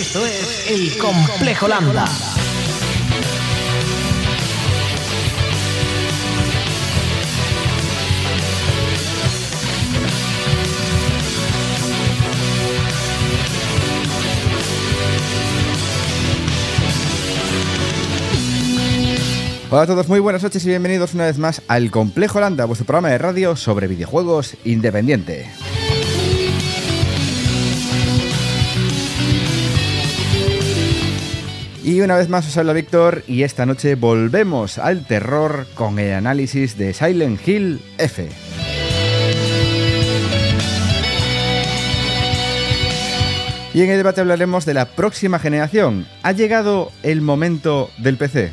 Esto es El Complejo Lambda. Hola a todos, muy buenas noches y bienvenidos una vez más al Complejo Lambda, vuestro programa de radio sobre videojuegos independiente. Y una vez más os habla Víctor y esta noche volvemos al terror con el análisis de Silent Hill F. Y en el debate hablaremos de la próxima generación. ¿Ha llegado el momento del PC?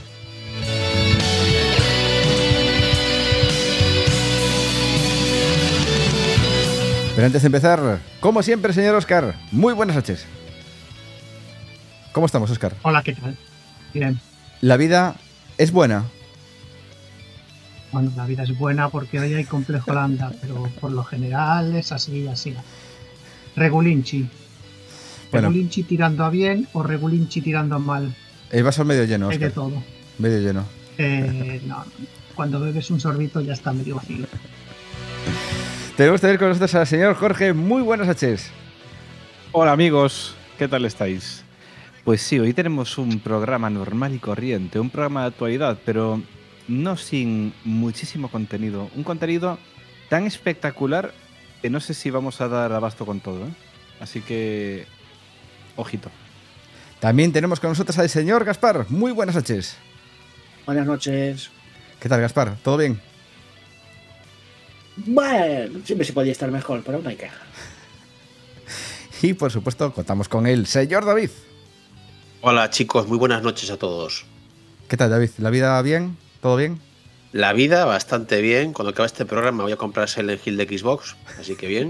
Pero antes de empezar, como siempre, señor Óscar, muy buenas noches. ¿Cómo estamos, Óscar? Hola, ¿qué tal? Bien. ¿La vida es buena? Bueno, la vida es buena porque hoy hay Complejo Lambda, pero por lo general es así. Regulinchi. Bueno. Regulinchi tirando a bien o regulinchi tirando a mal. El vaso medio lleno, Hay Óscar. de todo. Medio lleno. No, cuando bebes un sorbito ya está medio vacío. Tenemos que tener con nosotros al señor Jorge. Muy buenas noches. Hola amigos, ¿qué tal estáis? Pues sí, hoy tenemos un programa normal y corriente, un programa de actualidad, pero no sin muchísimo contenido. Un contenido tan espectacular que no sé si vamos a dar abasto con todo, ¿eh? Así que, ojito. También tenemos con nosotros al señor Gaspar. Muy buenas noches. Buenas noches. ¿Qué tal, Gaspar? ¿Todo bien? Bueno, siempre se podía estar mejor, pero no hay queja. Y por supuesto contamos con el señor David. Hola chicos, muy buenas noches a todos. ¿Qué tal, David? ¿La vida bien? ¿Todo bien? La vida bastante bien. Cuando acabe este programa voy a comprar Silent Hill de Xbox, así que bien.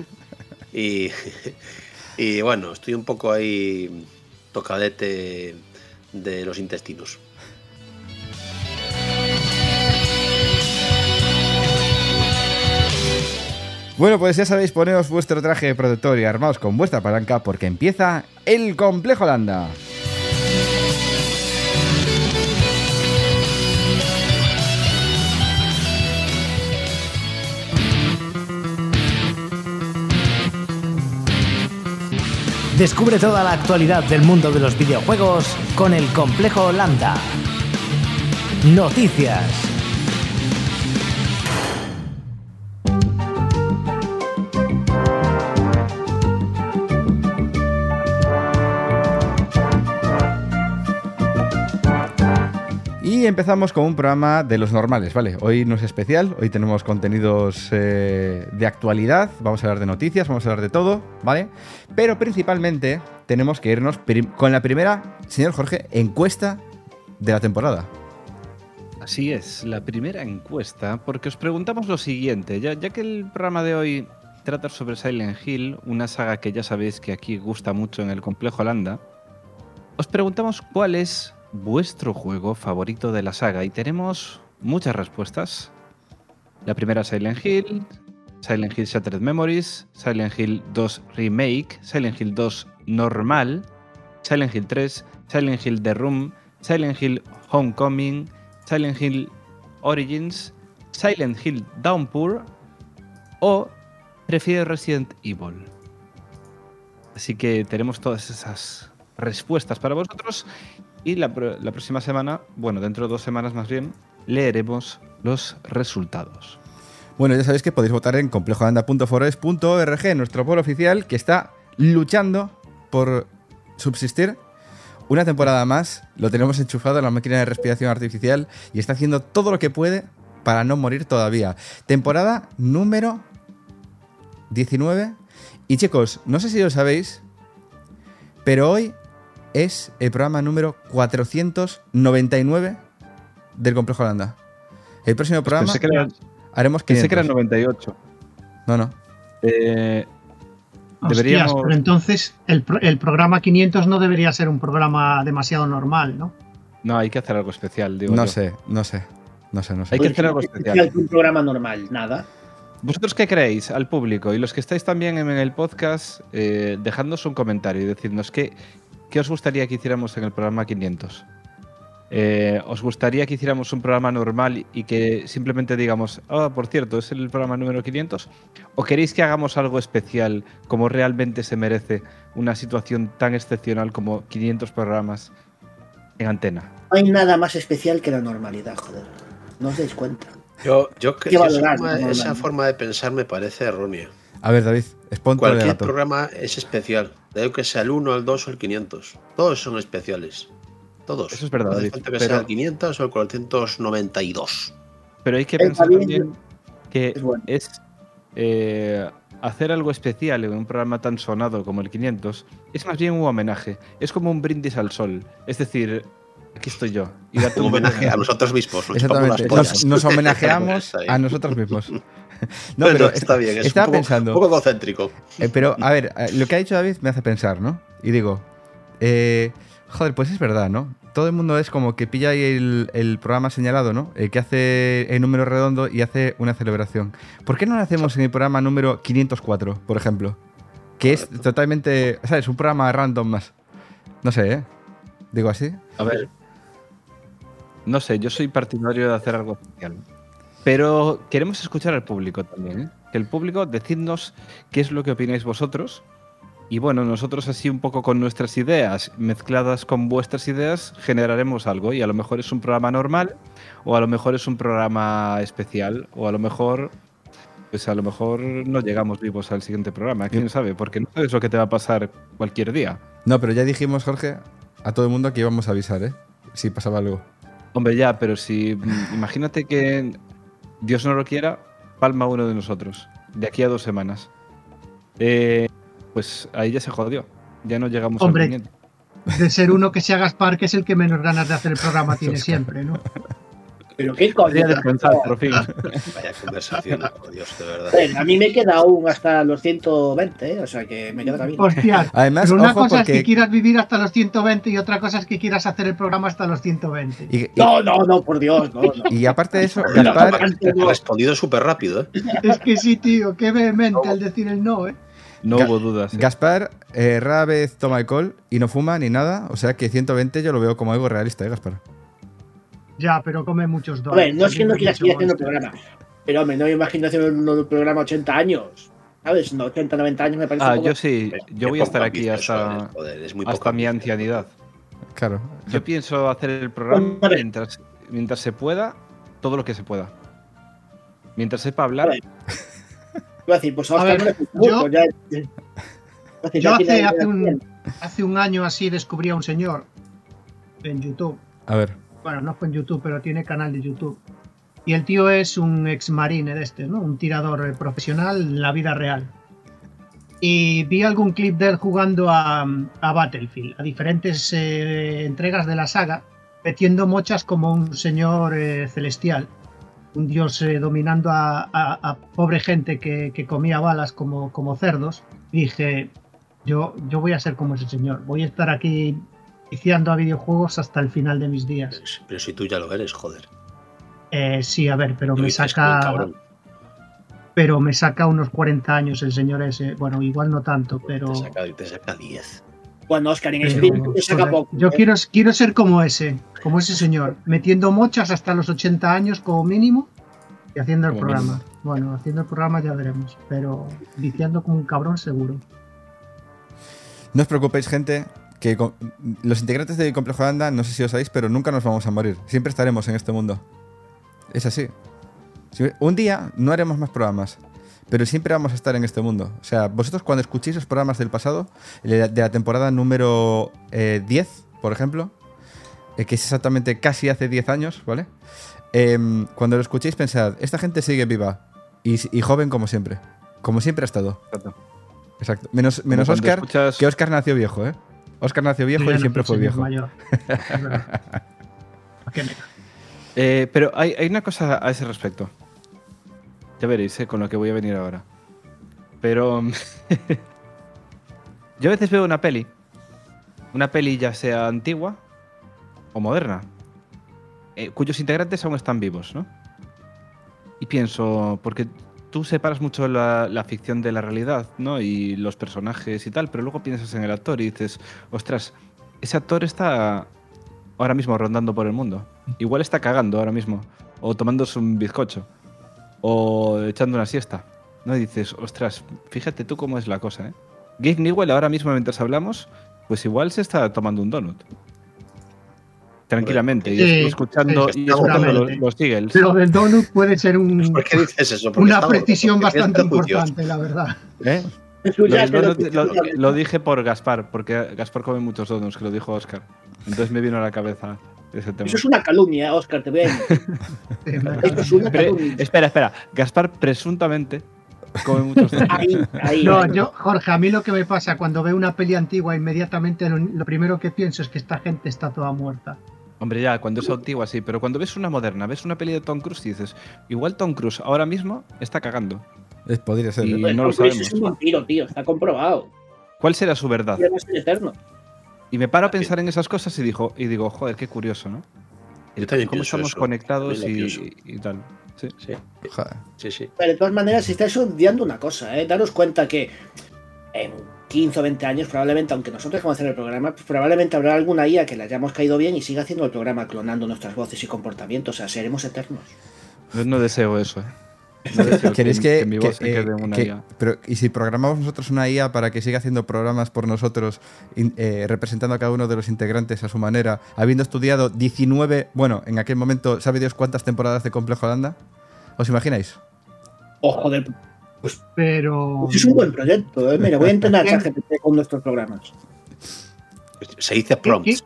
Y bueno, estoy un poco ahí tocadete de los intestinos. Bueno, pues ya sabéis, poneos vuestro traje protector y armaos con vuestra palanca porque empieza el Complejo Lambda. Descubre toda la actualidad del mundo de los videojuegos con El Complejo Lambda. Noticias. Y empezamos con un programa de los normales, ¿vale? Hoy no es especial, hoy tenemos contenidos de actualidad, vamos a hablar de noticias, vamos a hablar de todo, ¿vale? Pero principalmente tenemos que irnos con la primera, señor Jorge, encuesta de la temporada. Así es, la primera encuesta, porque os preguntamos lo siguiente, ya que el programa de hoy trata sobre Silent Hill, una saga que ya sabéis que aquí gusta mucho en el Complejo Lambda, os preguntamos cuál es vuestro juego favorito de la saga y tenemos muchas respuestas. La primera, Silent Hill Shattered Memories, Silent Hill 2 Remake, Silent Hill 2 Normal, Silent Hill 3, Silent Hill The Room, Silent Hill Homecoming, Silent Hill Origins, Silent Hill Downpour o prefiero Resident Evil. Así que tenemos todas esas respuestas para vosotros. Y la próxima semana, bueno, dentro de 2 semanas más bien, leeremos los resultados. Bueno, ya sabéis que podéis votar en complejoanda.forest.org, nuestro foro oficial que está luchando por subsistir una temporada más. Lo tenemos enchufado en la máquina de respiración artificial y está haciendo todo lo que puede para no morir todavía. Temporada número 19. Y chicos, no sé si lo sabéis, pero hoy es el programa número 499 del Complejo Lambda. El próximo programa haremos 500. Pensé que era 98. No. Hostias, pero entonces el programa 500 no debería ser un programa demasiado normal, ¿no? No, hay que hacer algo especial, digo No yo. sé. Hay que hacer algo especial. Un programa normal, nada. ¿Vosotros qué creéis al público? Y los que estáis también en el podcast, dejadnos un comentario y decidnos ¿qué os gustaría que hiciéramos en el programa 500? ¿Os gustaría que hiciéramos un programa normal y que simplemente digamos, por cierto, es el programa número 500? ¿O queréis que hagamos algo especial, como realmente se merece una situación tan excepcional como 500 programas en antena? No hay nada más especial que la normalidad, joder. No os dais cuenta. Yo Hay que valorar, esa ¿no? forma de pensar me parece errónea. A ver, David, expon tu Cualquier alegato. programa es especial. Da igual que sea el 1, el 2 o el 500. Todos son especiales. Todos. Eso es verdad, No hace David, falta que pero- sea el 500 o el 492. Pero hay que Está pensar bien, también que es bueno. hacer algo especial en un programa tan sonado como el 500 es más bien un homenaje. Es como un brindis al sol. Es decir, aquí estoy yo. Y date Un un homenaje a nosotros mismos. Nos chupamos las Exactamente. pollas. Nos homenajeamos Está bien. a nosotros mismos. No, Bueno, pero está bien. Es estaba un poco, pensando. un poco egocéntrico. Pero, a ver, lo que ha dicho David me hace pensar, ¿no? Y digo, joder, pues es verdad, ¿no? Todo el mundo es como que pilla ahí el programa señalado, ¿no? Que hace el número redondo y hace una celebración. ¿Por qué no lo hacemos en el programa número 504, por ejemplo? Que es totalmente, ¿sabes? Un programa random más. No sé, ¿eh? Digo así. A ver. No sé, yo soy partidario de hacer algo especial. Pero queremos escuchar al público también, ¿eh? Que el público, decidnos qué es lo que opináis vosotros. Y bueno, nosotros así un poco con nuestras ideas, mezcladas con vuestras ideas, generaremos algo. Y a lo mejor es un programa normal, o a lo mejor es un programa especial, o a lo mejor, pues a lo mejor no llegamos vivos al siguiente programa. ¿Quién sabe? Porque no sabes lo que te va a pasar cualquier día. No, pero ya dijimos, Jorge, a todo el mundo que íbamos a avisar, ¿eh? Si pasaba algo. Hombre, ya, pero si imagínate que Dios no lo quiera, palma uno de nosotros, de aquí a 2 semanas. Pues ahí ya se jodió. Ya no llegamos Hombre. al 500. De ser uno que sea Gaspar, que es el que menos ganas de hacer el programa tiene siempre, ¿no? Pero qué Podría coño. descansar, por fin. Vaya conversación, por Dios, de verdad. A mí me queda aún hasta los 120, ¿eh? O sea que me queda camino. Hostia. Además, Pero una ojo, cosa porque- es que quieras vivir hasta los 120 y otra cosa es que quieras hacer el programa hasta los 120. No, por Dios, no. Y aparte de eso, No, Gaspar, He respondido súper rápido, ¿eh? Es que sí, tío, qué vehemente al decir el no, ¿eh? No Ga- hubo dudas. ¿eh? Gaspar rara vez toma alcohol y no fuma ni nada, o sea que 120 yo lo veo como algo realista, ¿eh, Gaspar? Ya, pero come muchos A dólares. ver, no es que no quiera Mucho seguir haciendo el monster. programa. Pero, hombre, no me imagino hacer un programa 80 años. ¿Sabes? No, 80, 90 años me parece un poco... Yo sí, yo voy a estar aquí hasta, Joder, es muy hasta poco mi ambicioso. ancianidad. Claro. Yo pienso hacer el programa Hombre. mientras se pueda, todo lo que se pueda. Mientras sepa hablar, A ver. Iba a decir, pues ahora A ver, yo- Yo hace un año así descubrí a un señor en YouTube. A ver. Bueno, no fue en YouTube, pero tiene canal de YouTube. Y el tío es un ex marine de este, ¿no? Un tirador profesional en la vida real. Y vi algún clip de él jugando a Battlefield, a diferentes entregas de la saga, metiendo mochas como un señor celestial, un dios dominando a pobre gente que comía balas como cerdos. Y dije, yo voy a ser como ese señor, voy a estar aquí viciando a videojuegos hasta el final de mis días. Pero si tú ya lo eres, joder. Sí, a ver, pero Lo me dices como un saca... cabrón. Pero me saca unos 40 años el señor ese. Bueno, igual no tanto, pero... Te saca 10. Bueno, Oscar, en pero, espíritu te saca joder, poco. yo quiero ser como ese señor, metiendo mochas hasta los 80 años como mínimo y haciendo el Como programa. mínimo. Bueno, haciendo el programa ya veremos, pero viciando como un cabrón seguro. No os preocupéis, gente, que los integrantes del Complejo de Anda, no sé si os sabéis, pero nunca nos vamos a morir. Siempre estaremos en este mundo. Es así. Un día no haremos más programas, pero siempre vamos a estar en este mundo. O sea, vosotros cuando escuchéis los programas del pasado, de la temporada número 10, por ejemplo, que es exactamente casi hace 10 años, ¿vale? Cuando lo escuchéis pensad, esta gente sigue viva y joven como siempre. Como siempre ha estado. Exacto. Menos cuando Oscar, escuchas- que Oscar nació viejo, ¿eh? Oscar nació viejo Yo ya y no siempre soy fue señor viejo. mayor. Es verdad. ¿A qué me da? Pero hay una cosa a ese respecto. Ya veréis con lo que voy a venir ahora. Pero yo a veces veo una peli ya sea antigua o moderna, cuyos integrantes aún están vivos, ¿no? Y pienso, porque tú separas mucho la ficción de la realidad, ¿no? Y los personajes y tal, pero luego piensas en el actor y dices, ostras, ese actor está ahora mismo rondando por el mundo. Igual está cagando ahora mismo, o tomándose un bizcocho, o echando una siesta. ¿No? Y dices, ostras, fíjate tú cómo es la cosa, ¿eh? Gabe Newell ahora mismo, mientras hablamos, pues igual se está tomando un donut. Tranquilamente, Sí, y escuchando, sí, y escuchando seguramente. los Eagles. Lo del donut puede ser ¿Por qué dices eso? Porque una estamos- precisión porque bastante estamos juicios. importante, la verdad. ¿Eh? Escuchaste Lo, lo que- lo dije por Gaspar, porque Gaspar come muchos donuts, que lo dijo Oscar. Entonces me vino a la cabeza ese tema. Eso es una calumnia, Oscar, te voy a decir. Eso es una calumnia. Espera. Gaspar presuntamente come muchos donuts. Ahí. No, Jorge, a mí lo que me pasa cuando veo una peli antigua, inmediatamente lo primero que pienso es que esta gente está toda muerta. Hombre, ya, cuando es antigua sí, pero cuando ves una moderna, ves una peli de Tom Cruise y dices, igual Tom Cruise ahora mismo está cagando. Podría ser. Y ¿eh? Pues no lo Tom Cruise sabemos. es un vampiro, tío, está comprobado. ¿Cuál será su verdad? Y va a ser eterno. Y me paro a pensar en esas cosas y digo, joder, qué curioso, ¿no? Yo también Cómo pienso estamos eso. conectados También lo pienso. y tal. Sí. Sí, Joder. sí. Pero de todas maneras, estáis olvidando una cosa, ¿eh? Daros cuenta que en 15 o 20 años, probablemente, aunque nosotros dejemos de hacer el programa, pues probablemente habrá alguna IA que le hayamos caído bien y siga haciendo el programa clonando nuestras voces y comportamientos. O sea, seremos eternos. Yo no deseo eso, ¿eh? No deseo ¿Queréis que mi voz se que- quede en una que- IA. pero, ¿y si programamos nosotros una IA para que siga haciendo programas por nosotros, representando a cada uno de los integrantes a su manera, habiendo estudiado 19, bueno, en aquel momento, ¿sabe Dios cuántas temporadas de Complejo Holanda? ¿Os imagináis? Oh, joder, Pero pues es un buen proyecto, ¿eh? Mira, voy a entrenar a ChatGPT con nuestros programas. Se dice prompts.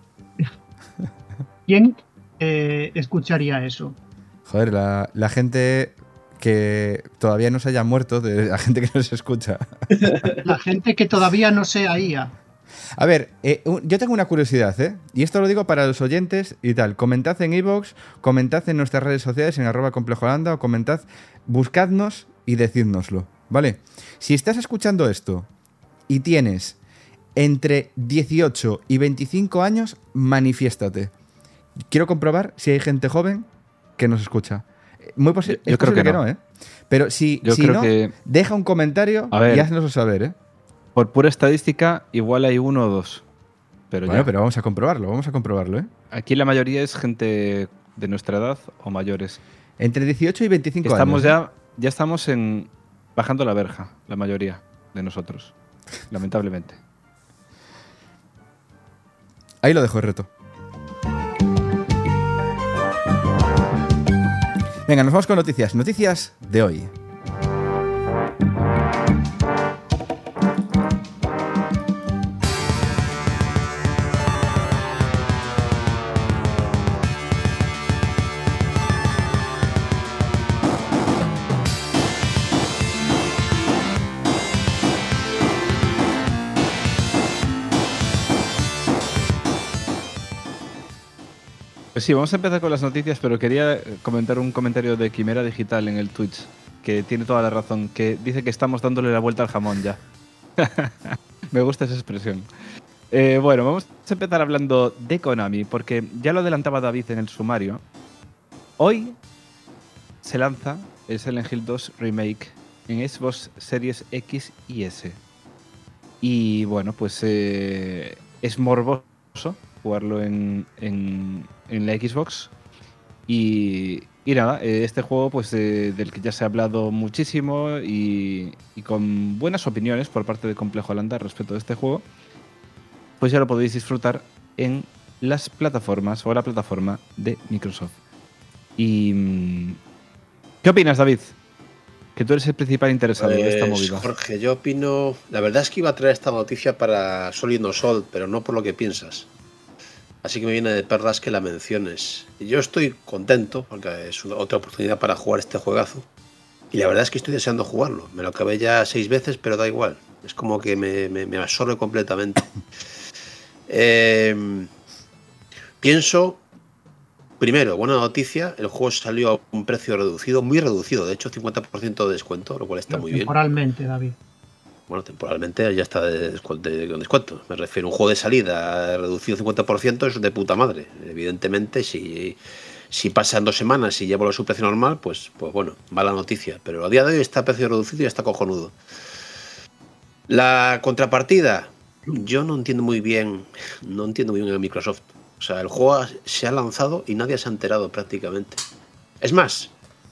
¿quién escucharía eso? Joder, la gente que todavía no se haya muerto, de la gente que nos escucha. La gente que todavía no sea IA. A ver, yo tengo una curiosidad, ¿eh? Y esto lo digo para los oyentes y tal. Comentad en iVoox, comentad en nuestras redes sociales, en @complejolanda, o comentad, buscadnos y decídnoslo, ¿vale? Si estás escuchando esto y tienes entre 18 y 25 años, manifiéstate. Quiero comprobar si hay gente joven que nos escucha. Muy Yo es creo posible que que no. no, ¿eh? Pero si Yo creo no, que- deja un comentario A ver. y haznoslo saber, ¿eh? Por pura estadística, igual hay uno o dos. Pero Bueno, ya. pero vamos a comprobarlo, ¿eh? Aquí la mayoría es gente de nuestra edad o mayores. Entre 18 y 25 Estamos años. ya estamos bajando la verja, la mayoría de nosotros. Lamentablemente. Ahí lo dejo el reto. Venga, nos vamos con noticias. Noticias de hoy. Pues sí, vamos a empezar con las noticias, pero quería comentar un comentario de Quimera Digital en el Twitch, que tiene toda la razón, que dice que estamos dándole la vuelta al jamón ya. Me gusta esa expresión. Bueno, vamos a empezar hablando de Konami, porque ya lo adelantaba David en el sumario. Hoy se lanza el Silent Hill 2 Remake en Xbox Series X y S. Y bueno, pues es morboso jugarlo en la Xbox. Y nada, este juego pues del que ya se ha hablado muchísimo y con buenas opiniones por parte de Complejo Holanda respecto de este juego, pues ya lo podéis disfrutar en las plataformas o la plataforma de Microsoft. Y ¿qué opinas, David? Que tú eres el principal interesado de esta movida. Jorge, yo opino. La verdad es que iba a traer esta noticia para Sol y No Sol, pero no por lo que piensas. Así que me viene de perlas que la menciones. Y yo estoy contento porque es otra oportunidad para jugar este juegazo. Y la verdad es que estoy deseando jugarlo. Me lo acabé ya 6 veces, pero da igual. Es como que me absorbe completamente. Pienso. Primero, buena noticia, el juego salió a un precio reducido, muy reducido, de hecho 50% de descuento, lo cual está muy bien. Temporalmente, David. Bueno, temporalmente ya está con descuento. Me refiero a un juego de salida reducido 50%, es de puta madre. Evidentemente, si pasan 2 semanas y ya vuelve a su precio normal, pues bueno, mala noticia. Pero a día de hoy está a precio reducido y está cojonudo. La contrapartida, yo no entiendo muy bien a Microsoft. O sea, el juego se ha lanzado y nadie se ha enterado prácticamente. Es más,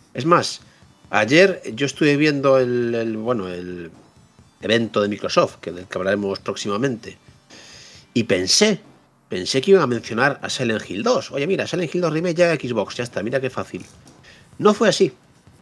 ayer yo estuve viendo el evento de Microsoft, del que hablaremos próximamente, y pensé que iban a mencionar a Silent Hill 2. Oye, mira, Silent Hill 2 Remake llega a Xbox, ya está, mira qué fácil. No fue así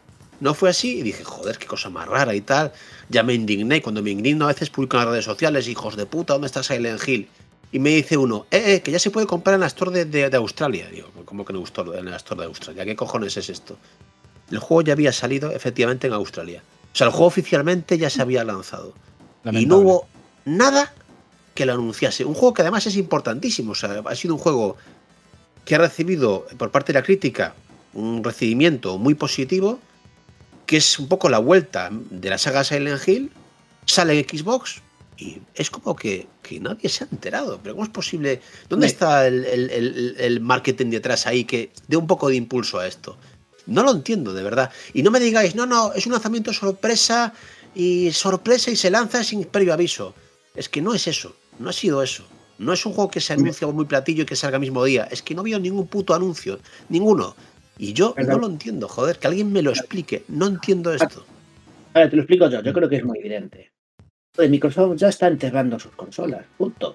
y dije, joder, qué cosa más rara y tal. Ya me indigné, y cuando me indigno a veces publico en las redes sociales, hijos de puta, ¿dónde está Silent Hill? Y me dice uno, que ya se puede comprar en la Store de Australia. Digo, ¿cómo que en la Store de Australia? ¿Qué cojones es esto? El juego ya había salido efectivamente en Australia. O sea, el juego oficialmente ya se había lanzado. Lamentable. Y no hubo nada que lo anunciase. Un juego que además es importantísimo. O sea, ha sido un juego que ha recibido por parte de la crítica un recibimiento muy positivo, que es un poco la vuelta de la saga Silent Hill. Sale en Xbox y es como que nadie se ha enterado. Pero ¿cómo es posible? ¿Dónde está el marketing detrás ahí que dé un poco de impulso a esto? No lo entiendo, de verdad. Y no me digáis, no, es un lanzamiento sorpresa y se lanza sin previo aviso. Es que no es eso, no ha sido eso. No es un juego que se anuncia muy platillo y que salga el mismo día. Es que no veo ningún puto anuncio, ninguno. Y yo no lo entiendo, joder, que alguien me lo explique. No entiendo esto. A ver, te lo explico yo creo que es muy evidente. Microsoft ya está enterrando sus consolas, punto.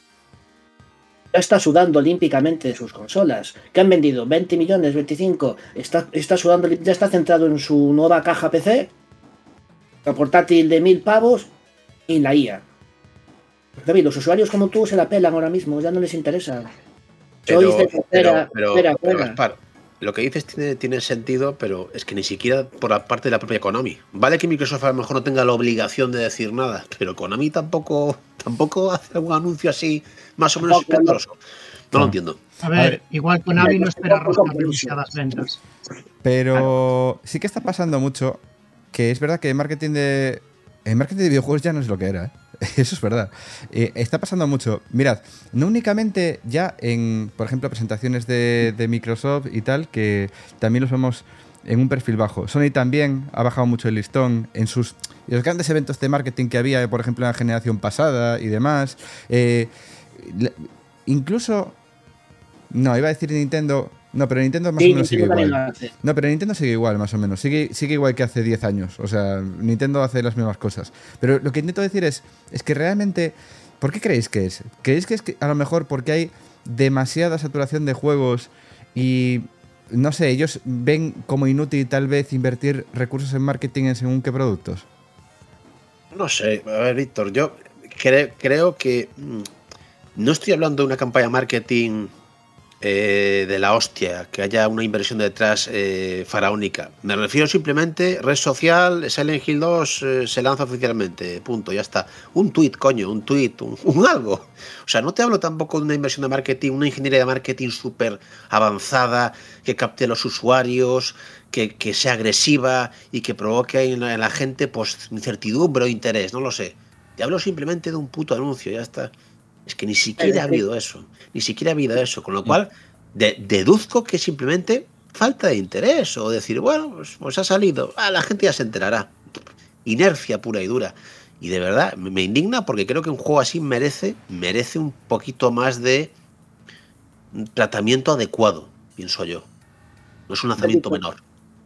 Ya está sudando olímpicamente de sus consolas, que han vendido 20 millones, 25, está sudando, ya está centrado en su nueva caja PC, la portátil de 1.000 pavos y la IA. David, los usuarios como tú se la pelan ahora mismo, ya no les interesa. Pero Gaspar, lo que dices tiene sentido, pero es que ni siquiera por la parte de la propia Konami. Vale que Microsoft a lo mejor no tenga la obligación de decir nada, pero Konami tampoco hace algún anuncio así más o menos esplendoroso. No lo entiendo. A ver, igual Konami no espera rascar demasiadas ventas. Pero sí que está pasando mucho, que es verdad que el marketing de videojuegos ya no es lo que era, ¿eh? Eso es verdad. Está pasando mucho. Mirad, no únicamente ya en, por ejemplo, presentaciones de Microsoft y tal, que también los vemos en un perfil bajo. Sony también ha bajado mucho el listón en los grandes eventos de marketing que había, por ejemplo, en la generación pasada y demás. Incluso... No, iba a decir Nintendo... No, pero Nintendo más o menos sigue igual. No, pero Nintendo sigue igual, más o menos. Sigue igual que hace 10 años. O sea, Nintendo hace las mismas cosas. Pero lo que intento decir es que realmente... ¿Por qué creéis que es? ¿Creéis que es a lo mejor porque hay demasiada saturación de juegos y... No sé, ellos ven como inútil tal vez invertir recursos en marketing en según qué productos? No sé. A ver, Víctor, yo creo que... No estoy hablando de una campaña marketing... de la hostia, que haya una inversión detrás faraónica. Me refiero simplemente, red social, Silent Hill 2 se lanza oficialmente, punto, ya está. Un tuit, coño, un algo. O sea, no te hablo tampoco de una inversión de marketing, una ingeniería de marketing súper avanzada, que capte a los usuarios, que sea agresiva y que provoque en la gente pues incertidumbre o interés, no lo sé. Te hablo simplemente de un puto anuncio, ya está. Es que ni siquiera ha habido eso, con lo cual deduzco que simplemente falta de interés o decir, bueno, pues ha salido, la gente ya se enterará. Inercia pura y dura. Y de verdad me indigna porque creo que un juego así merece un poquito más de tratamiento adecuado, pienso yo. No es un lanzamiento menor.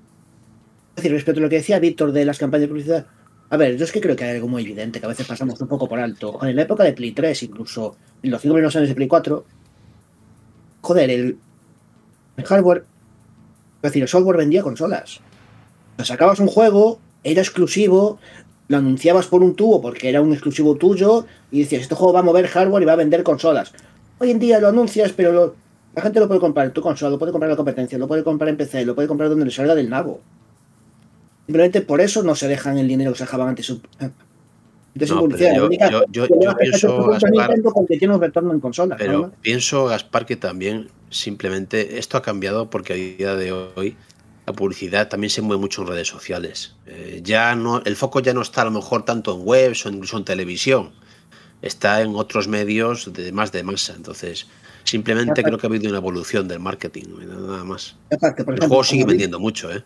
Es decir, respecto a lo que decía Víctor de las campañas de publicidad, a ver, yo es que creo que hay algo muy evidente que a veces pasamos un poco por alto. En la época de Play 3, incluso en los 5 primeros años de Play 4, joder, el hardware, es decir, el software vendía consolas. O sea, sacabas un juego, era exclusivo, lo anunciabas por un tubo porque era un exclusivo tuyo y decías, este juego va a mover hardware y va a vender consolas. Hoy en día lo anuncias, pero la gente lo puede comprar en tu consola, lo puede comprar en la competencia, lo puede comprar en PC, lo puede comprar donde le salga del nabo. Simplemente por eso no se dejan el dinero que se dejaban antes. Entonces, no, yo pienso, Gaspar, porque tiene un retorno en consola. Pero ¿no? pienso, Gaspar, que también simplemente esto ha cambiado porque a día de hoy la publicidad también se mueve mucho en redes sociales. El foco ya no está a lo mejor tanto en webs o incluso en televisión. Está en otros medios de masa. Entonces, simplemente creo que ha habido una evolución del marketing, nada más. El juego sigue vendiendo mucho, ¿eh?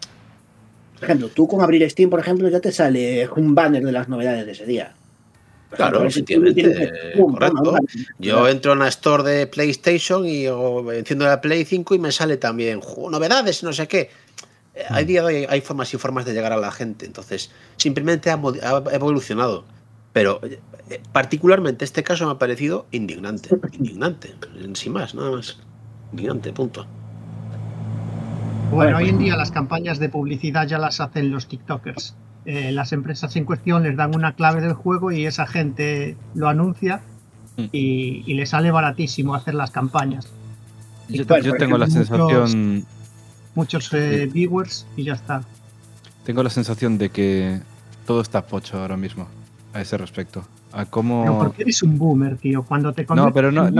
Por ejemplo, tú con abrir Steam, por ejemplo, ya te sale un banner de las novedades de ese día. Claro, efectivamente, correcto. Yo entro en la store de PlayStation y enciendo la Play 5 y me sale también novedades, no sé qué. Hay formas y formas de llegar a la gente, entonces simplemente ha evolucionado. Pero particularmente este caso me ha parecido indignante, sin más, nada más. Indignante, punto. Bueno, hoy en día las campañas de publicidad ya las hacen los TikTokers. Las empresas en cuestión les dan una clave del juego y esa gente lo anuncia y le sale baratísimo hacer las campañas. Yo tengo la sensación... Muchos viewers y ya está. Tengo la sensación de que todo está pocho ahora mismo a ese respecto. A cómo... No, porque eres un boomer, tío. Cuando te No, pero no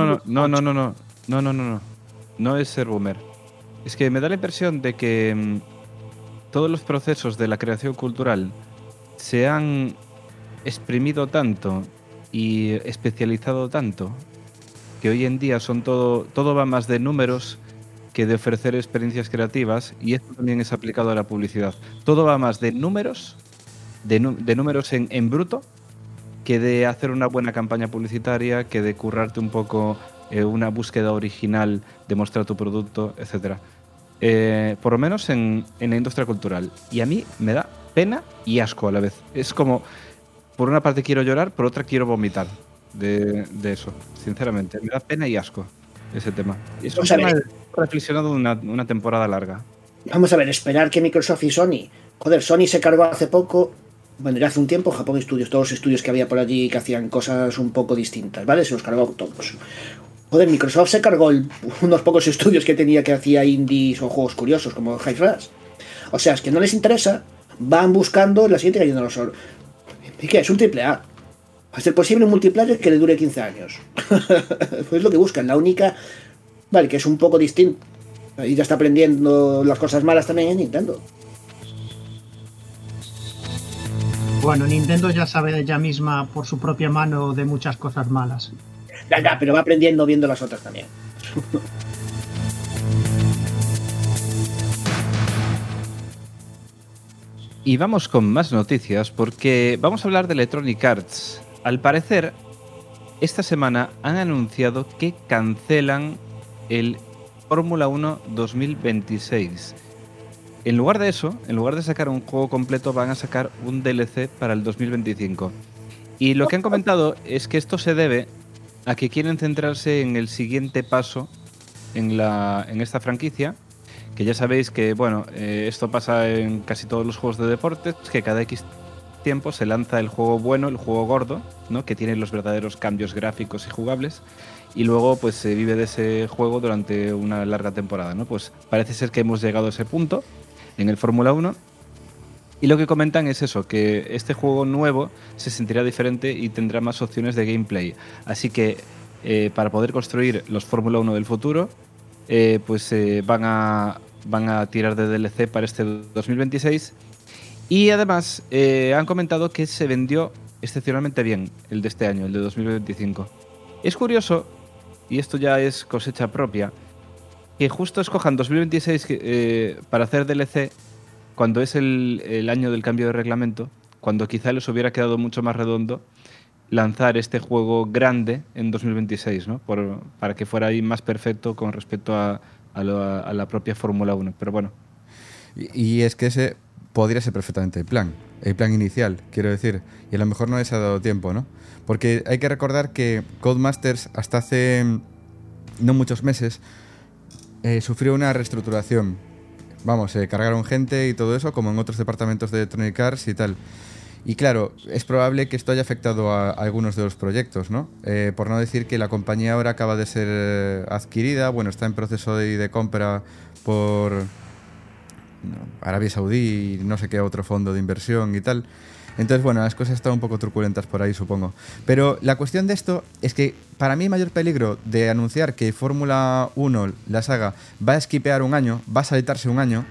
es ser boomer. Es que me da la impresión de que todos los procesos de la creación cultural se han exprimido tanto y especializado tanto que hoy en día todo va más de números que de ofrecer experiencias creativas, y esto también es aplicado a la publicidad. Todo va más de números, de números en bruto, que de hacer una buena campaña publicitaria, que de currarte un poco una búsqueda original de mostrar tu producto, etc. Por lo menos en la industria cultural. Y a mí me da pena y asco a la vez. Es como, por una parte quiero llorar, por otra quiero vomitar de eso, sinceramente. Me da pena y asco ese tema. Es un tema reflexionado una temporada larga. Vamos a ver, esperar que Microsoft y Sony... Joder, Sony se cargó hace poco... Bueno, ya hace un tiempo, Japón Studios, todos los estudios que había por allí que hacían cosas un poco distintas, ¿vale? Se los cargó todos. Joder, Microsoft se cargó unos pocos estudios que tenía que hacía indies o juegos curiosos como Hi-Fi. O sea, es que no les interesa, van buscando la siguiente cayendo los oro. ¿Y qué? Es un AAA. A ser posible un multiplayer que le dure 15 años. Pues lo que buscan, la única... Vale, que es un poco distinto. Y ya está aprendiendo las cosas malas también en Nintendo. Bueno, Nintendo ya sabe ella misma por su propia mano de muchas cosas malas. Ya, pero va aprendiendo viendo las otras también. Y vamos con más noticias porque vamos a hablar de Electronic Arts. Al parecer, esta semana han anunciado que cancelan el Fórmula 1 2026. En lugar de eso, en lugar de sacar un juego completo, van a sacar un DLC para el 2025. Y lo que han comentado es que esto se debe a que quieren centrarse en el siguiente paso en esta franquicia, que ya sabéis que, bueno, esto pasa en casi todos los juegos de deportes, que cada X tiempo se lanza el juego bueno, el juego gordo, ¿no? Que tiene los verdaderos cambios gráficos y jugables, y luego pues se vive de ese juego durante una larga temporada, ¿no? Pues parece ser que hemos llegado a ese punto en el Fórmula 1, y lo que comentan es eso, que este juego nuevo se sentirá diferente y tendrá más opciones de gameplay. Así que para poder construir los Fórmula 1 del futuro, van a tirar de DLC para este 2026. Y además han comentado que se vendió excepcionalmente bien el de este año, el de 2025. Es curioso, y esto ya es cosecha propia, que justo escojan 2026 para hacer DLC cuando es el año del cambio de reglamento, cuando quizá les hubiera quedado mucho más redondo lanzar este juego grande en 2026, ¿no? Para que fuera ahí más perfecto con respecto a la propia Fórmula 1. Pero bueno. Y es que ese podría ser perfectamente el plan inicial, quiero decir. Y a lo mejor no les ha dado tiempo, ¿no? Porque hay que recordar que Codemasters hasta hace no muchos meses sufrió una reestructuración. Vamos, cargaron gente y todo eso, como en otros departamentos de Electronic Arts y tal. Y claro, es probable que esto haya afectado a algunos de los proyectos, ¿no? Por no decir que la compañía ahora acaba de ser adquirida, bueno, está en proceso de compra por Arabia Saudí y no sé qué otro fondo de inversión y tal. Entonces, bueno, las cosas están un poco truculentas por ahí, supongo. Pero la cuestión de esto es que para mí el mayor peligro de anunciar que Fórmula 1, la saga, va a esquipear un año, va a saltarse un año,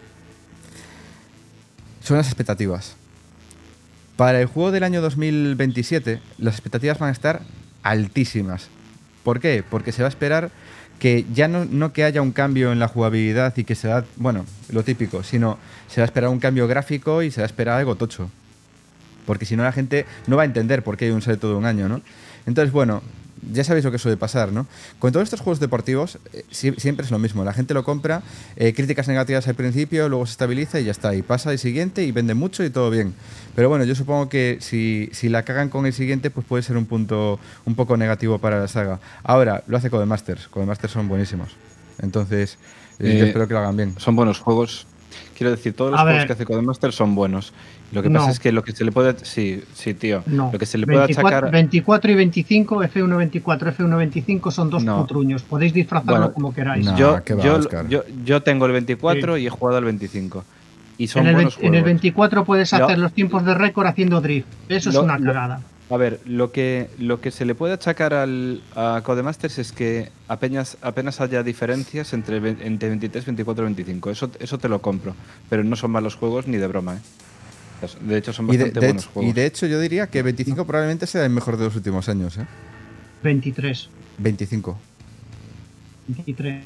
son las expectativas. Para el juego del año 2027, las expectativas van a estar altísimas. ¿Por qué? Porque se va a esperar que ya no que haya un cambio en la jugabilidad y que sea, bueno, lo típico, sino se va a esperar un cambio gráfico y se va a esperar algo tocho. porque si no la gente no va a entender por qué hay un salto de un año, ¿no? Entonces, bueno, ya sabéis lo que suele pasar, ¿no? Con todos estos juegos deportivos siempre es lo mismo. La gente lo compra, críticas negativas al principio, luego se estabiliza y ya está. Y pasa el siguiente y vende mucho y todo bien. Pero bueno, yo supongo que si la cagan con el siguiente, pues puede ser un punto un poco negativo para la saga. Ahora, lo hace Codemasters. Codemasters son buenísimos. Entonces, yo espero que lo hagan bien. Son buenos juegos. Quiero decir, todos los juegos que hace Codemasters son buenos. Lo que pasa es que lo que se le puede... Sí, tío. No. Lo que se le puede achacar... 24 y 25, F1 24, F1 25 son dos putruños. Podéis disfrazarlo como queráis. No, yo tengo el 24 y he jugado el 25. Y son buenos juegos. En el 24 puedes hacer los tiempos de récord haciendo drift. Eso es una cagada. A ver, lo que se le puede achacar a Codemasters es que apenas haya diferencias entre 23, 24 y 25. Eso te lo compro. Pero no son malos juegos ni de broma, ¿eh? De hecho, son bastante buenos juegos. Y de hecho, yo diría que 25 probablemente sea el mejor de los últimos años, ¿eh? 23. 25. 23.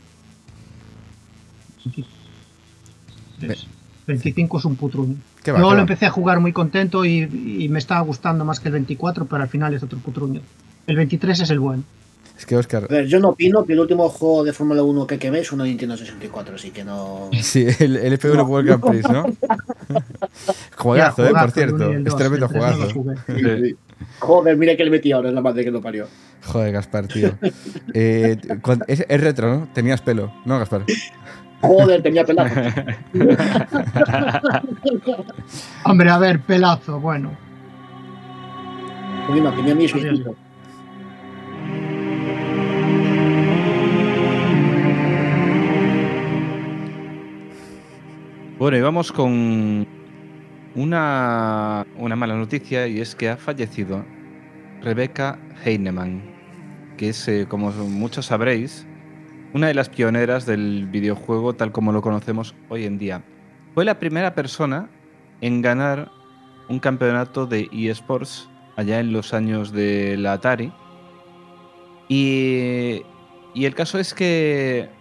25 es un putruño. Yo lo empecé a jugar muy contento y me estaba gustando más que el 24, pero al final es otro putruño. El 23 es el bueno. Es que, Óscar... A ver, yo no opino que el último juego de Fórmula 1 que quemé es uno de Nintendo 64, así que no... Sí, el F1 World Grand Prix, ¿no? Juegazo, por cierto. Es tremendo jugazo. Sí. Joder, mira que le metí ahora, es la madre que lo parió. Joder, Gaspar, tío. Es retro, ¿no? Tenías pelo, ¿no, Gaspar? Joder, tenía pelazo. Hombre, a ver, pelazo, bueno. Oye, no, tenía mi suicidio. Bueno, y vamos con una mala noticia, y es que ha fallecido Rebecca Heinemann, que es, como muchos sabréis, una de las pioneras del videojuego tal como lo conocemos hoy en día. Fue la primera persona en ganar un campeonato de eSports allá en los años de la Atari. Y el caso es que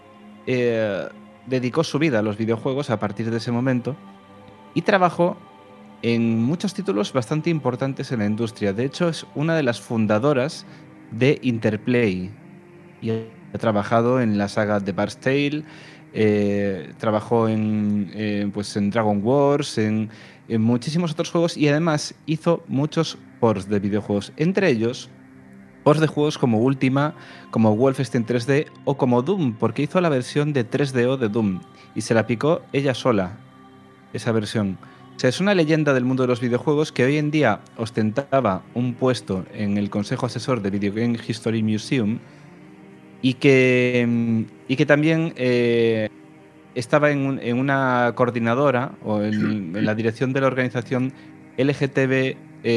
dedicó su vida a los videojuegos a partir de ese momento y trabajó en muchos títulos bastante importantes en la industria. De hecho, es una de las fundadoras de Interplay y ha trabajado en la saga de Bard's Tale, trabajó en Dragon Wars, en muchísimos otros juegos, y además hizo muchos ports de videojuegos, entre ellos ports de juegos como Ultima, como Wolfenstein 3D o como Doom, porque hizo la versión de 3DO de Doom y se la picó ella sola, esa versión. O sea, es una leyenda del mundo de los videojuegos que hoy en día ostentaba un puesto en el Consejo Asesor de Video Game History Museum y que también estaba en una coordinadora o en la dirección de la organización LGTBQ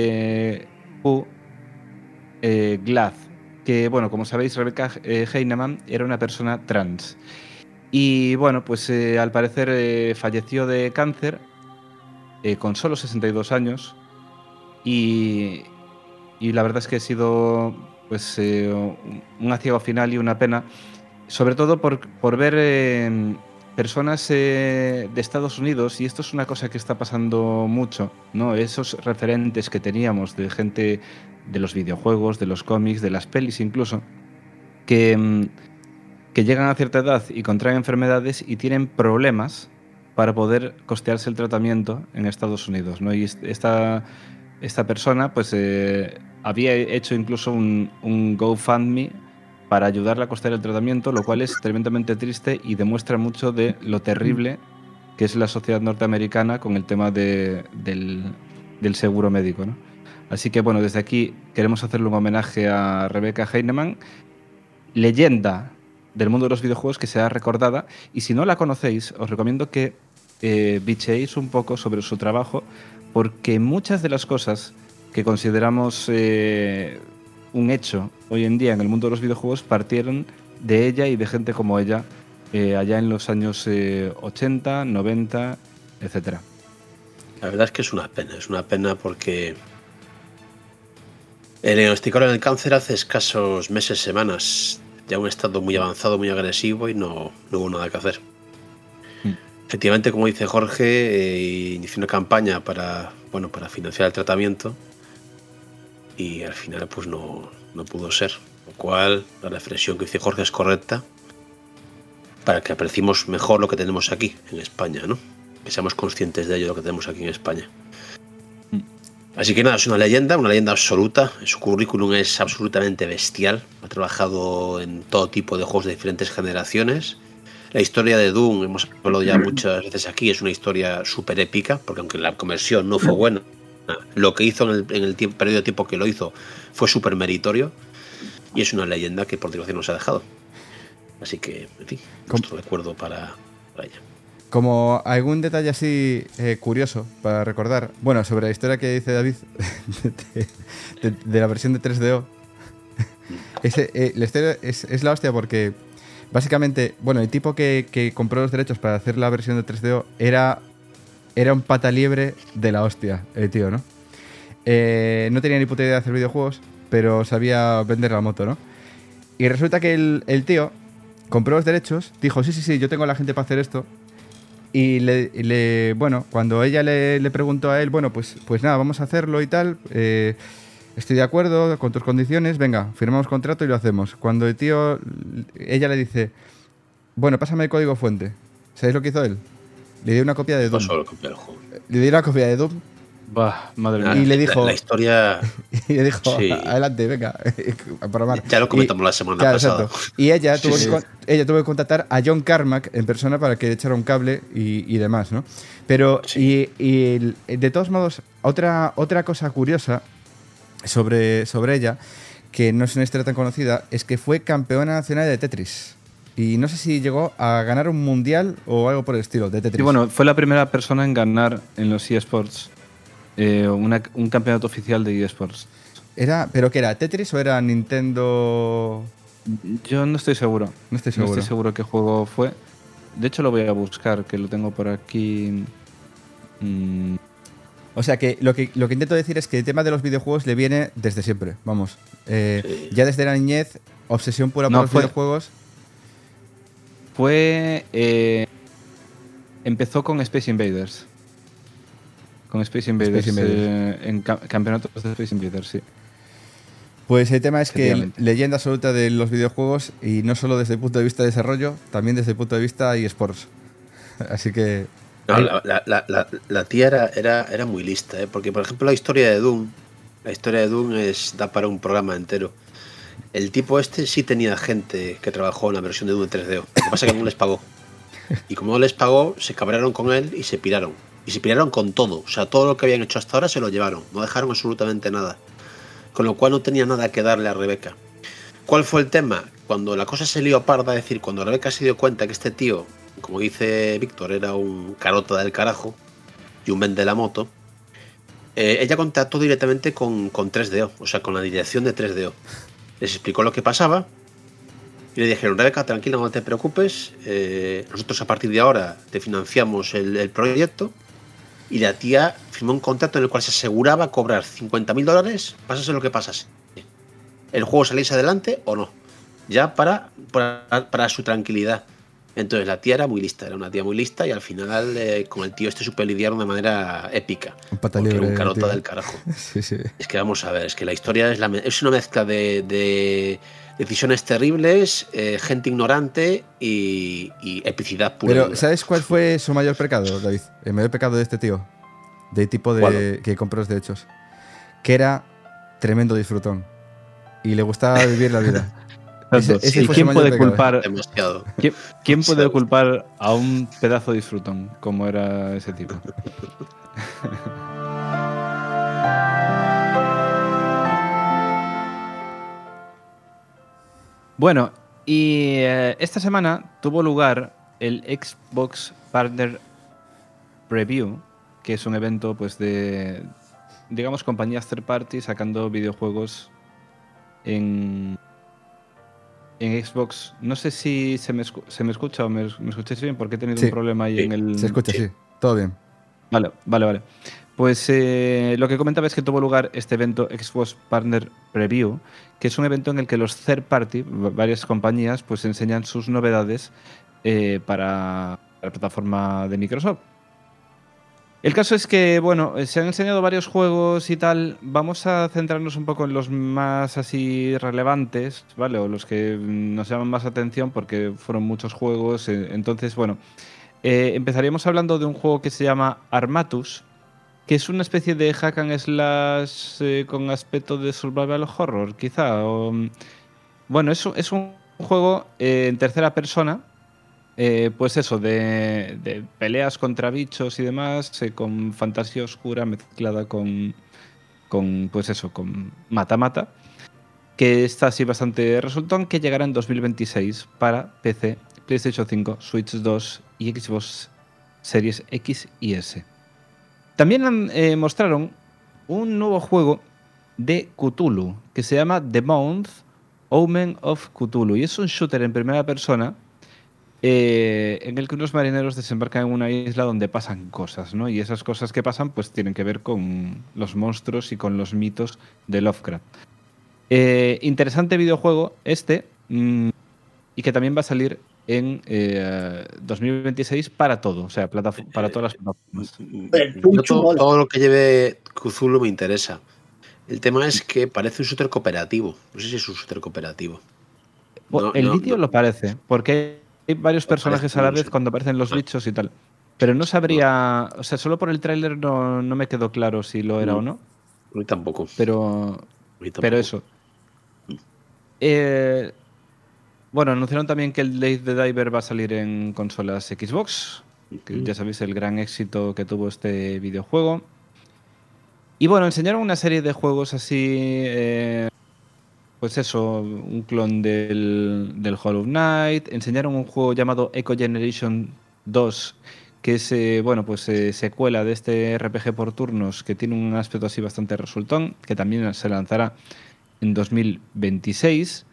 GLAAD, que, bueno, como sabéis, Rebecca Heinemann era una persona trans. Y, bueno, pues al parecer falleció de cáncer con solo 62 años y la verdad es que ha sido pues un aciago final y una pena, sobre todo por ver personas de Estados Unidos, y esto es una cosa que está pasando mucho, ¿no? Esos referentes que teníamos de gente de los videojuegos, de los cómics, de las pelis incluso, que llegan a cierta edad y contraen enfermedades y tienen problemas para poder costearse el tratamiento en Estados Unidos, ¿no? Y esta persona pues había hecho incluso un GoFundMe para ayudarle a costear el tratamiento, lo cual es tremendamente triste y demuestra mucho de lo terrible que es la sociedad norteamericana con el tema del seguro médico, ¿no? Así que, bueno, desde aquí queremos hacerle un homenaje a Rebecca Heinemann, leyenda del mundo de los videojuegos que sea recordada, y si no la conocéis, os recomiendo que bicheéis un poco sobre su trabajo, porque muchas de las cosas que consideramos un hecho hoy en día en el mundo de los videojuegos partieron de ella y de gente como ella allá en los años 80, 90, etc. La verdad es que es una pena porque le diagnosticaron el cáncer hace escasos meses, semanas, ya un estado muy avanzado, muy agresivo, y no hubo nada que hacer. Efectivamente, como dice Jorge, inició una campaña para financiar el tratamiento y al final pues no pudo ser. Lo cual, la reflexión que dice Jorge es correcta para que apreciemos mejor lo que tenemos aquí en España, ¿no? Que seamos conscientes de ello, lo que tenemos aquí en España. Así que nada, es una leyenda absoluta. Su currículum es absolutamente bestial. Ha trabajado en todo tipo de juegos de diferentes generaciones. La historia de Doom, hemos hablado ya muchas veces aquí, es una historia súper épica, porque aunque la conversión no fue buena, lo que hizo en el periodo de tiempo que lo hizo fue súper meritorio, y es una leyenda que por desgracia nos ha dejado. Así que, en fin, nuestro recuerdo para ella. Como algún detalle así curioso para recordar, bueno, sobre la historia que dice David de la versión de 3DO, la historia es la hostia porque básicamente, bueno, el tipo que compró los derechos para hacer la versión de 3DO era un pataliebre de la hostia, el tío, ¿no? No tenía ni puta idea de hacer videojuegos, pero sabía vender la moto, ¿no? Y resulta que el tío compró los derechos, dijo, sí, yo tengo a la gente para hacer esto. Y bueno, cuando ella le preguntó a él, bueno, pues nada, vamos a hacerlo y tal, estoy de acuerdo con tus condiciones, venga, firmamos contrato y lo hacemos. Cuando el tío, ella le dice, bueno, pásame el código fuente. ¿Sabéis lo que hizo él? Le dio una copia de Doom. Pasó la copia del juego. Le dio una copia de Doom. Bah, madre mía. Y le dijo, la historia... Y le dijo, sí. Adelante, venga, a programar. Ya lo comentamos la semana pasada. Exacto. Y ella tuvo que contactar a John Carmack en persona para que le echara un cable y demás, ¿no? Pero, sí. y de todos modos, otra cosa curiosa sobre ella, que no es una historia tan conocida, es que fue campeona nacional de Tetris. Y no sé si llegó a ganar un mundial o algo por el estilo de Tetris. Y bueno, fue la primera persona en ganar en los eSports un campeonato oficial de eSports. ¿Pero qué era? ¿Tetris o era Nintendo? Yo no estoy seguro. No estoy seguro qué juego fue. De hecho, lo voy a buscar, que lo tengo por aquí. O sea, que lo que intento decir es que el tema de los videojuegos le viene desde siempre, vamos. Sí. Ya desde la niñez, obsesión pura por los videojuegos. Empezó con Space Invaders. Con Space Invaders. En campeonatos de Space Invaders, sí. Pues el tema es que leyenda absoluta de los videojuegos, y no solo desde el punto de vista de desarrollo, también desde el punto de vista eSports. Así que... No, la tía era muy lista, ¿eh? Porque, por ejemplo, la historia de Doom da para un programa entero. El tipo este sí tenía gente que trabajó en la versión de Doom de 3DO. Lo que pasa es que no les pagó. Y como no les pagó, se cabrearon con él y se piraron. Y se piraron con todo. O sea, todo lo que habían hecho hasta ahora se lo llevaron. No dejaron absolutamente nada. Con lo cual no tenía nada que darle a Rebeca. ¿Cuál fue el tema? Cuando la cosa se lió parda, es decir, cuando Rebeca se dio cuenta que este tío, como dice Víctor, era un carota del carajo y un vende la moto, ella contactó directamente con 3DO, o sea, con la dirección de 3DO. Les explicó lo que pasaba y le dijeron, Rebeca, tranquila, no te preocupes, nosotros a partir de ahora te financiamos el proyecto. Y la tía firmó un contrato en el cual se aseguraba cobrar $50.000, pasase lo que pasase. El juego saliese adelante o no. Ya para su tranquilidad. Entonces la tía era una tía muy lista y al final con el tío supe lidiar de una manera épica. Porque era un carota del carajo. Sí. Es que vamos a ver, es que la historia es una mezcla de decisiones terribles, gente ignorante y epicidad pura. Pero, ¿sabes cuál fue su mayor pecado, David? El mayor pecado de este tío, de tipo que compró los derechos, que era tremendo disfrutón y le gustaba vivir la vida. ¿Y quién puede culpar? Demasiado. ¿Quién puede culpar a un pedazo de disfrutón como era ese tipo? Bueno, y esta semana tuvo lugar el Xbox Partner Preview, que es un evento pues de, digamos, compañías third party sacando videojuegos en Xbox. No sé si se me escucha o me escucháis bien, porque he tenido un problema ahí en el... Se escucha, sí. Todo bien. Vale. Pues lo que comentaba es que tuvo lugar este evento Xbox Partner Preview, que es un evento en el que los third party, varias compañías, pues enseñan sus novedades para la plataforma de Microsoft. El caso es que, bueno, se han enseñado varios juegos y tal. Vamos a centrarnos un poco en los más así relevantes, ¿vale? O los que nos llaman más atención porque fueron muchos juegos. Entonces, bueno, empezaríamos hablando de un juego que se llama Armatus, que es una especie de hack and slash con aspecto de survival horror, quizá. Bueno, es un juego en tercera persona. Pues eso, de peleas contra bichos y demás, con fantasía oscura mezclada con pues eso, con mata-mata, que está así bastante resultón, que llegará en 2026 para PC, PlayStation 5, Switch 2 y Xbox Series X y S. También mostraron un nuevo juego de Cthulhu, que se llama The Month Omen of Cthulhu, y es un shooter en primera persona en el que unos marineros desembarcan en una isla donde pasan cosas, ¿no? Y esas cosas que pasan pues tienen que ver con los monstruos y con los mitos de Lovecraft. Interesante videojuego y que también va a salir en 2026 para todo, o sea, para todas las plataformas. Todo lo que lleve Cthulhu me interesa. El tema es que parece un shooter cooperativo. No sé si es un shooter cooperativo. El vídeo lo parece, porque hay varios personajes a la vez cuando aparecen los bichos y tal. Pero no sabría... O sea, solo por el tráiler no me quedó claro si lo era o no. A mí tampoco. Pero eso. Bueno, anunciaron también que el Dave the Diver va a salir en consolas Xbox. Que ya sabéis el gran éxito que tuvo este videojuego. Y bueno, enseñaron una serie de juegos así... pues eso, un clon del Hollow Knight. Enseñaron un juego llamado Echo Generation 2, que es secuela de este RPG por turnos, que tiene un aspecto así bastante resultón, que también se lanzará en 2026.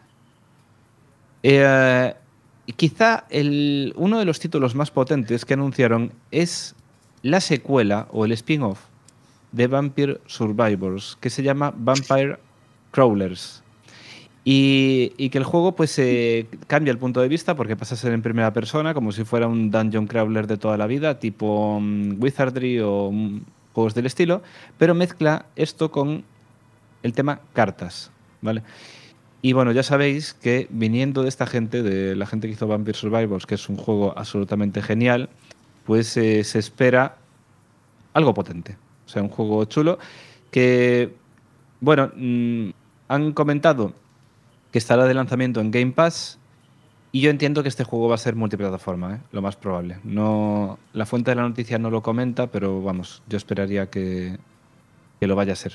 Y quizá uno de los títulos más potentes que anunciaron es la secuela o el spin-off de Vampire Survivors, que se llama Vampire Crawlers. Y que el juego pues cambia el punto de vista porque pasa a ser en primera persona, como si fuera un dungeon crawler de toda la vida, tipo Wizardry o juegos del estilo, pero mezcla esto con el tema cartas, ¿vale? Y bueno, ya sabéis que viniendo de esta gente, de la gente que hizo Vampire Survivors, que es un juego absolutamente genial, pues se espera algo potente. O sea, un juego chulo que, bueno, han comentado que estará de lanzamiento en Game Pass, y yo entiendo que este juego va a ser multiplataforma, lo más probable. No, la fuente de la noticia no lo comenta, pero vamos, yo esperaría que lo vaya a ser.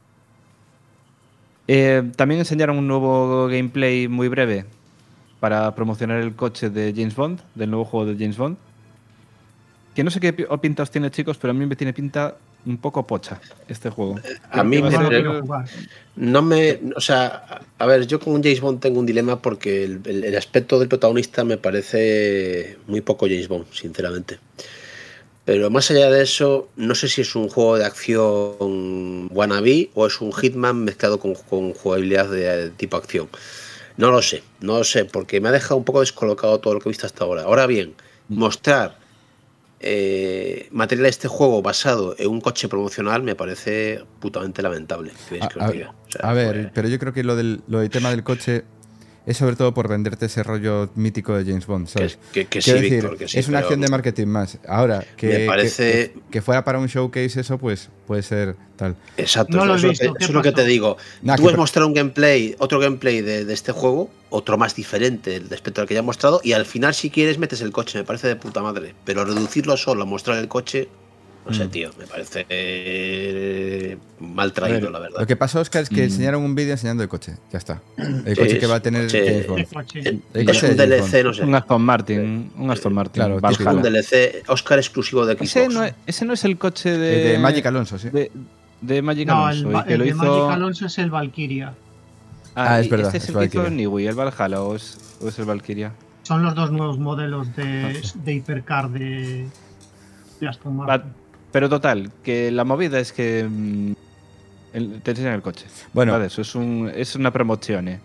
También enseñaron un nuevo gameplay muy breve para promocionar el coche de James Bond, del nuevo juego de James Bond. Que no sé qué pinta os tiene, chicos, pero a mí me tiene pinta un poco pocha este juego. A mí o sea, a ver, yo con James Bond tengo un dilema porque el aspecto del protagonista me parece muy poco James Bond, sinceramente. Pero más allá de eso, no sé si es un juego de acción wannabe o es un Hitman mezclado con jugabilidad de tipo acción. No lo sé, porque me ha dejado un poco descolocado todo lo que he visto hasta ahora. Ahora bien, mostrar material de este juego basado en un coche promocional me parece putamente lamentable. Pero yo creo que lo del tema del coche es sobre todo por venderte ese rollo mítico de James Bond, ¿sabes? Que sí, Víctor, que sí, es una acción de marketing más. Ahora, me parece... que fuera para un showcase eso, pues puede ser tal. Exacto, no eso es lo que te digo. Tú puedes mostrar otro gameplay de este juego, otro más diferente respecto al que ya he mostrado, y al final, si quieres, metes el coche. Me parece de puta madre. Pero reducirlo solo a mostrar el coche... No sé, tío, me parece mal traído, la verdad. Lo que pasó, Oscar, es que enseñaron un vídeo enseñando el coche. Ya está. El coche que va a tener James Bond. Es un DLC, no sé. Un Aston Martin. Claro, es un DLC Oscar exclusivo de Xbox. Ese no es el coche de Magic Alonso, sí. De Magic Alonso. El de Magic Alonso es el Valkyria. Es verdad. ¿Este es el que hizo Niwi, el Valhalla o es el Valkyria? Son los dos nuevos modelos de Hypercar de Aston Martin. Pero total, que la movida es que te enseñan el coche. Bueno, vale, eso es una promoción.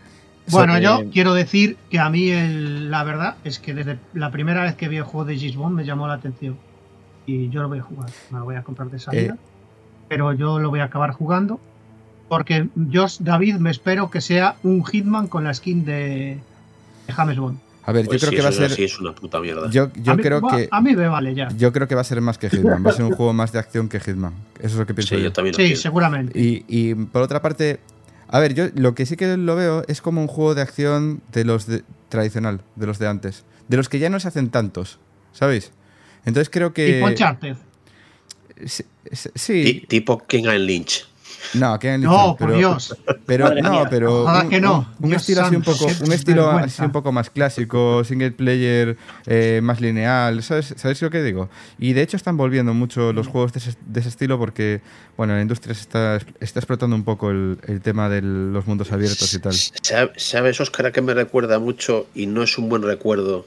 Bueno, yo quiero decir que a mí la verdad es que desde la primera vez que vi el juego de James Bond me llamó la atención. Y yo lo voy a jugar. Me lo voy a comprar de salida. Pero yo lo voy a acabar jugando. Porque yo, David, me espero que sea un Hitman con la skin de James Bond. A ver, Pues yo creo que va a ser. Sí, es una puta mierda. Yo creo que. A mí me vale ya. Yo creo que va a ser más que Hitman. Va a ser un juego más de acción que Hitman. Eso es lo que pienso Sí, yo. yo también lo Sí, pienso. seguramente. Y por otra parte, a ver, yo lo que sí que lo veo es como un juego de acción de los tradicional, de los de antes. De los que ya no se hacen tantos, ¿sabéis? Entonces creo que. Tipo Uncharted. Sí. Tipo King and Lynch. No, que No, por Dios. Pero Madre no, mía. pero Ojalá que no. un Dios estilo así un santo, poco, qué un estilo vergüenza. así un poco más clásico, single player, más lineal, ¿sabes lo que digo? Y de hecho están volviendo mucho los juegos de ese estilo porque, bueno, la industria está explotando un poco el tema de los mundos abiertos y tal. ¿Sabes, Óscar, a qué me recuerda mucho? Y no es un buen recuerdo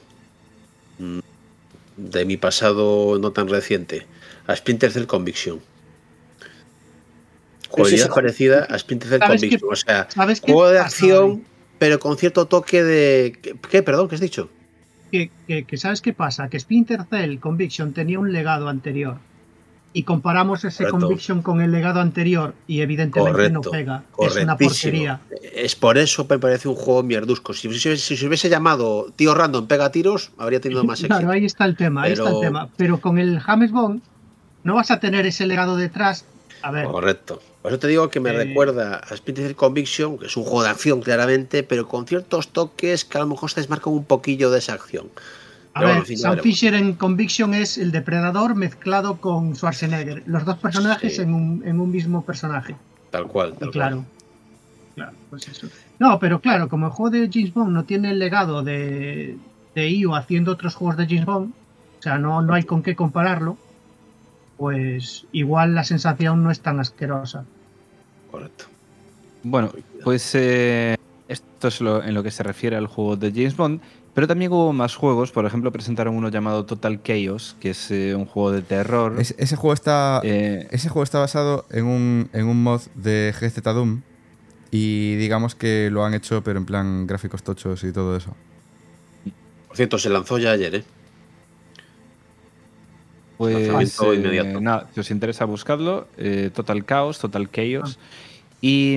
de mi pasado no tan reciente. A Splinter Cell Conviction. Jugabilidad parecida a Splinter Cell ¿Sabes Conviction. O sea, ¿sabes qué juego de pasa, acción, David? pero con cierto toque de... ¿Qué? Perdón, ¿qué has dicho? Que ¿sabes qué pasa? Que Splinter Cell Conviction tenía un legado anterior. Y comparamos ese Correcto. Conviction con el legado anterior y evidentemente no pega. Es una porquería. Es por eso me parece un juego mierdusco. Si se hubiese llamado Tío Random Pega Tiros, habría tenido más éxito. Claro, ahí está el tema, Pero con el James Bond no vas a tener ese legado detrás. A ver, Correcto. Por eso te digo que me recuerda a Splinter Cell Conviction, que es un juego de acción claramente, pero con ciertos toques que a lo mejor se desmarcan un poquillo de esa acción. a Pero ver, bueno, en fin, ya Sam veremos. Fisher en Conviction es el depredador mezclado con Schwarzenegger. Los dos personajes Sí. en un mismo personaje. Tal cual. Y claro, pues eso. No, pero claro, como el juego de James Bond no tiene el legado de IO haciendo otros juegos de James Bond, o sea, no hay con qué compararlo, pues igual la sensación no es tan asquerosa. Correcto. Bueno, pues esto es en lo que se refiere al juego de James Bond, pero también hubo más juegos. Por ejemplo, presentaron uno llamado Total Chaos, que es un juego de terror. Ese juego está basado en un mod de GZ Doom y digamos que lo han hecho pero en plan gráficos tochos y todo eso. Por cierto, se lanzó ya ayer, ¿eh? Pues Lanzamiento inmediato. nada, si os interesa buscadlo, Total Chaos. Y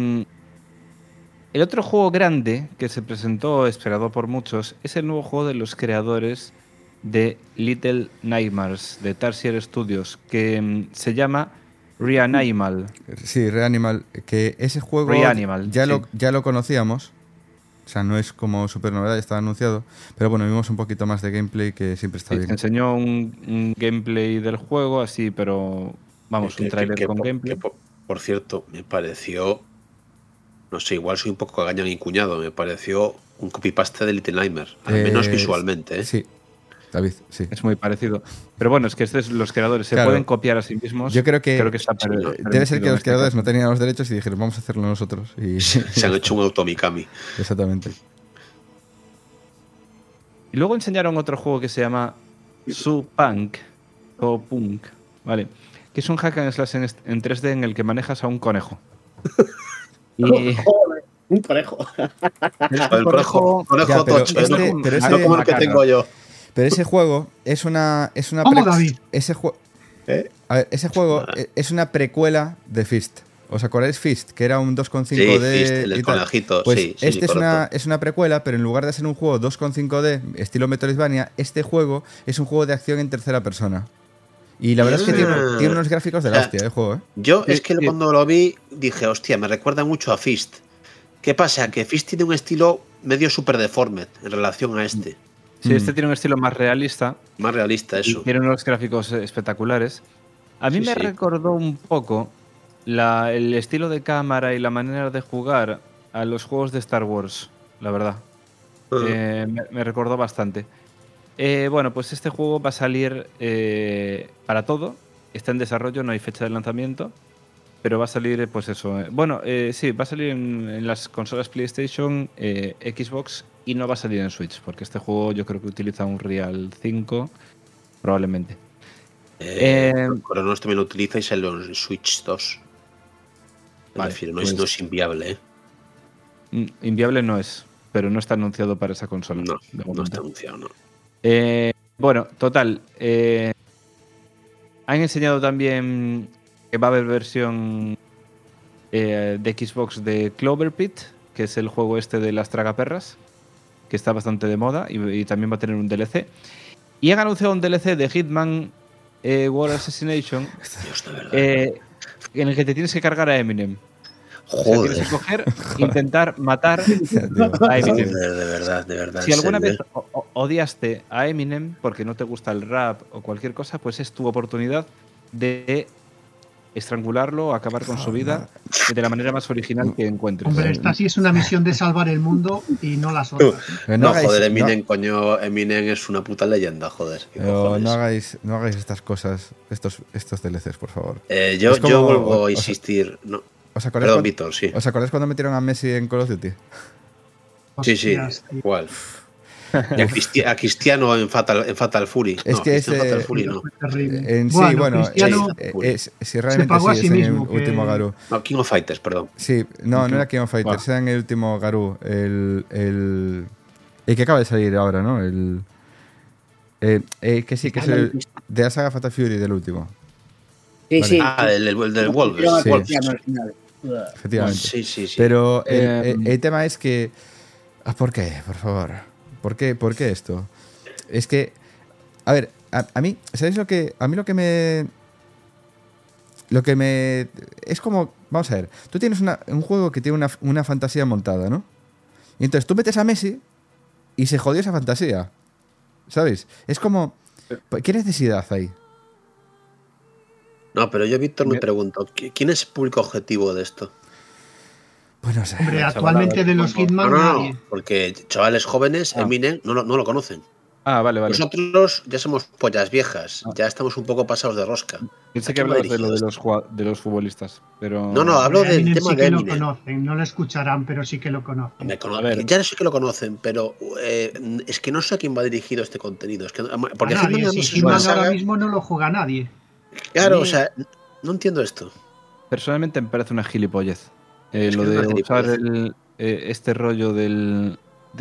el otro juego grande que se presentó, esperado por muchos, es el nuevo juego de los creadores de Little Nightmares, de Tarsier Studios, que se llama Reanimal. Sí, Reanimal, que ese juego Reanimal, ya sí. lo conocíamos. O sea, no es como super novedad, ya estaba anunciado. Pero bueno, vimos un poquito más de gameplay que siempre está Sí, bien. se enseñó un gameplay del juego, así, pero vamos, un tráiler con gameplay. Por cierto, me pareció, no sé, igual soy un poco cagaña mi cuñado, me pareció un copy-paste de Little Nightmare, al menos visualmente, ¿eh? Sí, David, sí. Es muy parecido. Pero bueno, es que los creadores se Claro. pueden copiar a sí mismos. Yo creo que está debe ser que los creadores no tenían los derechos y dijeron, vamos a hacerlo nosotros. Y Se han hecho un automikami. exactamente. Y luego enseñaron otro juego que se llama Punk, ¿vale? Que es un hack and slash en 3D en el que manejas a un conejo. Y Joder, un conejo. El conejo Ya, pero tocho, este- ¿no? pero ese- No como el que tengo yo. Pero ese juego es una ¿Cómo, David? ese ¿Eh? a ver, ese juego es una precuela de Fist. ¿Os acordáis Fist? Que era un 2,5D. Sí, Fist, el y tal. conejito, Pues sí, este correcto. es una precuela, pero en lugar de ser un juego 2,5D, estilo Metroidvania, este juego es un juego de acción en tercera persona. Y la verdad es que tiene unos gráficos de la hostia, el juego, ¿eh? Yo es que Sí. cuando lo vi dije, hostia, me recuerda mucho a Fist. ¿Qué pasa? Que Fist tiene un estilo medio super deformed en relación a este. sí, este tiene un estilo más realista. Más realista Y eso. tiene unos gráficos espectaculares. A mí Sí, me sí. recordó un poco el estilo de cámara y la manera de jugar a los juegos de Star Wars, la verdad. Me recordó bastante. Bueno, pues este juego va a salir para todo. Está en desarrollo, no hay fecha de lanzamiento. Pero va a salir, pues eso. Sí, va a salir en las consolas PlayStation, Xbox y no va a salir en Switch. Porque este juego yo creo que utiliza un Real 5, probablemente. Cronos también lo utiliza y sale en Switch 2. Me Vale, refiero, no pues- es inviable, ¿eh? inviable no es, pero no está anunciado para esa consola. No, de no momento. está anunciado, no. Bueno, total. Han enseñado también que va a haber versión de Xbox de Clover Pit, que es el juego este de las tragaperras, que está bastante de moda y también va a tener un DLC. Y han anunciado un DLC de Hitman World Assassination Dios, de verdad. en el que te tienes que cargar a Eminem. O sea, Joder. tienes que coger, intentar matar a Eminem. Joder, de verdad. Si en alguna vez serio. odiaste a Eminem porque no te gusta el rap o cualquier cosa, pues es tu oportunidad de estrangularlo o acabar con su vida de la manera más original que encuentres. Hombre, esta sí es una misión de salvar el mundo y no las otras. No, hagáis- joder, no- Eminem, coño, Eminem es una puta leyenda, joder. ¿Qué Pero cojones? no hagáis estas cosas, estos DLCs, por favor. Yo Es como- yo vuelvo o a sea, insistir. No. ¿Os acordáis, Perdón, cuando, Víctor, sí. ¿Os acordáis cuando metieron a Messi en Call of Duty? Sí, Hostias, tío. igual. Y a Cristiano en Fatal Fury. Es No, que Cristiano ese- Fatal Fury no. Fue terrible. Sí, bueno, Cristiano si realmente pagó a sí sí es en mismo, el que- último Garú. No, King of Fighters, perdón. Sí, no era King of Fighters, era en el último Garú. El que acaba de salir ahora, ¿no? Que sí, que es el de la saga Fatal Fury del último. Sí, Vale. sí. Ah, el del Wolves. Pero Sí. Cristiano al final. Efectivamente. Sí. Pero el tema es que... ¿Por qué? Por favor. ¿Por qué esto? Es que... A ver, a mí... ¿Sabéis lo que... A mí lo que me... Es como... Vamos a ver. Tú tienes un juego que tiene una fantasía montada, ¿no? Y entonces tú metes a Messi y se jodió esa fantasía. ¿Sabes? Es como... ¿Qué necesidad hay? No, pero yo, Víctor, me pregunto, ¿quién es el público objetivo de esto? Pues no sé. Hombre, La actualmente chavalada de los del Hitman No, nadie. porque chavales jóvenes, Eminem, no lo conocen. Ah, vale. Nosotros ya somos pollas viejas, ya estamos un poco pasados de rosca. Pensé ¿A que quién va hablabas de lo dirigido de los futbolistas, pero... No, hablo del Eminem tema sí de que lo Eminem. conocen, no lo escucharán, pero sí que lo conocen. A ver. Ya sé que lo conocen, pero es que no sé a quién va dirigido este contenido. Es que, porque A nadie, Hitman si es Hitman una ahora saga. mismo no lo juega nadie. Claro, A mí- o sea, no entiendo esto. Personalmente me parece una gilipollez. Es Lo que es de una usar gilipollez. este rollo del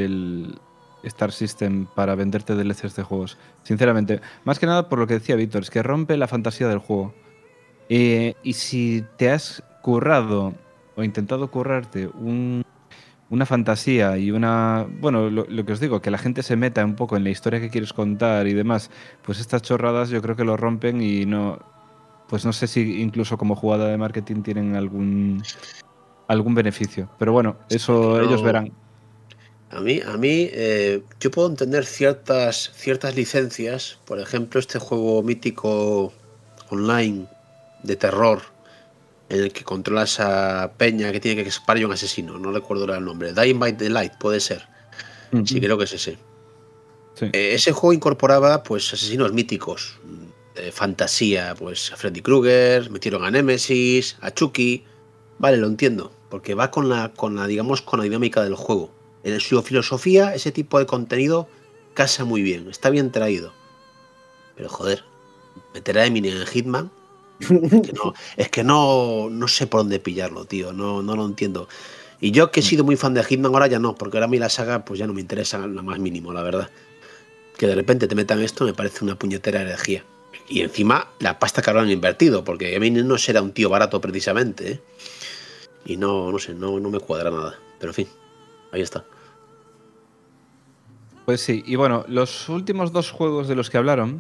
Star System para venderte DLCs de juegos. Sinceramente, más que nada por lo que decía Víctor, es que rompe la fantasía del juego. Y si te has currado o intentado currarte una fantasía y una... Bueno, lo que os digo, que la gente se meta un poco en la historia que quieres contar y demás, pues estas chorradas yo creo que lo rompen y no... Pues no sé si incluso como jugada de marketing tienen algún beneficio. Pero bueno, eso No. ellos verán. A mí yo puedo entender ciertas licencias, por ejemplo, este juego mítico online de terror en el que controlas a Peña que tiene que disparar a un asesino, no recuerdo ahora el nombre, Dying by the Light puede ser, sí creo que es ese. Sí. Ese juego incorporaba pues asesinos míticos, fantasía, pues a Freddy Krueger, metieron a Nemesis, a Chucky, vale, lo entiendo, porque va con la digamos con la dinámica del juego. En su filosofía, ese tipo de contenido casa muy bien, está bien traído. Pero joder, meter a Eminem en Hitman, es que no sé por dónde pillarlo, tío, no lo entiendo. Y yo que he sido muy fan de Hitman, ahora ya no, porque ahora a mí la saga pues ya no me interesa lo más mínimo, la verdad. Que de repente te metan esto me parece una puñetera herejía. Y encima la pasta que habrán invertido, porque Eminem no será un tío barato precisamente, ¿eh? Y no sé, no me cuadra nada. Pero en fin, ahí está. Pues sí, y bueno, los últimos dos juegos de los que hablaron,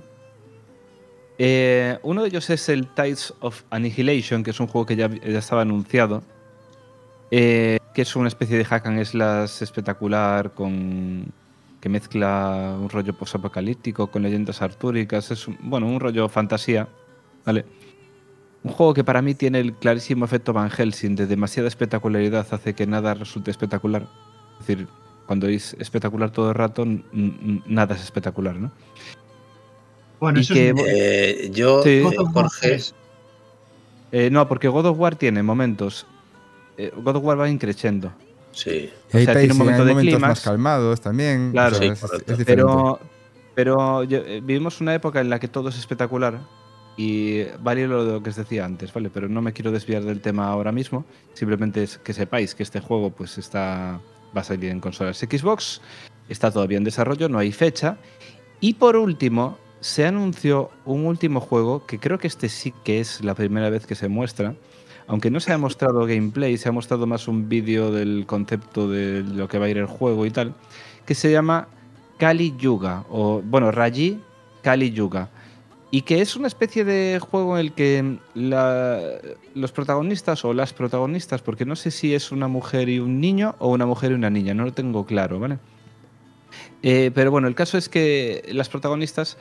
uno de ellos es el Tides of Annihilation, que es un juego que ya estaba anunciado, que es una especie de hack and slash espectacular que mezcla un rollo posapocalíptico con leyendas artúricas, es un rollo fantasía, ¿vale? Un juego que para mí tiene el clarísimo efecto Van Helsing, de demasiada espectacularidad hace que nada resulte espectacular. Es decir, cuando es espectacular todo el rato, nada es espectacular, ¿no? Bueno, Y eso que- es Yo, Sí. God of War Jorge, 3. No, porque God of War tiene momentos. God of War va increciendo. sí. Y hay O sea, tiene un momento hay de momentos clímax. más calmados también. Claro, o sea, sí, es correcto. diferente. Pero vivimos una época en la que todo es espectacular Y vale lo que os decía antes, ¿vale? Pero no me quiero desviar del tema ahora mismo. Simplemente es que sepáis que este juego pues va a salir en consolas Xbox. Está todavía en desarrollo, no hay fecha. Y por último, se anunció un último juego que creo que este sí que es la primera vez que se muestra. Aunque no se ha mostrado gameplay, se ha mostrado más un vídeo del concepto de lo que va a ir el juego y tal, que se llama Kali Yuga, o bueno, Raji Kali Yuga. Y que es una especie de juego en el que los protagonistas o las protagonistas, porque no sé si es una mujer y un niño o una mujer y una niña, no lo tengo claro, ¿vale? Pero bueno, el caso es que las protagonistas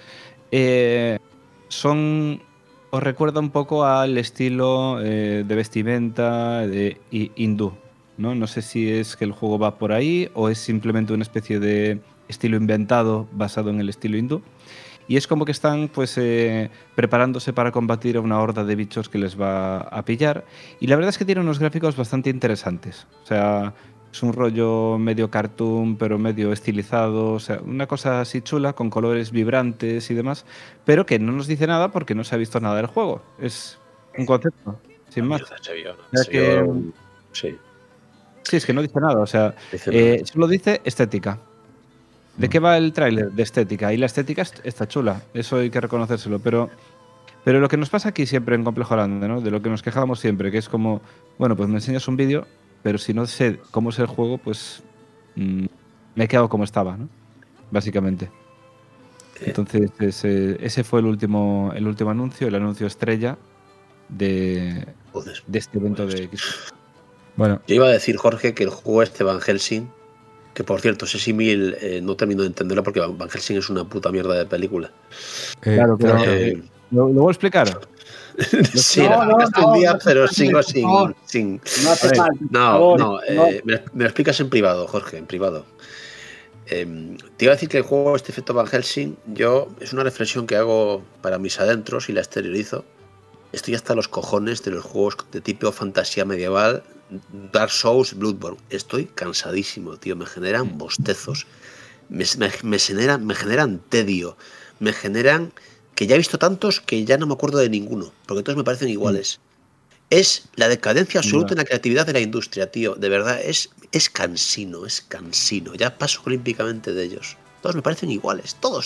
os recuerda un poco al estilo de vestimenta hindú, ¿no? No sé si es que el juego va por ahí o es simplemente una especie de estilo inventado basado en el estilo hindú. Y es como que están pues preparándose para combatir a una horda de bichos que les va a pillar. Y la verdad es que tiene unos gráficos bastante interesantes. O sea, es un rollo medio cartoon, pero medio estilizado. O sea, una cosa así chula, con colores vibrantes y demás. Pero que no nos dice nada porque no se ha visto nada del juego. Es un concepto, sin más. Sí. Sí, es que no dice nada. O sea, solo dice estética. ¿De qué va el tráiler? De estética. Y la estética está chula. Eso hay que reconocérselo. Pero lo que nos pasa aquí siempre en Complejo Grande, ¿no? De lo que nos quejamos siempre, que es como, bueno, pues me enseñas un vídeo, pero si no sé cómo es el juego, pues me he quedado como estaba, ¿no? Básicamente. Entonces, ese fue el último anuncio, el anuncio estrella de este evento de Xbox. Bueno, yo iba a decir, Jorge, que el juego este Van Helsing, que por cierto, ese símil no termino de entenderlo porque Van Helsing es una puta mierda de película. Claro, pero ¿lo voy a explicar? Sí, el día, pero sigo sin. No hace falta. Me lo explicas en privado, Jorge, en privado. Te iba a decir que el juego, este efecto Van Helsing, es una reflexión que hago para mis adentros y la exteriorizo. Estoy hasta los cojones de los juegos de tipo fantasía medieval, Dark Souls, Bloodborne. Estoy cansadísimo, tío. Me generan bostezos. Me generan tedio. Me generan que ya he visto tantos que ya no me acuerdo de ninguno, porque todos me parecen iguales. Es la decadencia absoluta en la creatividad de la industria, tío. De verdad, es cansino, es cansino. Ya paso olímpicamente de ellos. Todos me parecen iguales. Todos.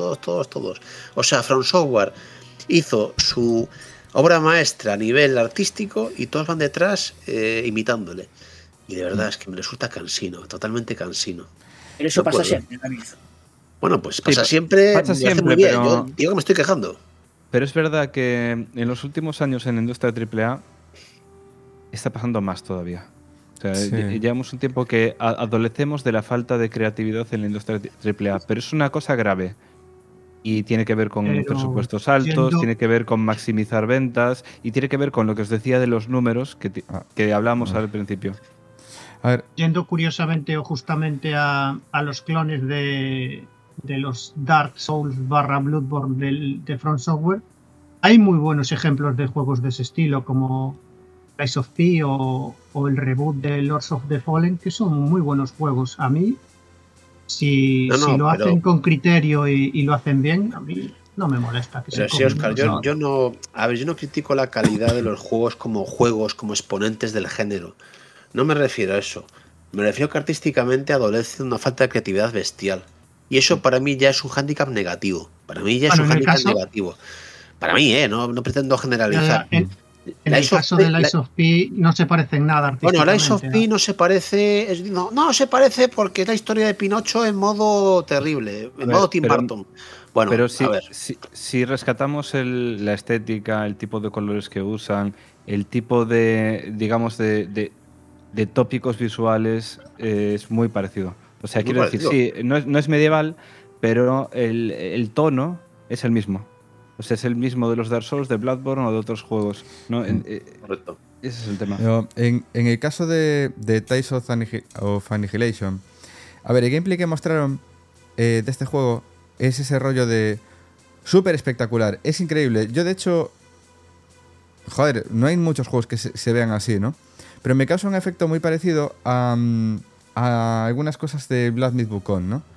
O sea, From Software hizo su obra maestra a nivel artístico y todos van detrás imitándole. Y de verdad es que me resulta cansino, totalmente cansino. Pero eso pasa siempre, David. Bueno, pues pasa siempre. Pasa siempre, muy bien. pero Yo digo que me estoy quejando. Pero es verdad que en los últimos años en la industria AAA está pasando más todavía. O sea, llevamos un tiempo que adolecemos de la falta de creatividad en la industria AAA, pero es una cosa grave. Y tiene que ver con presupuestos altos, tiene que ver con maximizar ventas y tiene que ver con lo que os decía de los números que hablamos al principio. A ver. Yendo curiosamente o justamente a los clones de los Dark Souls / Bloodborne de From Software, hay muy buenos ejemplos de juegos de ese estilo, como Lies of P o el reboot de Lords of the Fallen, que son muy buenos juegos. A mí, si lo hacen con criterio y lo hacen bien, a mí no me molesta. Pero sí, Óscar, yo no critico la calidad de los juegos, como exponentes del género. No me refiero a eso. Me refiero que artísticamente adolece una falta de creatividad bestial. Y eso para mí ya es un hándicap negativo. Para mí ya es un hándicap negativo. Para mí, no pretendo generalizar. En el caso de Lies of P no se parece en nada artísticamente. Bueno, Lies of P no se parece. No se parece porque es la historia de Pinocho en modo terrible, en modo Tim Burton. Bueno, pero si rescatamos la estética, el tipo de colores que usan, el tipo de, digamos, de tópicos visuales, es muy parecido. O sea, quiero decir, sí, no es medieval, pero el tono es el mismo. O sea, es el mismo de los Dark Souls, de Bloodborne o de otros juegos, ¿no? Correcto. Ese es el tema. En el caso de Tales of Annihilation, a ver, el gameplay que mostraron de este juego es ese rollo de súper espectacular. Es increíble. Yo, de hecho, joder, no hay muchos juegos que se vean así, ¿no? Pero me causa un efecto muy parecido a algunas cosas de Blood Myth Wukong, ¿no?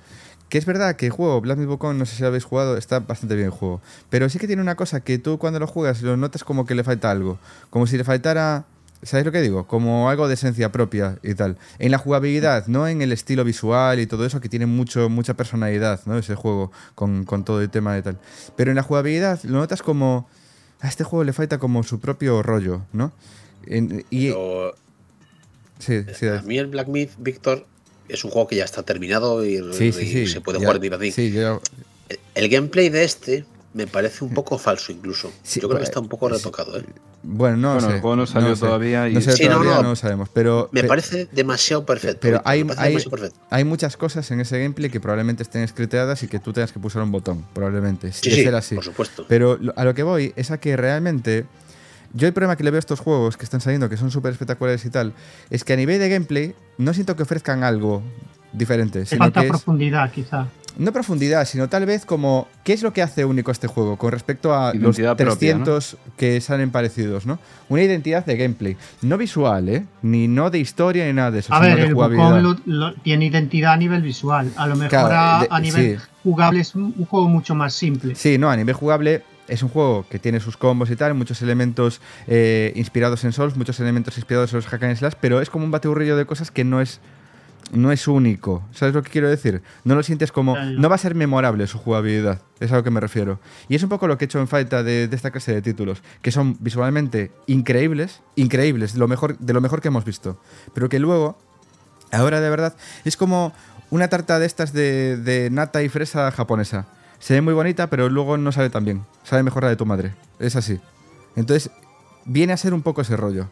Que es verdad que el juego, Black Myth Wukong, no sé si lo habéis jugado, está bastante bien el juego. Pero sí que tiene una cosa que tú cuando lo juegas lo notas como que le falta algo. Como si le faltara... ¿Sabéis lo que digo? Como algo de esencia propia y tal. En la jugabilidad, no en el estilo visual y todo eso, que tiene mucha personalidad, ¿no? Ese juego con todo el tema y tal. Pero en la jugabilidad lo notas como... A este juego le falta como su propio rollo, ¿no? Pero Sí, a mí el Black Myth, Víctor, es un juego que ya está terminado y se puede jugar divertido. Sí, El gameplay de este me parece un poco falso incluso. Sí, yo creo que está un poco retocado, ¿eh? Bueno, no sé. El juego no salió todavía. No sé Sí, todavía, no lo sabemos. Pero me parece demasiado perfecto. Pero Víctor, demasiado perfecto. hay muchas cosas en ese gameplay que probablemente estén scripteadas y que tú tengas que pulsar un botón, probablemente. Sí, de ser así. por supuesto. Pero a lo que voy es a que realmente... Yo el problema que le veo a estos juegos que están saliendo, que son súper espectaculares y tal, es que a nivel de gameplay no siento que ofrezcan algo diferente. Sino falta que profundidad, quizá. No profundidad, sino tal vez como ¿qué es lo que hace único este juego con respecto a Identidad los 300 propia, ¿no? que salen parecidos, ¿no? Una identidad de gameplay. No visual, ¿eh? Ni no de historia ni nada de eso, A sino ver, de el jugabilidad. Wukong tiene identidad a nivel visual. A lo mejor Claro, a nivel sí. jugable es un juego mucho más simple. Sí, no, a nivel jugable es un juego que tiene sus combos y tal, muchos elementos inspirados en Souls, muchos elementos inspirados en los hack and slash, pero es como un bateurrillo de cosas que no es único. ¿Sabes lo que quiero decir? No lo sientes como... No va a ser memorable su jugabilidad. Es a lo que me refiero. Y es un poco lo que he hecho en falta de esta clase de títulos, que son visualmente increíbles, de lo mejor que hemos visto. Pero que luego, ahora de verdad, es como una tarta de estas de nata y fresa japonesa. Se ve muy bonita, pero luego no sabe tan bien. Sabe mejor la de tu madre. Es así. Entonces, viene a ser un poco ese rollo.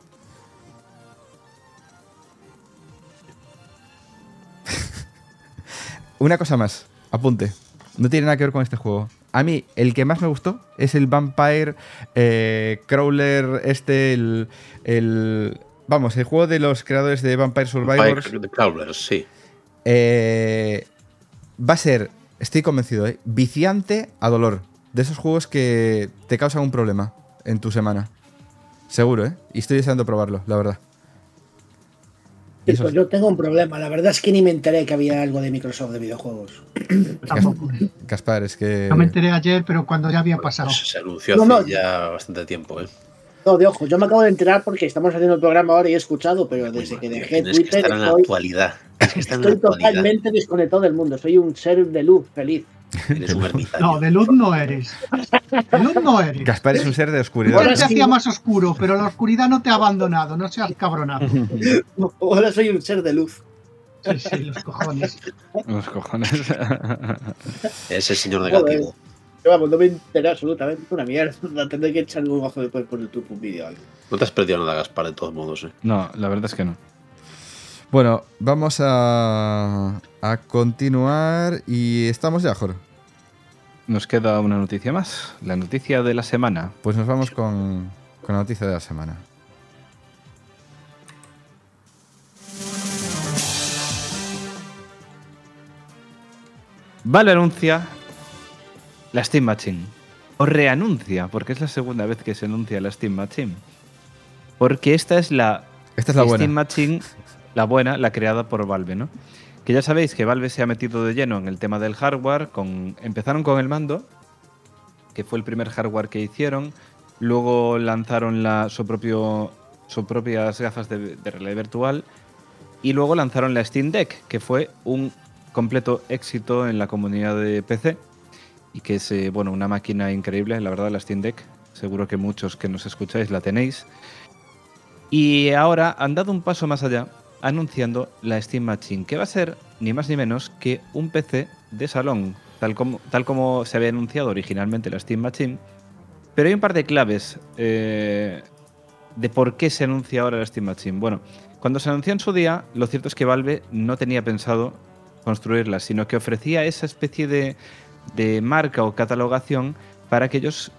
Una cosa más, apunte. No tiene nada que ver con este juego. A mí, el que más me gustó es el Vampire Crawler, vamos, el juego de los creadores de Vampire Survivors. Vampire Crawlers, sí. Va a ser, estoy convencido, viciante a dolor. De esos juegos que te causan un problema en tu semana. Seguro, ¿eh? Y estoy deseando probarlo, la verdad. Sí, pues yo tengo un problema. La verdad es que ni me enteré que había algo de Microsoft de videojuegos. Tampoco. Gaspar, es que... No me enteré ayer, pero cuando ya había pasado. Pues se anunció hace ya bastante tiempo, ¿eh? No, de ojo, yo me acabo de enterar porque estamos haciendo el programa ahora y he escuchado, pero desde que dejé Tienes Twitter que estar en la actualidad. estoy totalmente desconectado del mundo. Soy un ser de luz feliz. Eres un ermitaño. No, de luz no eres. De luz no eres. Gaspar es un ser de oscuridad. Ahora te hacía más oscuro, pero la oscuridad no te ha abandonado. No seas cabronazo. Ahora soy un ser de luz. Sí, los cojones. Los cojones. Es el señor negativo. Pero vamos, no me enteré absolutamente una mierda. Tendré que echarle un ojo después por YouTube un vídeo o algo. No te has perdido nada, Gaspar, de todos modos, ¿eh? No, la verdad es que no. Bueno, vamos a continuar y estamos ya, Jorge. Nos queda una noticia más, la noticia de la semana. Pues nos vamos con la noticia de la semana. Valve anuncia la Steam Machine. O reanuncia, porque es la segunda vez que se anuncia la Steam Machine. Porque esta es la buena. Steam Machine, la buena, la creada por Valve, ¿no? Que ya sabéis que Valve se ha metido de lleno en el tema del hardware. Empezaron con el mando, que fue el primer hardware que hicieron. Luego lanzaron sus propias gafas de realidad virtual. Y luego lanzaron la Steam Deck, que fue un completo éxito en la comunidad de PC. Y que es una máquina increíble, la verdad, la Steam Deck. Seguro que muchos que nos escucháis la tenéis. Y ahora han dado un paso más allá, anunciando la Steam Machine, que va a ser ni más ni menos que un PC de salón, tal como se había anunciado originalmente la Steam Machine. Pero hay un par de claves de por qué se anuncia ahora la Steam Machine. Bueno, cuando se anunció en su día, lo cierto es que Valve no tenía pensado construirla, sino que ofrecía esa especie de marca o catalogación para aquellos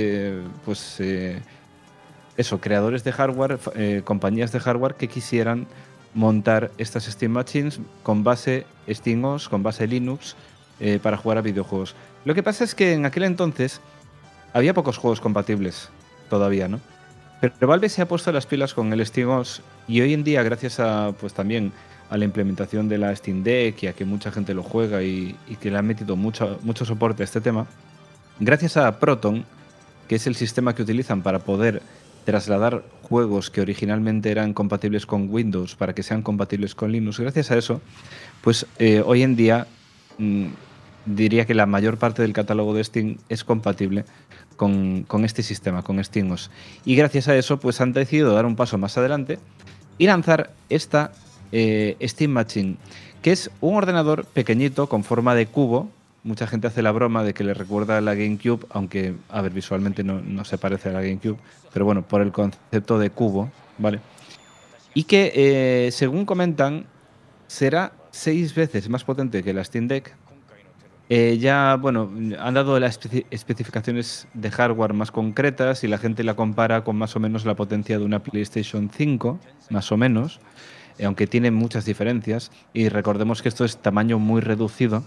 creadores de hardware, compañías de hardware que quisieran montar estas Steam Machines con base SteamOS, con base Linux, para jugar a videojuegos. Lo que pasa es que en aquel entonces había pocos juegos compatibles todavía, ¿no? Pero Valve se ha puesto las pilas con el SteamOS y hoy en día, gracias a también a la implementación de la Steam Deck y a que mucha gente lo juega y que le han metido mucho soporte a este tema, gracias a Proton, que es el sistema que utilizan para poder trasladar juegos que originalmente eran compatibles con Windows para que sean compatibles con Linux, gracias a eso, pues hoy en día diría que la mayor parte del catálogo de Steam es compatible con este sistema, con SteamOS. Y gracias a eso, pues han decidido dar un paso más adelante y lanzar esta Steam Machine, que es un ordenador pequeñito con forma de cubo. Mucha gente hace la broma de que le recuerda a la GameCube, aunque, a ver, visualmente no se parece a la GameCube, pero bueno, por el concepto de cubo, ¿vale? Y que, según comentan, será 6 veces más potente que la Steam Deck. Ya, bueno, han dado las especificaciones de hardware más concretas y la gente la compara con más o menos la potencia de una PlayStation 5, más o menos, aunque tiene muchas diferencias. Y recordemos que esto es tamaño muy reducido.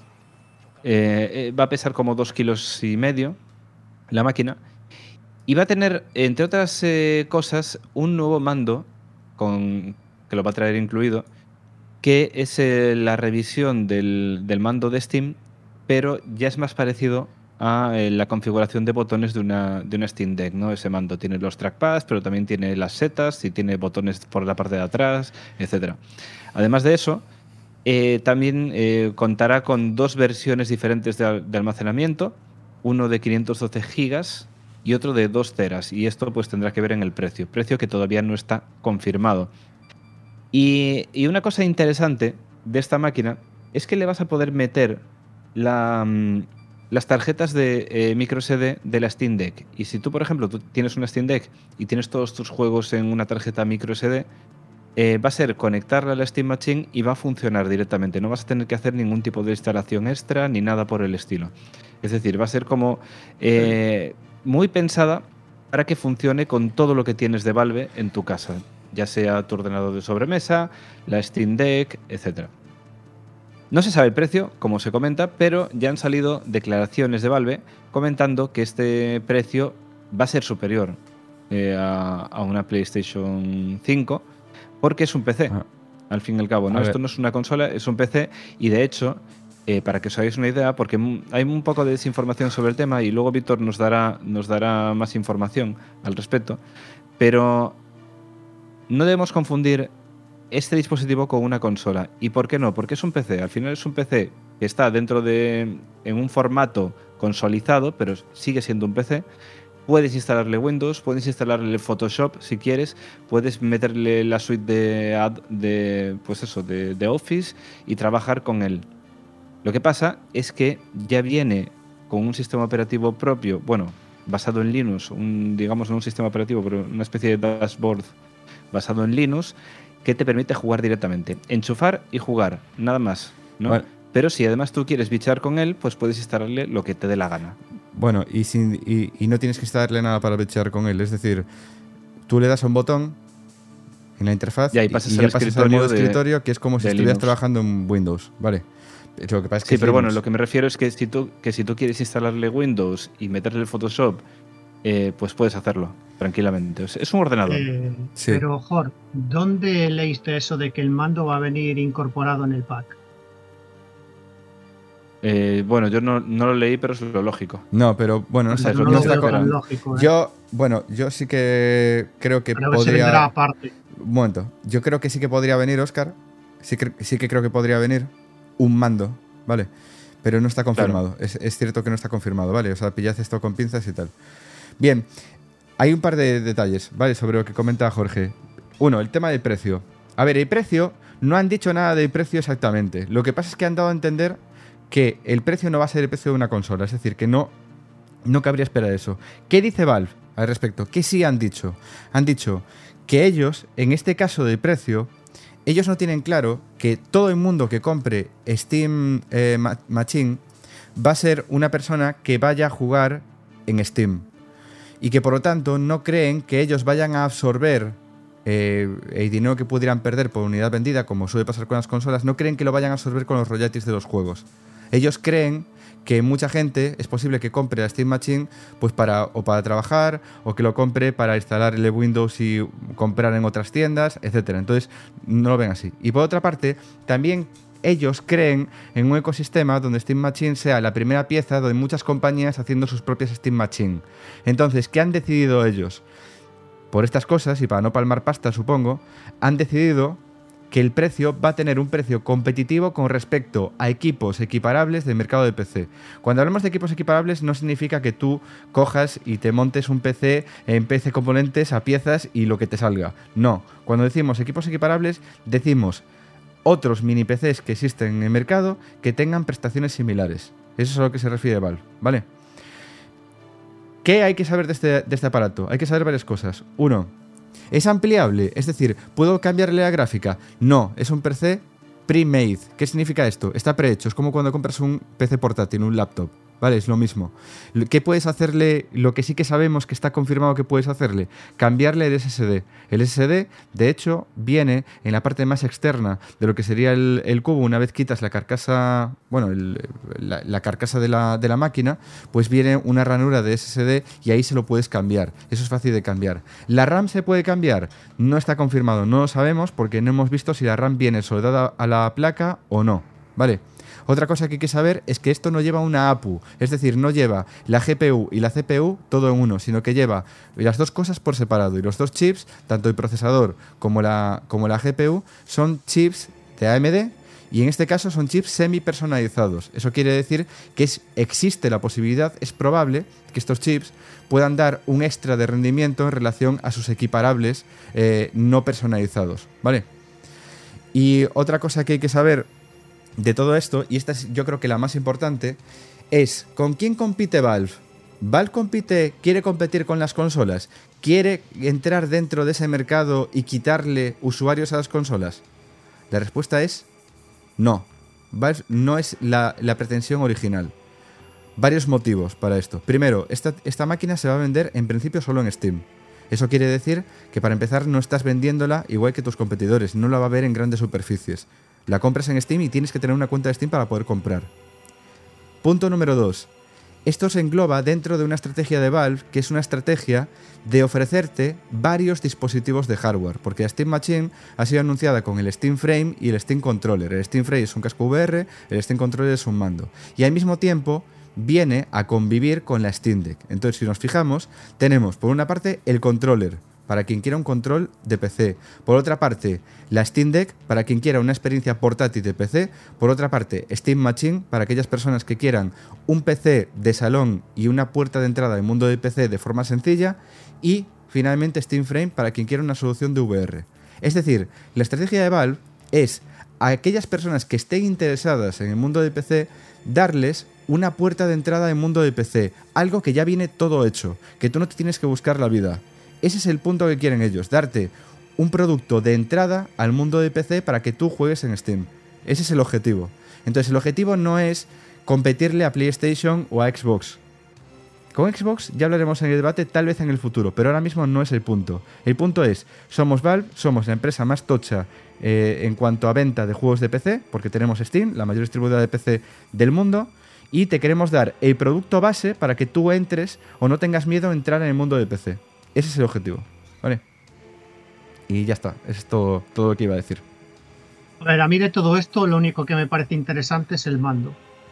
Va a pesar como 2,5 kilos la máquina. Y va a tener, entre otras cosas, un nuevo mando que lo va a traer incluido, que es la revisión del mando de Steam, pero ya es más parecido a la configuración de botones de una Steam Deck, ¿no? Ese mando tiene los trackpads, pero también tiene las setas y tiene botones por la parte de atrás, etc. Además de eso, también contará con 2 versiones diferentes de almacenamiento, uno de 512 gigas y otro de 2 teras, y esto pues tendrá que ver en el precio que todavía no está confirmado. Y una cosa interesante de esta máquina es que le vas a poder meter las tarjetas de microSD de la Steam Deck. Y si tú, por ejemplo, tú tienes una Steam Deck y tienes todos tus juegos en una tarjeta microSD, va a ser conectarla a la Steam Machine y va a funcionar directamente. No vas a tener que hacer ningún tipo de instalación extra ni nada por el estilo. Es decir, va a ser como muy pensada para que funcione con todo lo que tienes de Valve en tu casa, ya sea tu ordenador de sobremesa, la Steam Deck, etc. No se sabe el precio, como se comenta, pero ya han salido declaraciones de Valve comentando que este precio va a ser superior a una PlayStation 5, porque es un PC, al fin y al cabo, ¿no? Esto no es una consola, es un PC, y de hecho, para que os hagáis una idea, porque hay un poco de desinformación sobre el tema y luego Víctor nos dará más información al respecto, pero no debemos confundir este dispositivo con una consola. ¿Y por qué no? Porque es un PC. Al final es un PC que está en un formato consolizado, pero sigue siendo un PC. Puedes instalarle Windows, puedes instalarle Photoshop si quieres, puedes meterle la suite de Office y trabajar con él. Lo que pasa es que ya viene con un sistema operativo propio, bueno, basado en Linux, digamos no un sistema operativo, pero una especie de dashboard basado en Linux, que te permite jugar directamente, enchufar y jugar, nada más, ¿no? Bueno. Pero si además tú quieres bichar con él, pues puedes instalarle lo que te dé la gana. Bueno, y no tienes que instalarle nada para bichear con él, es decir, tú le das a un botón en la interfaz y ya pasas al modo escritorio, que es como si estuvieras Linux trabajando en Windows, ¿vale? Lo que pasa es que sí, pero bueno, lo que me refiero es que si tú quieres instalarle Windows y meterle el Photoshop, pues puedes hacerlo tranquilamente. Es un ordenador. Sí. Pero, Jorge, ¿dónde leíste eso de que el mando va a venir incorporado en el pack? Bueno, yo no lo leí, pero es lo lógico. No, pero bueno, no está tan lógico. Yo sí que creo que pero podría. Se vendrá aparte. Un momento. Yo creo que sí que podría venir, Óscar. Sí que creo que podría venir un mando, ¿vale? Pero no está confirmado. Claro. Es cierto que no está confirmado, ¿vale? O sea, pillad esto con pinzas y tal. Bien, hay un par de detalles, ¿vale? Sobre lo que comenta Jorge. Uno, el tema del precio. A ver, el precio, no han dicho nada del precio exactamente. Lo que pasa es que han dado a entender que el precio no va a ser el precio de una consola. Es decir, que no cabría esperar eso. ¿Qué dice Valve al respecto? ¿Qué sí han dicho? Han dicho que ellos, en este caso del precio, ellos no tienen claro que todo el mundo que compre Steam Machine va a ser una persona que vaya a jugar en Steam. Y que por lo tanto no creen que ellos vayan a absorber el dinero que pudieran perder por unidad vendida, como suele pasar con las consolas, no creen que lo vayan a absorber con los royalties de los juegos. Ellos creen que mucha gente es posible que compre la Steam Machine pues para trabajar, o que lo compre para instalar el Windows y comprar en otras tiendas, etcétera. Entonces, no lo ven así. Y por otra parte, también ellos creen en un ecosistema donde Steam Machine sea la primera pieza de muchas compañías haciendo sus propias Steam Machine. Entonces, ¿qué han decidido ellos? Por estas cosas, y para no palmar pasta, supongo, han decidido que el precio va a tener un precio competitivo con respecto a equipos equiparables del mercado de PC. Cuando hablamos de equipos equiparables no significa que tú cojas y te montes un PC en PC Componentes a piezas y lo que te salga. No, cuando decimos equipos equiparables decimos otros mini PCs que existen en el mercado que tengan prestaciones similares. Eso es a lo que se refiere Valve, ¿vale? ¿Qué hay que saber de este aparato? Hay que saber varias cosas. 1. ¿Es ampliable? Es decir, ¿puedo cambiarle la gráfica? No, es un PC pre-made. ¿Qué significa esto? Está prehecho. Es como cuando compras un PC portátil, un laptop. ¿Vale? Es lo mismo. ¿Qué puedes hacerle? Lo que sí que sabemos que está confirmado que puedes hacerle, cambiarle el SSD. El SSD, de hecho, viene en la parte más externa de lo que sería el cubo. Una vez quitas la carcasa, bueno, la carcasa de la máquina, pues viene una ranura de SSD y ahí se lo puedes cambiar. Eso es fácil de cambiar. ¿La RAM se puede cambiar? No está confirmado, no lo sabemos porque no hemos visto si la RAM viene soldada a la placa o no. ¿Vale? Otra cosa que hay que saber es que esto no lleva una APU, es decir, no lleva la GPU y la CPU todo en uno, sino que lleva las dos cosas por separado. Y los dos chips, tanto el procesador como la GPU, son chips de AMD y en este caso son chips semi-personalizados. Eso quiere decir que existe la posibilidad, es probable, que estos chips puedan dar un extra de rendimiento en relación a sus equiparables no personalizados, ¿vale? Y otra cosa que hay que saber de todo esto, y esta es yo creo que la más importante, es ¿con quién compite Valve? ¿Valve quiere competir con las consolas? ¿Quiere entrar dentro de ese mercado y quitarle usuarios a las consolas? La respuesta es no. Valve no es la pretensión original. Varios motivos para esto. Primero, esta máquina se va a vender en principio solo en Steam. Eso quiere decir que para empezar no estás vendiéndola igual que tus competidores, no la va a ver en grandes superficies. La compras en Steam y tienes que tener una cuenta de Steam para poder comprar. Punto número 2. Esto se engloba dentro de una estrategia de Valve, que es una estrategia de ofrecerte varios dispositivos de hardware, porque la Steam Machine ha sido anunciada con el Steam Frame y el Steam Controller. El Steam Frame es un casco VR, el Steam Controller es un mando. Y al mismo tiempo viene a convivir con la Steam Deck. Entonces, si nos fijamos, tenemos por una parte el controller, para quien quiera un control de PC. Por otra parte, la Steam Deck, para quien quiera una experiencia portátil de PC. Por otra parte, Steam Machine, para aquellas personas que quieran un PC de salón y una puerta de entrada al mundo del PC de forma sencilla. Y, finalmente, Steam Frame, para quien quiera una solución de VR. Es decir, la estrategia de Valve es a aquellas personas que estén interesadas en el mundo del PC, darles una puerta de entrada al mundo del PC. Algo que ya viene todo hecho, que tú no te tienes que buscar la vida. Ese es el punto que quieren ellos, darte un producto de entrada al mundo de PC para que tú juegues en Steam. Ese es el objetivo. Entonces el objetivo no es competirle a PlayStation o a Xbox. Con Xbox ya hablaremos en el debate tal vez en el futuro, pero ahora mismo no es el punto. El punto es, somos Valve, somos la empresa más tocha en cuanto a venta de juegos de PC, porque tenemos Steam, la mayor distribuidora de PC del mundo, y te queremos dar el producto base para que tú entres o no tengas miedo a entrar en el mundo de PC. Ese es el objetivo, ¿vale? Y ya está, eso es todo lo que iba a decir. A ver, a mí de todo esto lo único que me parece interesante es el mando.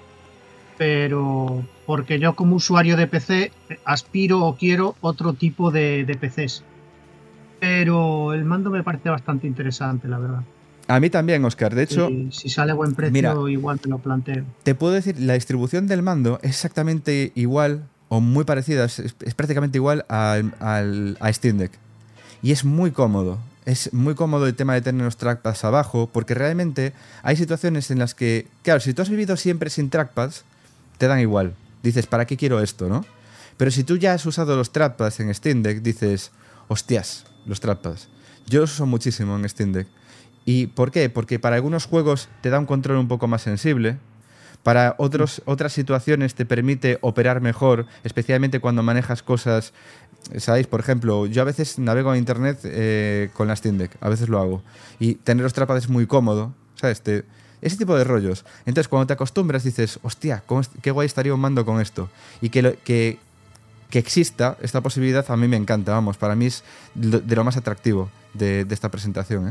Pero porque yo como usuario de PC aspiro o quiero otro tipo de PCs. Pero el mando me parece bastante interesante, la verdad. A mí también, Óscar. De hecho, si sale a buen precio, mira, igual te lo planteo. Te puedo decir, la distribución del mando es exactamente igual o muy parecida, es prácticamente igual a Steam Deck. Y es muy cómodo. Es muy cómodo el tema de tener los trackpads abajo, porque realmente hay situaciones en las que, claro, si tú has vivido siempre sin trackpads, te dan igual. Dices, ¿para qué quiero esto, no? Pero si tú ya has usado los trackpads en Steam Deck, dices, hostias, los trackpads. Yo los uso muchísimo en Steam Deck. ¿Y por qué? Porque para algunos juegos te da un control un poco más sensible. Para otras situaciones te permite operar mejor, especialmente cuando manejas cosas, ¿sabéis? Por ejemplo, yo a veces navego en internet con la Steam Deck, a veces lo hago. Y tener los trackpads es muy cómodo, ¿sabes? ese tipo de rollos. Entonces, cuando te acostumbras, dices, hostia, qué guay estaría un mando con esto. Y que exista esta posibilidad, a mí me encanta, vamos, para mí es de lo más atractivo de esta presentación, ¿eh?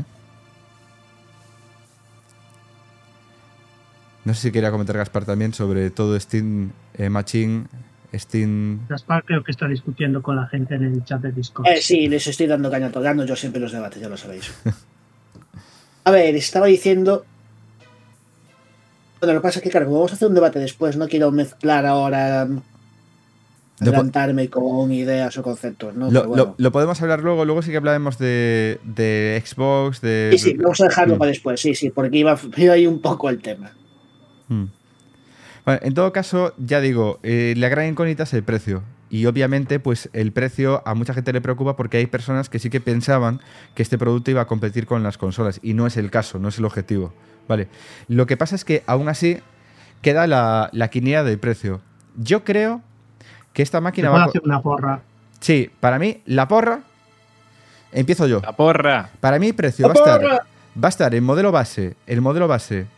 No sé si quería comentar Gaspar también sobre todo Steam Machine, Steam... Gaspar creo que está discutiendo con la gente en el chat de Discord. Sí, les estoy dando caña, tocando yo siempre los debates, ya lo sabéis. A ver, estaba diciendo... Bueno, lo que pasa es que, claro, como vamos a hacer un debate después, no quiero mezclar ahora, adelantarme con ideas o conceptos, ¿no? Lo podemos hablar luego sí que hablaremos de Xbox, de... Sí, vamos a dejarlo para después, sí, porque iba ahí un poco el tema. Bueno, en todo caso, ya digo, la gran incógnita es el precio. Y obviamente, pues el precio a mucha gente le preocupa porque hay personas que sí que pensaban que este producto iba a competir con las consolas. Y no es el caso, no es el objetivo. Vale. Lo que pasa es que aún así queda la quiniela del precio. Yo creo que esta máquina va a hacer una porra. Sí, para mí, la porra. Empiezo yo. La porra. Para mí, el precio va a estar en modelo base. El modelo base.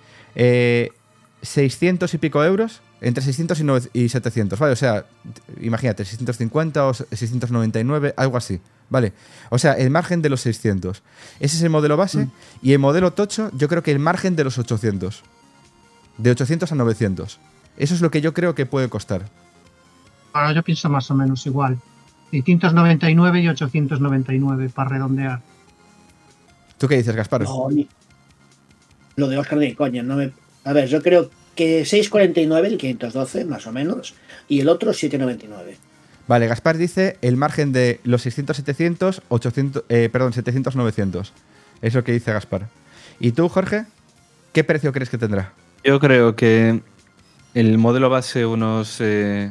600 y pico euros, entre 600 y 700, ¿vale? O sea, imagínate, 650 o 699, algo así, ¿vale? O sea, el margen de los 600. Ese es el modelo base. Y el modelo tocho, yo creo que el margen de los 800. De 800 a 900. Eso es lo que yo creo que puede costar. Ahora yo pienso más o menos igual. 699 y 899, para redondear. ¿Tú qué dices, Gaspar? No, lo de Oscar de coña, no me... A ver, yo creo que 6,49 el 512, más o menos, y el otro 7,99. Vale, Gaspar dice el margen de los 600-700, 700-900. Es lo que dice Gaspar. ¿Y tú, Jorge? ¿Qué precio crees que tendrá? Yo creo que el modelo base unos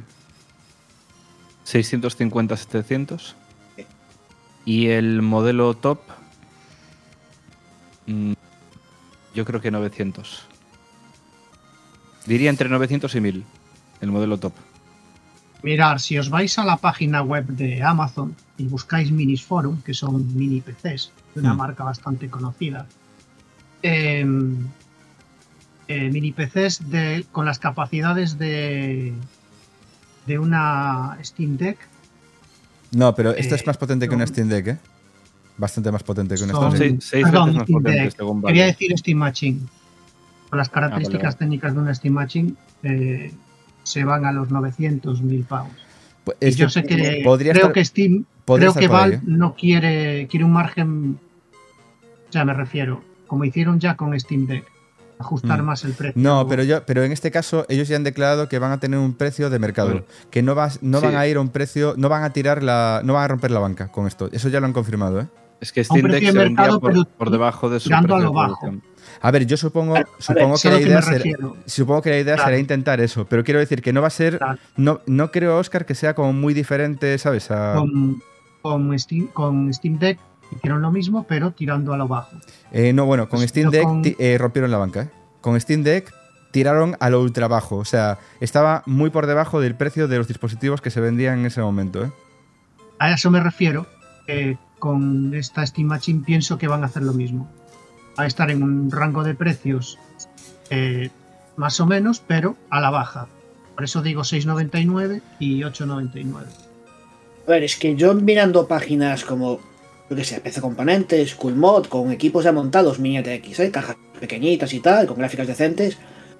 650-700 y el modelo top yo creo que 900. Diría entre 900 y 1000 el modelo top. Mirar, si os vais a la página web de Amazon y buscáis Minis Forum, que son mini PCs de una marca bastante conocida, mini PCs con las capacidades de una Steam Deck. No, pero esto es más potente que una Steam Deck, ¿eh? Bastante más potente que una Steam Deck. Perdón, más potente, según quería decir Steam Machine. Con las características técnicas de una Steam Machine se van a los 900, 1000 pavos. Pues y yo sé que creo que Valve no quiere un margen, o sea, me refiero, como hicieron ya con Steam Deck, ajustar más el precio. No, pero en este caso ellos ya han declarado que van a tener un precio de mercado, que no van a ir a un precio, no van a romper la banca con esto. Eso ya lo han confirmado, ¿eh? Es que Steam Deck se vendía por debajo de su precio de producción. A ver, yo supongo que la idea será intentar eso, pero quiero decir que no va a ser, no creo, Óscar, que sea como muy diferente, ¿sabes? Con Steam Deck hicieron lo mismo, pero tirando a lo bajo. No, bueno, con Steam Deck rompieron la banca, ¿eh? Con Steam Deck tiraron a lo ultra bajo, o sea, estaba muy por debajo del precio de los dispositivos que se vendían en ese momento, ¿eh? A eso me refiero, con esta Steam Machine pienso que van a hacer lo mismo. Va a estar en un rango de precios más o menos, pero a la baja. Por eso digo 6,99 y 8,99. A ver, es que yo mirando páginas como, yo que sé, PC Componentes, Coolmod, con equipos ya montados, Mini TX, cajas pequeñitas y tal, con gráficas decentes,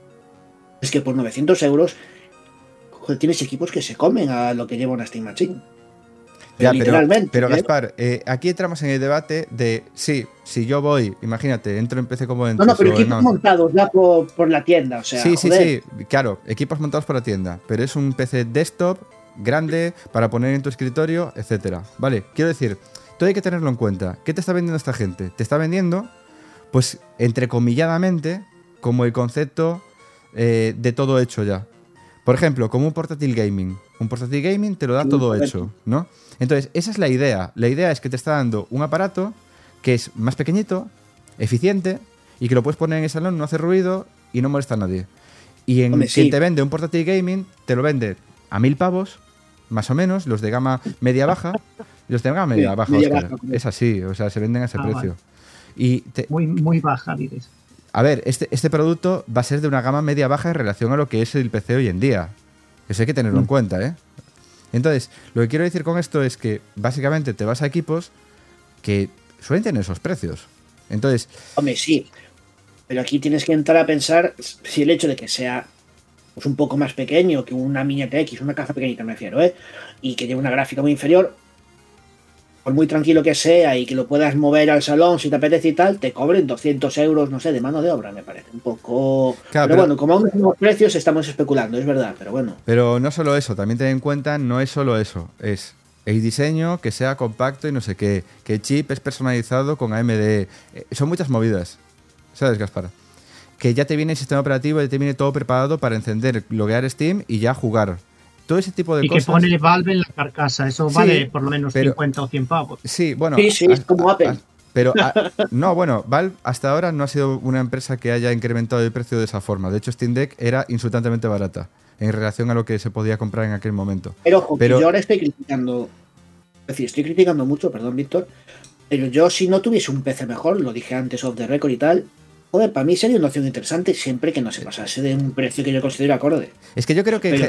es que por 900 euros joder, tienes equipos que se comen a lo que lleva una Steam Machine. Ya, pero Gaspar, aquí entramos en el debate de si yo voy, imagínate, entro en PC Componentes. No, pero equipos montados ya por la tienda, o sea. Sí, claro, equipos montados por la tienda, pero es un PC desktop grande para poner en tu escritorio, etcétera. Vale, quiero decir, todo hay que tenerlo en cuenta. ¿Qué te está vendiendo esta gente? Te está vendiendo, pues, entrecomilladamente, como el concepto de todo hecho ya. Por ejemplo, como un portátil gaming. Un portátil gaming te lo da todo hecho, ¿no? Entonces, esa es la idea. La idea es que te está dando un aparato que es más pequeñito, eficiente, y que lo puedes poner en el salón, no hace ruido y no molesta a nadie. Y quien te vende un portátil gaming, te lo vende a 1000 pavos, más o menos, los de gama media-baja. Los de gama media-baja, Óscar. Es así, o sea, se venden a ese precio. Vale. Muy baja, dices. A ver, este producto va a ser de una gama media-baja en relación a lo que es el PC hoy en día. Eso hay que tenerlo en cuenta, ¿eh? Entonces, lo que quiero decir con esto es que básicamente te vas a equipos que suelen tener esos precios. Entonces, Hombre, sí. Pero aquí tienes que entrar a pensar si el hecho de que sea pues, un poco más pequeño que una Mini TX, una caja pequeñita me refiero, y que lleve una gráfica muy inferior, por muy tranquilo que sea y que lo puedas mover al salón si te apetece y tal, te cobren 200 euros, no sé, de mano de obra, me parece un poco... Claro, pero bueno, como aún no tenemos precios estamos especulando, es verdad, pero bueno. pero no solo eso, también ten en cuenta, no es solo eso, es el diseño, que sea compacto y no sé qué, que el chip es personalizado con AMD, son muchas movidas, ¿sabes, Gaspar? Que ya te viene el sistema operativo, ya te viene todo preparado para encender, loguear Steam y ya jugar. Todo ese tipo de Y cosas. que pone Valve en la carcasa, eso Sí, vale por lo menos pero- 50 o 100 pavos. Sí, bueno. Sí, es como Apple. Pero, no, bueno, Valve hasta ahora no ha sido una empresa que haya incrementado el precio de esa forma. De hecho, Steam Deck era insultantemente barata en relación a lo que se podía comprar en aquel momento. Pero ojo, Pero- que yo ahora estoy criticando, es decir, estoy criticando mucho, perdón, Víctor, pero yo si no tuviese un PC mejor, lo dije antes off the record y tal, joder, para mí sería una opción interesante siempre que no se pasase de un precio que yo considero acorde. Es que yo creo que...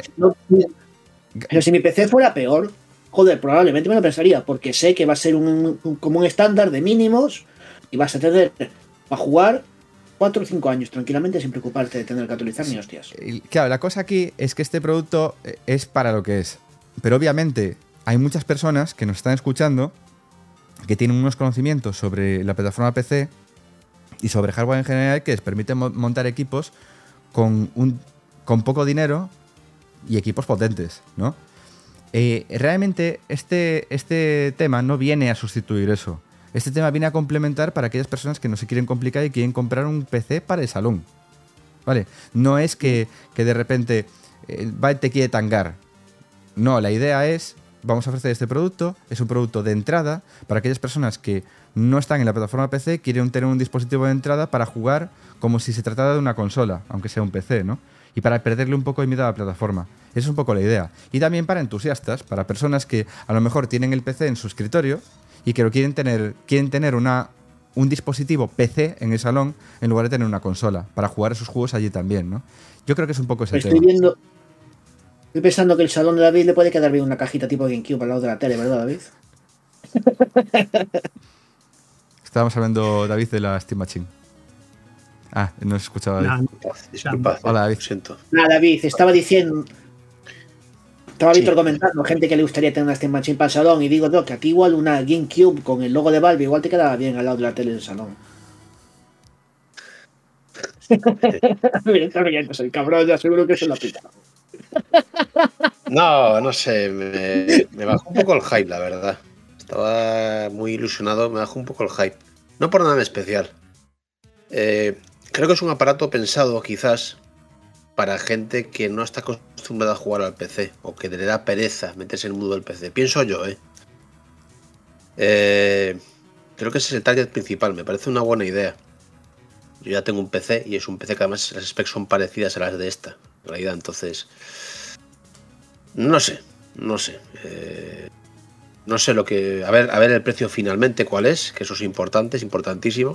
Pero si mi PC fuera peor, joder, probablemente me lo pensaría, porque sé que va a ser como un estándar de mínimos y vas a tener para jugar 4 o 5 años tranquilamente sin preocuparte de tener que actualizar ni hostias. Claro, la cosa aquí es que este producto es para lo que es. Pero obviamente hay muchas personas que nos están escuchando que tienen unos conocimientos sobre la plataforma PC y sobre hardware en general que les permiten montar equipos con poco dinero y equipos potentes, ¿no? Realmente este tema no viene a sustituir eso. Este tema viene a complementar para aquellas personas que no se quieren complicar y quieren comprar un PC para el salón. ¿Vale? No es que de repente te quiere tangar. No, la idea es, vamos a ofrecer este producto, es un producto de entrada para aquellas personas que no están en la plataforma PC, quieren tener un dispositivo de entrada para jugar como si se tratara de una consola, aunque sea un PC, ¿no? Y para perderle un poco de miedo a la plataforma. Esa es un poco la idea. Y también para entusiastas, para personas que a lo mejor tienen el PC en su escritorio y que lo quieren tener un dispositivo PC en el salón en lugar de tener una consola, para jugar esos juegos allí también, ¿no? Yo creo que es un poco ese Estoy tema. pensando que el salón de David le puede quedar bien una cajita tipo GameCube al lado de la tele, ¿verdad, David? Estábamos hablando, David, de la Steam Machine. Ah, no se escuchaba David. Disculpad, Hola, David. lo siento. Nada, David, estaba diciendo... Estaba Sí. Víctor comentando, gente que le gustaría tener una Steam Machine para el salón, y digo, no, que aquí igual una GameCube con el logo de Valve igual te quedaba bien al lado de la tele del salón. Mira, está riéndose el cabrón, ya seguro que se lo ha pitado. No sé, me bajó un poco el hype, la verdad. Estaba muy ilusionado, me bajó un poco el hype. No por nada en especial. Creo que es un aparato pensado, quizás, para gente que no está acostumbrada a jugar al PC o que le da pereza meterse en el mundo del PC. Pienso yo, creo que ese es el target principal, me parece una buena idea. Yo ya tengo un PC y es un PC que además las specs son parecidas a las de esta, en realidad, entonces... No sé. No sé lo que... A ver el precio finalmente cuál es, que eso es importante, es importantísimo.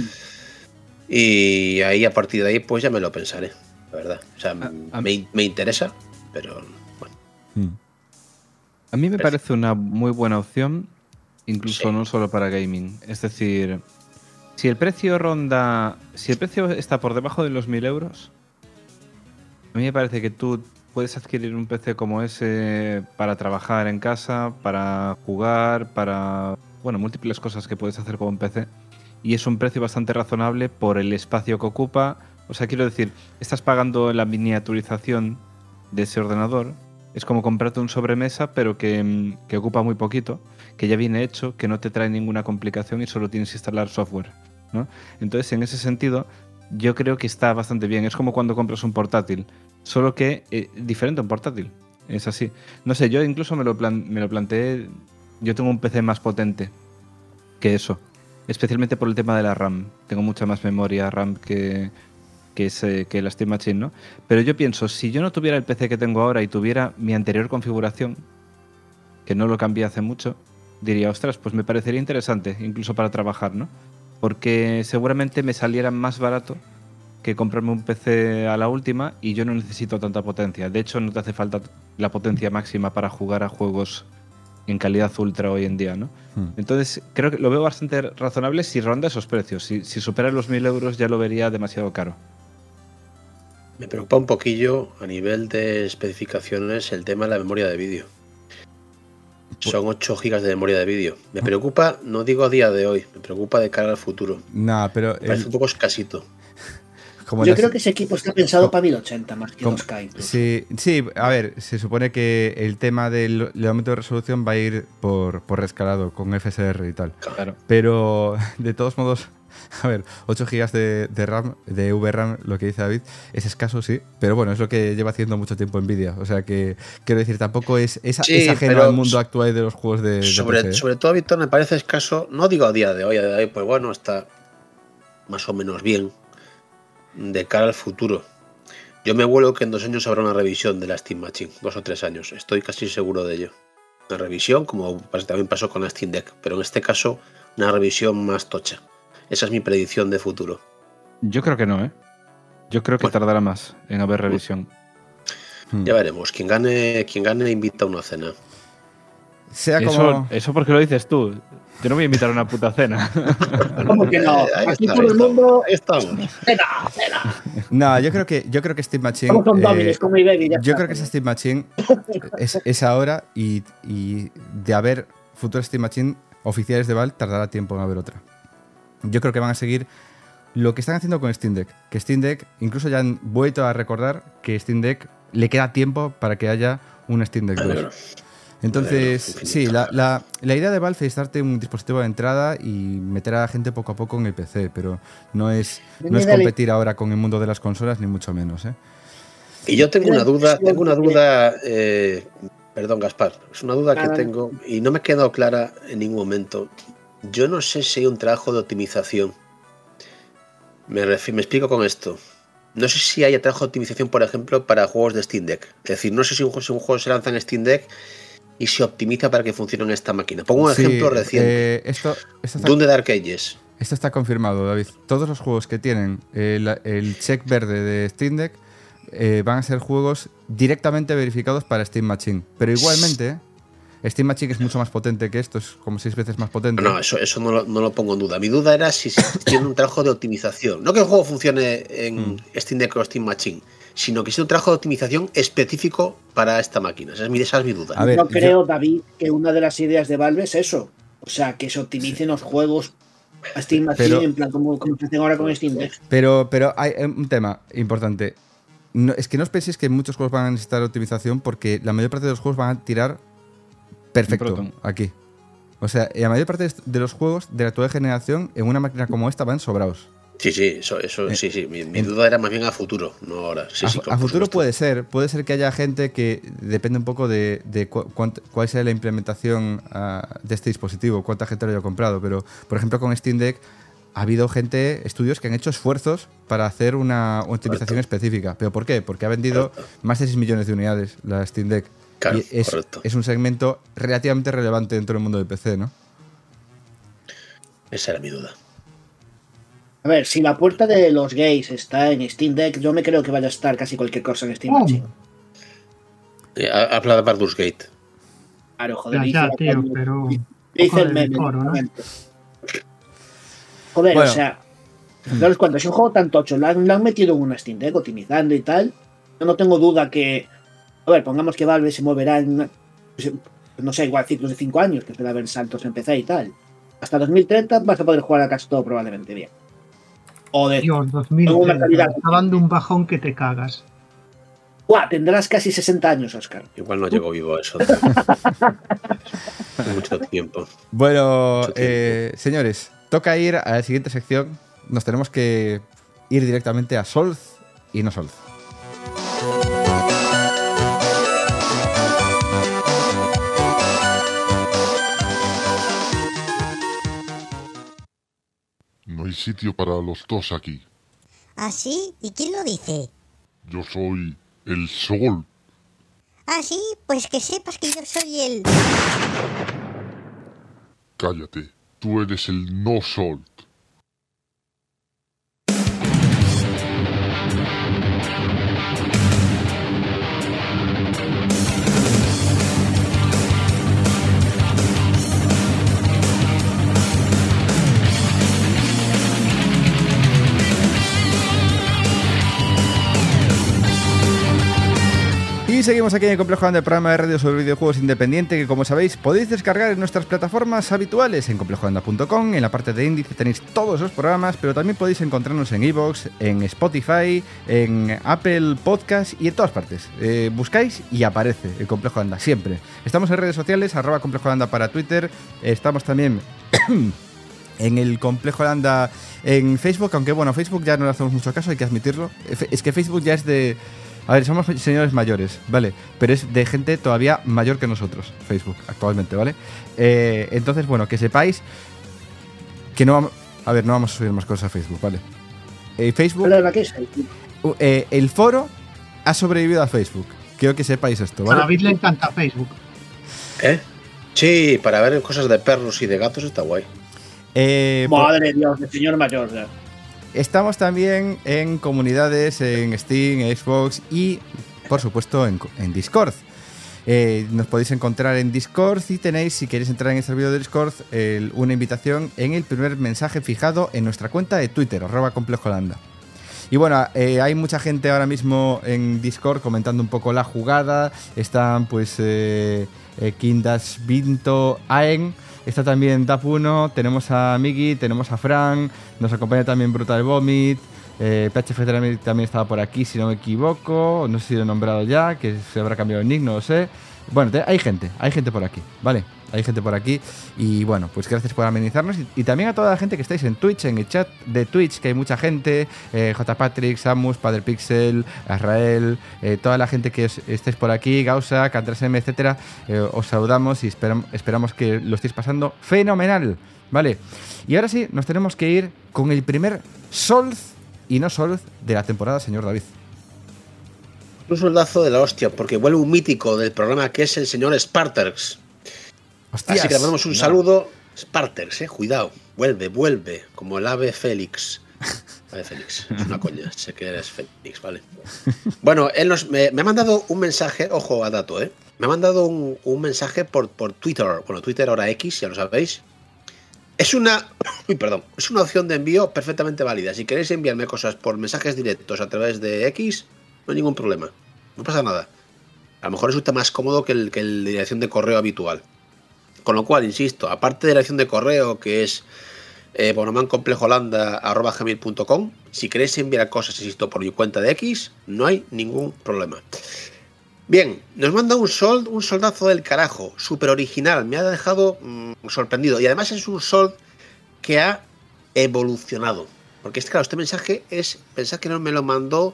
Y ahí, a partir de ahí, pues ya me lo pensaré, la verdad. O sea, me interesa, pero bueno. A mí me parece una muy buena opción, incluso Sí. no solo para gaming. Es decir, si el precio está por debajo de los 1.000 euros, a mí me parece que tú puedes adquirir un PC como ese para trabajar en casa, para jugar, para, bueno, múltiples cosas que puedes hacer con un PC. Y es un precio bastante razonable por el espacio que ocupa. O sea, quiero decir, estás pagando la miniaturización de ese ordenador. Es como comprarte un sobremesa, pero que ocupa muy poquito, que ya viene hecho, que no te trae ninguna complicación y solo tienes que instalar software, ¿no? Entonces, en ese sentido, yo creo que está bastante bien. Es como cuando compras un portátil, solo que diferente a un portátil. Es así. No sé, yo incluso me lo planteé. Yo tengo un PC más potente que eso, especialmente por el tema de la RAM. Tengo mucha más memoria RAM que la Steam Machine, ¿no? Pero yo pienso, si yo no tuviera el PC que tengo ahora y tuviera mi anterior configuración, que no lo cambié hace mucho, diría, ostras, pues me parecería interesante, incluso para trabajar, ¿no? porque seguramente me saliera más barato que comprarme un PC a la última y yo no necesito tanta potencia. De hecho, no te hace falta la potencia máxima para jugar a juegos en calidad ultra hoy en día, ¿no? Entonces, creo que lo veo bastante razonable si ronda esos precios. Si supera los 1.000 euros ya lo vería demasiado caro. Me preocupa un poquillo a nivel de especificaciones el tema de la memoria de vídeo. Son 8 gigas de memoria de vídeo. Me preocupa, no digo a día de hoy, me preocupa de cara al futuro. Nah, pero Me parece un poco escasito. Yo creo que ese equipo está pensado para 1080 más que 2K incluso. Sí, a ver, se supone que el tema del aumento de resolución va a ir por rescalado con FSR y tal. Claro. Pero, de todos modos, a ver, 8 GB de RAM, de VRAM, lo que dice David, es escaso, sí, pero bueno, es lo que lleva haciendo mucho tiempo Nvidia. O sea que, quiero decir, tampoco es ajeno al mundo actual de los juegos de PC. Sobre todo, Víctor, me parece escaso, no digo a día de hoy, pues bueno, está más o menos bien. De cara al futuro, yo me vuelo que en 2 años habrá una revisión de la Steam Machine, 2 o 3 años, estoy casi seguro de ello. Una revisión, como también pasó con la Steam Deck, pero en este caso una revisión más tocha. Esa es mi predicción de futuro. Yo creo que no, ¿eh? Yo creo que tardará más en haber revisión. Ya veremos, quien gane invita a una cena. Sea como... Eso porque lo dices tú. Yo no voy a invitar a una puta cena. ¿Cómo que no? Aquí todo el mundo... Ahí estamos. ¡Cena! No, yo creo que Steam Machine... Vamos con Dominic, con mi baby. Yo creo que esa Steam Machine es ahora y de haber futuras Steam Machine oficiales de Valve tardará tiempo en haber otra. Yo creo que van a seguir lo que están haciendo con Steam Deck. Que Steam Deck, incluso ya han vuelto a recordar que Steam Deck le queda tiempo para que haya un Steam Deck 2. Entonces, sí, la idea de Valve es darte un dispositivo de entrada y meter a la gente poco a poco en el PC, pero no es competir ahora con el mundo de las consolas, ni mucho menos, ¿eh? Y yo tengo una duda, perdón, Gaspar, es una duda que tengo y no me ha quedado clara en ningún momento. Yo no sé si hay un trabajo de optimización. Me explico con esto. No sé si hay trabajo de optimización, por ejemplo, para juegos de Steam Deck. Es decir, no sé si un juego se lanza en Steam Deck y se optimiza para que funcione en esta máquina. Pongo un ejemplo reciente. Doom de Dark Ages. Esto está confirmado, David. Todos los juegos que tienen el check verde de Steam Deck van a ser juegos directamente verificados para Steam Machine. Pero igualmente, Steam Machine es mucho más potente que esto, es como 6 veces más potente. No, eso no lo pongo en duda. Mi duda era si tiene un trabajo de optimización. No que el juego funcione en Steam Deck o Steam Machine, sino que sea un trabajo de optimización específico para esta máquina. Esa es mi duda. Yo creo, David, que una de las ideas de Valve es eso. O sea, que se optimicen los juegos a Steam Machine, en plan como se hacen ahora con Steam Deck. Pero hay un tema importante. No, es que no os penséis que muchos juegos van a necesitar optimización, porque la mayor parte de los juegos van a tirar perfecto aquí. O sea, la mayor parte de los juegos de la actual generación en una máquina como esta van sobrados. Sí, eso sí. Mi duda era más bien a futuro, no ahora. A futuro puede ser que haya gente que depende un poco de cuál sea la implementación de este dispositivo, cuánta gente lo haya comprado. Pero, por ejemplo, con Steam Deck ha habido estudios que han hecho esfuerzos para hacer una optimización específica. ¿Pero por qué? Porque ha vendido más de 6 millones de unidades la Steam Deck. Claro, y es un segmento relativamente relevante dentro del mundo del PC, ¿no? Esa era mi duda. A ver, si la puerta de los gays está en Steam Deck, yo me creo que vaya a estar casi cualquier cosa en Steam Machine. Habla de Baldur's Gate. Claro, joder. Tío, pero... Dice el meme. ¿no? Joder, bueno. O sea, no les cuento, si un juego tan tocho lo han metido en una Steam Deck optimizando y tal, yo no tengo duda que, a ver, pongamos que Valve se moverá en, no sé, igual ciclos de 5 años, que puede haber saltos en PC y tal. Hasta 2030 vas a poder jugar a casi todo probablemente bien. O de Dios, 2030, está dando un bajón que te cagas. ¡Guau! Tendrás casi 60 años, Oscar. Igual no llego vivo a eso. Mucho tiempo. Bueno, señores, toca ir a la siguiente sección. Nos tenemos que ir directamente a Solve y no Solve. No hay sitio para los dos aquí. ¿Ah, sí? ¿Y quién lo dice? Yo soy el Sol. ¿Ah, sí? Pues que sepas que yo soy el... Cállate, tú eres el no Sol. seguimos aquí en el Complejo Anda, el programa de radio sobre videojuegos independiente que, como sabéis, podéis descargar en nuestras plataformas habituales, en complejoanda.com. En la parte de índice tenéis todos los programas, pero también podéis encontrarnos en iVoox, en Spotify, en Apple Podcast y en todas partes. Buscáis y aparece el Complejo Anda, siempre. Estamos en redes sociales, @ComplejoAnda para Twitter. Estamos también en el Complejo Anda en Facebook, aunque bueno, Facebook ya no le hacemos mucho caso, hay que admitirlo. Es que Facebook ya es de... A ver, somos señores mayores, ¿vale? Pero es de gente todavía mayor que nosotros, Facebook, actualmente, ¿vale? Entonces, bueno, que sepáis que no vamos... A ver, no vamos a subir más cosas a Facebook, ¿vale? Facebook... el foro ha sobrevivido a Facebook. Quiero que sepáis esto, ¿vale? A David le encanta Facebook. Sí, para ver cosas de perros y de gatos está guay. Madre de Dios, de señor mayor. ¿Ya? Estamos también en comunidades, en Steam, en Xbox y, por supuesto, en Discord. Nos podéis encontrar en Discord y tenéis, si queréis entrar en el servidor de Discord, una invitación en el primer mensaje fijado en nuestra cuenta de Twitter, @ComplejoLanda. Y bueno, hay mucha gente ahora mismo en Discord comentando un poco la jugada. Están pues Kindas Vinto Aen. Está también Dap1, tenemos a Migi, tenemos a Fran, nos acompaña también Brutal Vomit, PHF también estaba por aquí, si no me equivoco, no sé si lo he nombrado ya, que se habrá cambiado el nick, no lo sé. Bueno, hay gente por aquí, ¿vale? Hay gente por aquí y bueno, pues gracias por amenizarnos y también a toda la gente que estáis en Twitch, en el chat de Twitch, que hay mucha gente, J. Patrick, Samus, Padre Pixel, Azrael, toda la gente que estáis por aquí, Gausa, Cantrasm, etcétera, os saludamos y esperamos que lo estéis pasando fenomenal, ¿vale? Y ahora sí, nos tenemos que ir con el primer Solz y no Solz de la temporada, señor David. Un soldazo de la hostia, porque vuelve un mítico del programa que es el señor Sparters. Hostias, así que le mandamos un saludo. Sparters, cuidado, vuelve, como el ave Félix. Ave Félix, es una coña, sé que eres Félix, vale. Bueno, él me ha mandado un mensaje, ojo a dato, me ha mandado un mensaje por Twitter, bueno, Twitter ahora X, ya lo sabéis. Es una opción de envío perfectamente válida. Si queréis enviarme cosas por mensajes directos a través de X, no hay ningún problema, no pasa nada. A lo mejor resulta más cómodo que el de dirección de correo habitual. Con lo cual, insisto, aparte de la dirección de correo que es bonomancomplejoholanda@gmail.com, si queréis enviar cosas, insisto, por mi cuenta de X, no hay ningún problema. Bien, nos manda un soldazo del carajo, súper original, me ha dejado sorprendido. Y además es un sold que ha evolucionado. Porque es claro, este mensaje pensad que no me lo mandó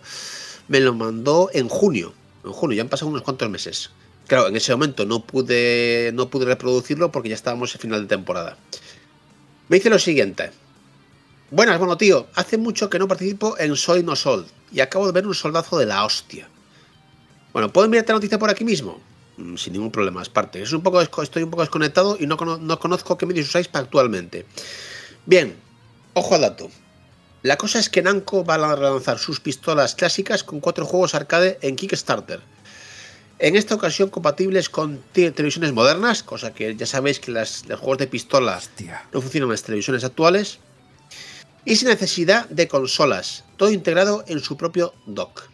en junio. En junio, ya han pasado unos cuantos meses. Claro, en ese momento no pude reproducirlo porque ya estábamos en final de temporada. Me dice lo siguiente. Buenas, bueno tío, hace mucho que no participo en Soy No Sold y acabo de ver un soldazo de la hostia. Bueno, ¿puedo enviarte la noticia por aquí mismo? Sin ningún problema, es parte. Estoy un poco desconectado y no conozco qué medios usáis para actualmente. Bien, ojo al dato. La cosa es que Namco va a relanzar sus pistolas clásicas con 4 juegos arcade en Kickstarter. En esta ocasión compatibles con televisiones modernas, cosa que ya sabéis que los juegos de pistola no funcionan en las televisiones actuales. Y sin necesidad de consolas, todo integrado en su propio dock.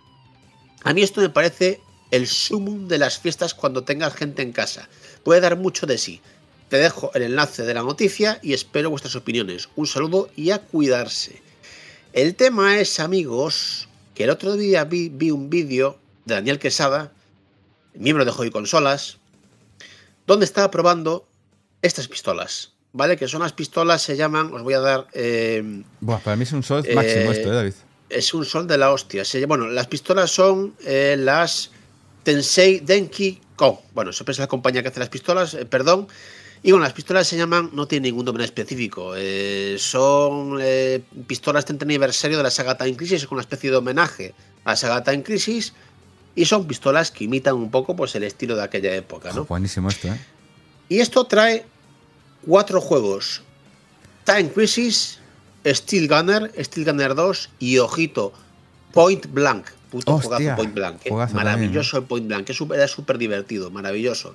A mí esto me parece el sumum de las fiestas cuando tengas gente en casa. Puede dar mucho de sí. Te dejo el enlace de la noticia y espero vuestras opiniones. Un saludo y a cuidarse. El tema es, amigos, que el otro día vi un vídeo de Daniel Quesada, miembro de Hobby Consolas, donde estaba probando estas pistolas, ¿vale? Que son las pistolas, se llaman, os voy a dar... para mí es un sol máximo esto, David. Es un sol de la hostia. Bueno, las pistolas son las Tensei Denki Co. Bueno, eso es la compañía que hace las pistolas, perdón. Y bueno, las pistolas se llaman, no tienen ningún nombre específico, son pistolas 30 aniversario de la saga Time Crisis, con una especie de homenaje a la saga Time Crisis, y son pistolas que imitan un poco pues el estilo de aquella época, ¿no? Buenísimo esto, ¿eh? Y esto trae 4 juegos: Time Crisis, Steel Gunner 2 y, ojito, Point Blank. Puto juegazo Point Blank, maravilloso también, ¿eh? El Point Blank, era súper divertido, maravilloso.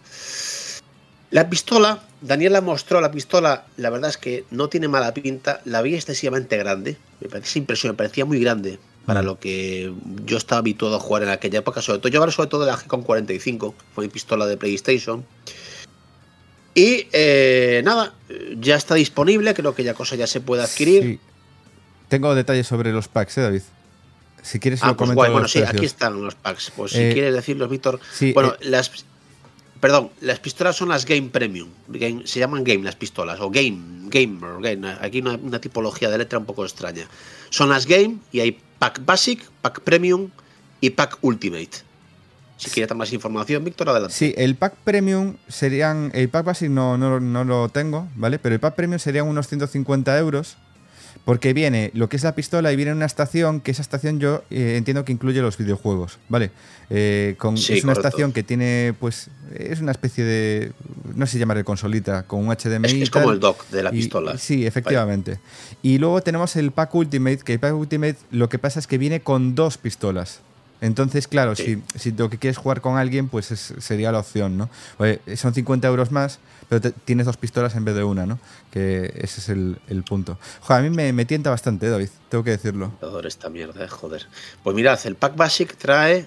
La pistola, Daniela mostró la pistola, la verdad es que no tiene mala pinta, la vi excesivamente grande, me parecía impresionante, me parecía muy grande, para lo que yo estaba habituado a jugar en aquella época, sobre todo la G-Con 45, fue mi pistola de PlayStation. Y nada, ya está disponible, creo que ya se puede adquirir. Sí. Tengo detalles sobre los packs, David. Si quieres lo pues comento. guay, bueno, los sí, precios. aquí están los packs. Pues si quieres decirlos, Víctor. Sí, bueno, las pistolas son las Game Premium. Se llaman Game las pistolas, o Gamer. Aquí una tipología de letra un poco extraña. Son las Game y hay Pack Basic, Pack Premium y Pack Ultimate. Si quieres dar más información, Víctor, adelante. Sí, el pack premium serían. El pack basic no lo tengo, ¿vale? Pero el pack premium serían unos 150 euros. Porque viene lo que es la pistola y viene una estación, que esa estación yo entiendo que incluye los videojuegos, ¿vale? Es una correcto. estación que tiene, pues, es una especie de, no sé si llamarle consolita, con un HDMI. Es como el dock de la pistola. Sí, efectivamente. Vale. Y luego tenemos el pack Ultimate, que el pack Ultimate lo que pasa es que viene con 2 pistolas. Entonces, claro, si lo que quieres jugar con alguien, pues sería la opción, ¿no? Son 50 euros más, pero tienes 2 pistolas en vez de una, ¿no? Que ese es el punto. Joder, a mí me tienta bastante, David, tengo que decirlo. Adoro esta mierda, joder. Pues mirad, el Pack Basic trae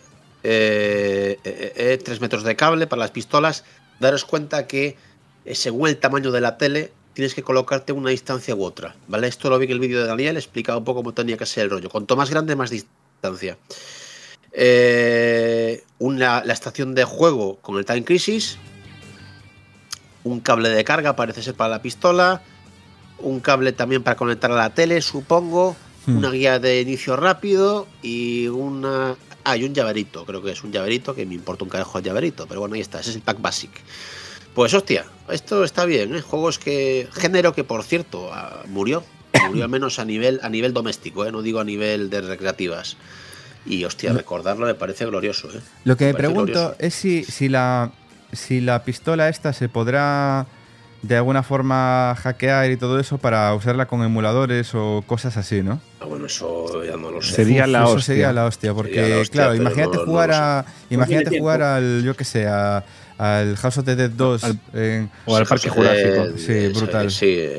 3 metros de cable para las pistolas. Daros cuenta que según el tamaño de la tele, tienes que colocarte una distancia u otra, ¿vale? Esto lo vi en el vídeo de Daniel, explicaba un poco cómo tenía que ser el rollo. Cuanto más grande, más distancia. La estación de juego con el Time Crisis, un cable de carga parece ser para la pistola, un cable también para conectar a la tele, supongo, una guía de inicio rápido y un llaverito, creo que es un llaverito, que me importa un carajo el llaverito, pero bueno, ahí está, ese es el Pack Basic. Pues hostia, esto está bien, ¿eh? Juegos género que por cierto murió al menos a nivel doméstico, no digo a nivel de recreativas. Y hostia, recordarlo me parece glorioso, ¿eh? Lo que me pregunto es si la pistola esta se podrá de alguna forma hackear y todo eso para usarla con emuladores o cosas así, ¿no? Bueno, eso ya no lo sé. Sería la hostia. Sería la hostia, porque claro, imagínate jugar al, yo que sé, al House of the Dead 2 o al Parque Jurásico. Sí, brutal.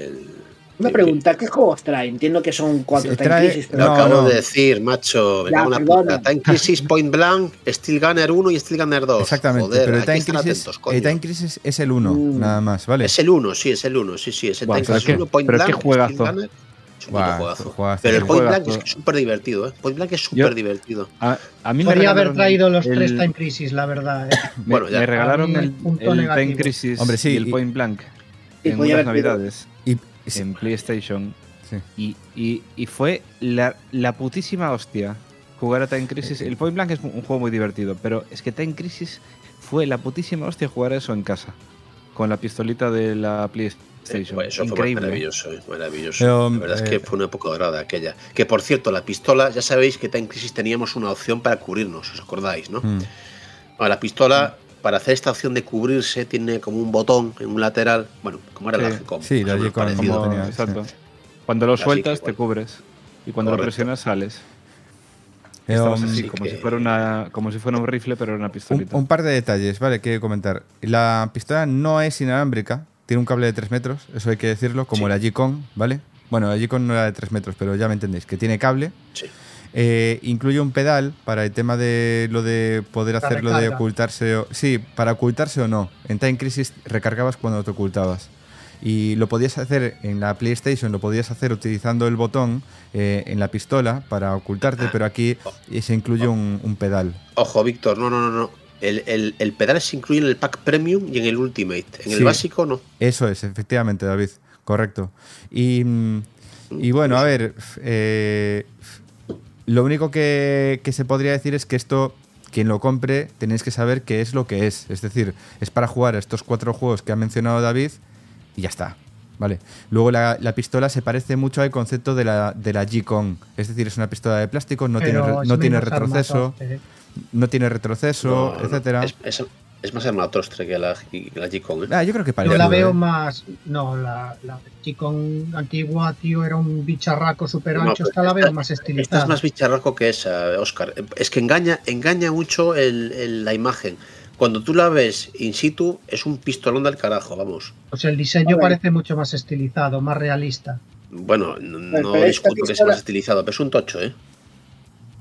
Una pregunta, ¿qué juegos trae? Entiendo que son 4 Time Crisis, pero lo acabo de decir, macho. Me cago en la puta. Time Crisis, Point Blank, Steel Gunner 1 y Steel Gunner 2. Exactamente, joder, pero el Time Crisis es el 1, nada más, ¿vale? Es el 1, sí, es el 1. Sí, es el Time Crisis 1, Point Blank, Steel Gunner. Es un juegazo. Pero el Point Blank es súper divertido, ¿eh? Point Blank es súper divertido. A mí podría haber traído los 3 Time Crisis, la verdad. Bueno, me regalaron el Time Crisis y el Point Blank en unas navidades en PlayStation. Sí. Y fue la putísima hostia jugar a Time Crisis. El Point Blank es un juego muy divertido, pero es que Time Crisis fue la putísima hostia jugar eso en casa con la pistolita de la PlayStation. Eso increíble. Fue maravilloso. La verdad es que fue una época dorada aquella. Que por cierto, la pistola, ya sabéis que Time Crisis teníamos una opción para cubrirnos, ¿os acordáis, no? Ahora, la pistola, para hacer esta opción de cubrirse, tiene como un botón en un lateral. Bueno, como era la G-Com. Sí, la G-Com tenía. Exacto. Cuando lo sueltas, te cubres. Y cuando lo presionas, sales. Estabas así, como si fuera un rifle, pero era una pistolita. Un par de detalles, ¿vale? Que comentar. La pistola no es inalámbrica, tiene un cable de 3 metros, eso hay que decirlo, como la G-Con, ¿vale? Bueno, la G-Con no era de 3 metros, pero ya me entendéis, que tiene cable. Sí. Incluye un pedal para el tema de lo de poder hacerlo de ocultarse. Sí, para ocultarse o no. En Time Crisis recargabas cuando te ocultabas. Y lo podías hacer en la PlayStation, lo podías hacer utilizando el botón en la pistola para ocultarte, pero aquí se incluye un pedal. Ojo, Víctor, no. El pedal se incluye en el pack premium y en el Ultimate. En el básico no. Eso es, efectivamente, David. Correcto. Y bueno, a ver, lo único que se podría decir es que esto, quien lo compre, tenéis que saber qué es lo que es. Es decir, es para jugar a estos 4 juegos que ha mencionado David y ya está. Vale. Luego la pistola se parece mucho al concepto de la G-Con. Es decir, es una pistola de plástico, no tiene retroceso. No tiene retroceso, etcétera. Es más armatostre que la G-Con, ¿eh? Yo creo que parece. Yo la veo más. No, la G-Con antigua, tío, era un bicharraco súper ancho. Esta la veo más estilizada. Esta es más bicharraco que esa, Óscar. Es que engaña mucho la imagen. Cuando tú la ves in situ, es un pistolón del carajo, vamos. Pues el diseño parece mucho más estilizado, más realista. Bueno, no discuto que sea más estilizado, pero es un tocho, ¿eh?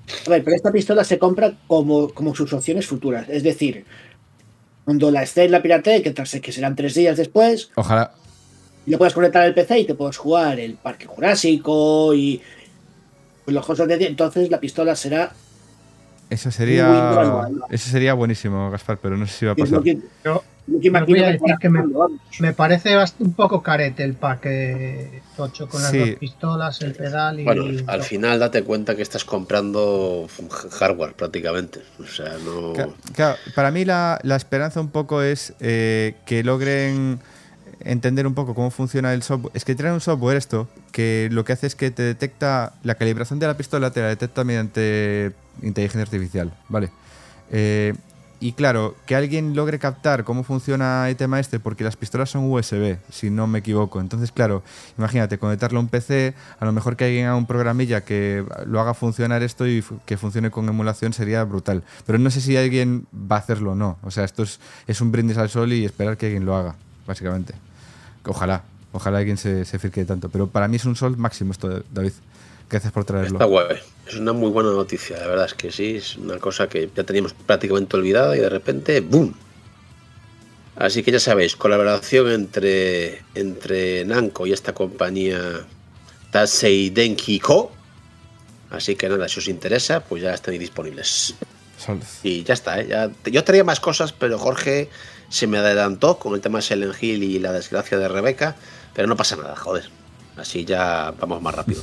A ver, pero esta pistola se compra como sus opciones futuras. Es decir, cuando la esté en la piratee, que serán 3 días después, Ojalá. le puedes conectar al PC y te puedes jugar el Parque Jurásico y los cosas de... Entonces la pistola será... Eso Windows, sería buenísimo, Gaspar, pero no sé si va a que es pasar. lo que, Yo, lo que yo imagino voy a que decir estará que pasando, vamos. me parece un poco carete el pack tocho con las Sí. 2 pistolas, el pedal y... Bueno, al final date cuenta que estás comprando hardware prácticamente. O sea, no... Claro, para mí la esperanza un poco es que logren entender un poco cómo funciona el software. Es que trae un software esto que lo que hace es que te detecta la calibración de la pistola, te la detecta mediante inteligencia artificial, ¿vale? Y claro, que alguien logre captar cómo funciona el tema porque las pistolas son USB, si no me equivoco. Entonces, claro, imagínate, conectarlo a un PC, a lo mejor que alguien haga un programilla que lo haga funcionar esto y que funcione con emulación sería brutal. Pero no sé si alguien va a hacerlo o no. O sea, esto es un brindis al sol y esperar que alguien lo haga, básicamente. Ojalá alguien se firque tanto. Pero para mí es un sol máximo esto, David. Gracias por traerlo. Está guay. Es una muy buena noticia, la verdad es que sí. Es una cosa que ya teníamos prácticamente olvidada y de repente ¡boom! Así que ya sabéis, colaboración entre Namco y esta compañía Taisei Denki Co. Así que nada, si os interesa, pues ya están disponibles. Y ya está, ¿eh? Yo traía más cosas, pero Jorge se me adelantó con el tema de Silent Hill y la desgracia de Rebeca, pero no pasa nada, joder. Así ya vamos más rápido.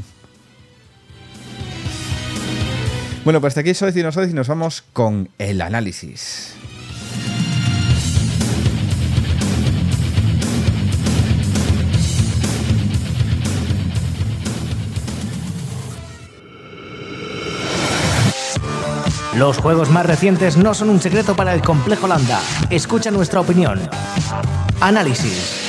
Bueno, pues hasta aquí Sois y nos vamos con el análisis. Los juegos más recientes no son un secreto para el Complejo Landa. Escucha nuestra opinión. Análisis.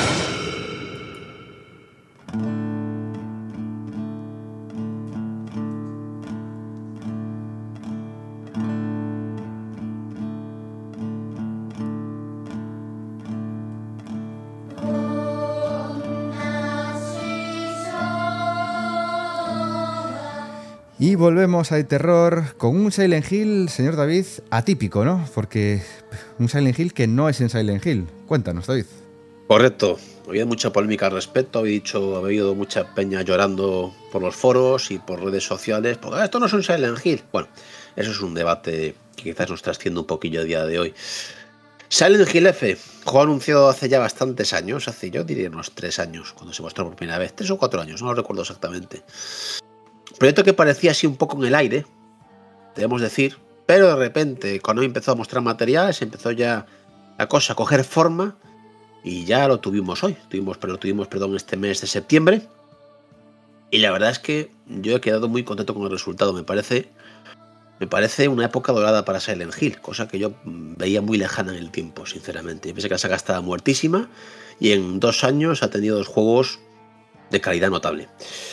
Y volvemos al terror con un Silent Hill, señor David, atípico, ¿no? Porque un Silent Hill que no es en Silent Hill. Cuéntanos, David. Correcto. Había mucha polémica al respecto. Había habido mucha peña llorando por los foros y por redes sociales. Porque esto no es un Silent Hill. Bueno, eso es un debate que quizás nos trasciende un poquillo a día de hoy. Silent Hill F, juego anunciado hace ya bastantes años. Yo diría unos 3 años, cuando se mostró por primera vez. 3 o 4 años, no lo recuerdo exactamente. Proyecto que parecía así un poco en el aire, debemos decir, pero de repente, cuando empezó a mostrar materiales, empezó ya la cosa a coger forma y ya lo tuvimos hoy. Lo tuvimos este mes de septiembre. Y la verdad es que yo he quedado muy contento con el resultado. Me parece una época dorada para Silent Hill, cosa que yo veía muy lejana en el tiempo, sinceramente. Yo pensé que la saga estaba muertísima y en 2 años ha tenido 2 juegos de calidad notable.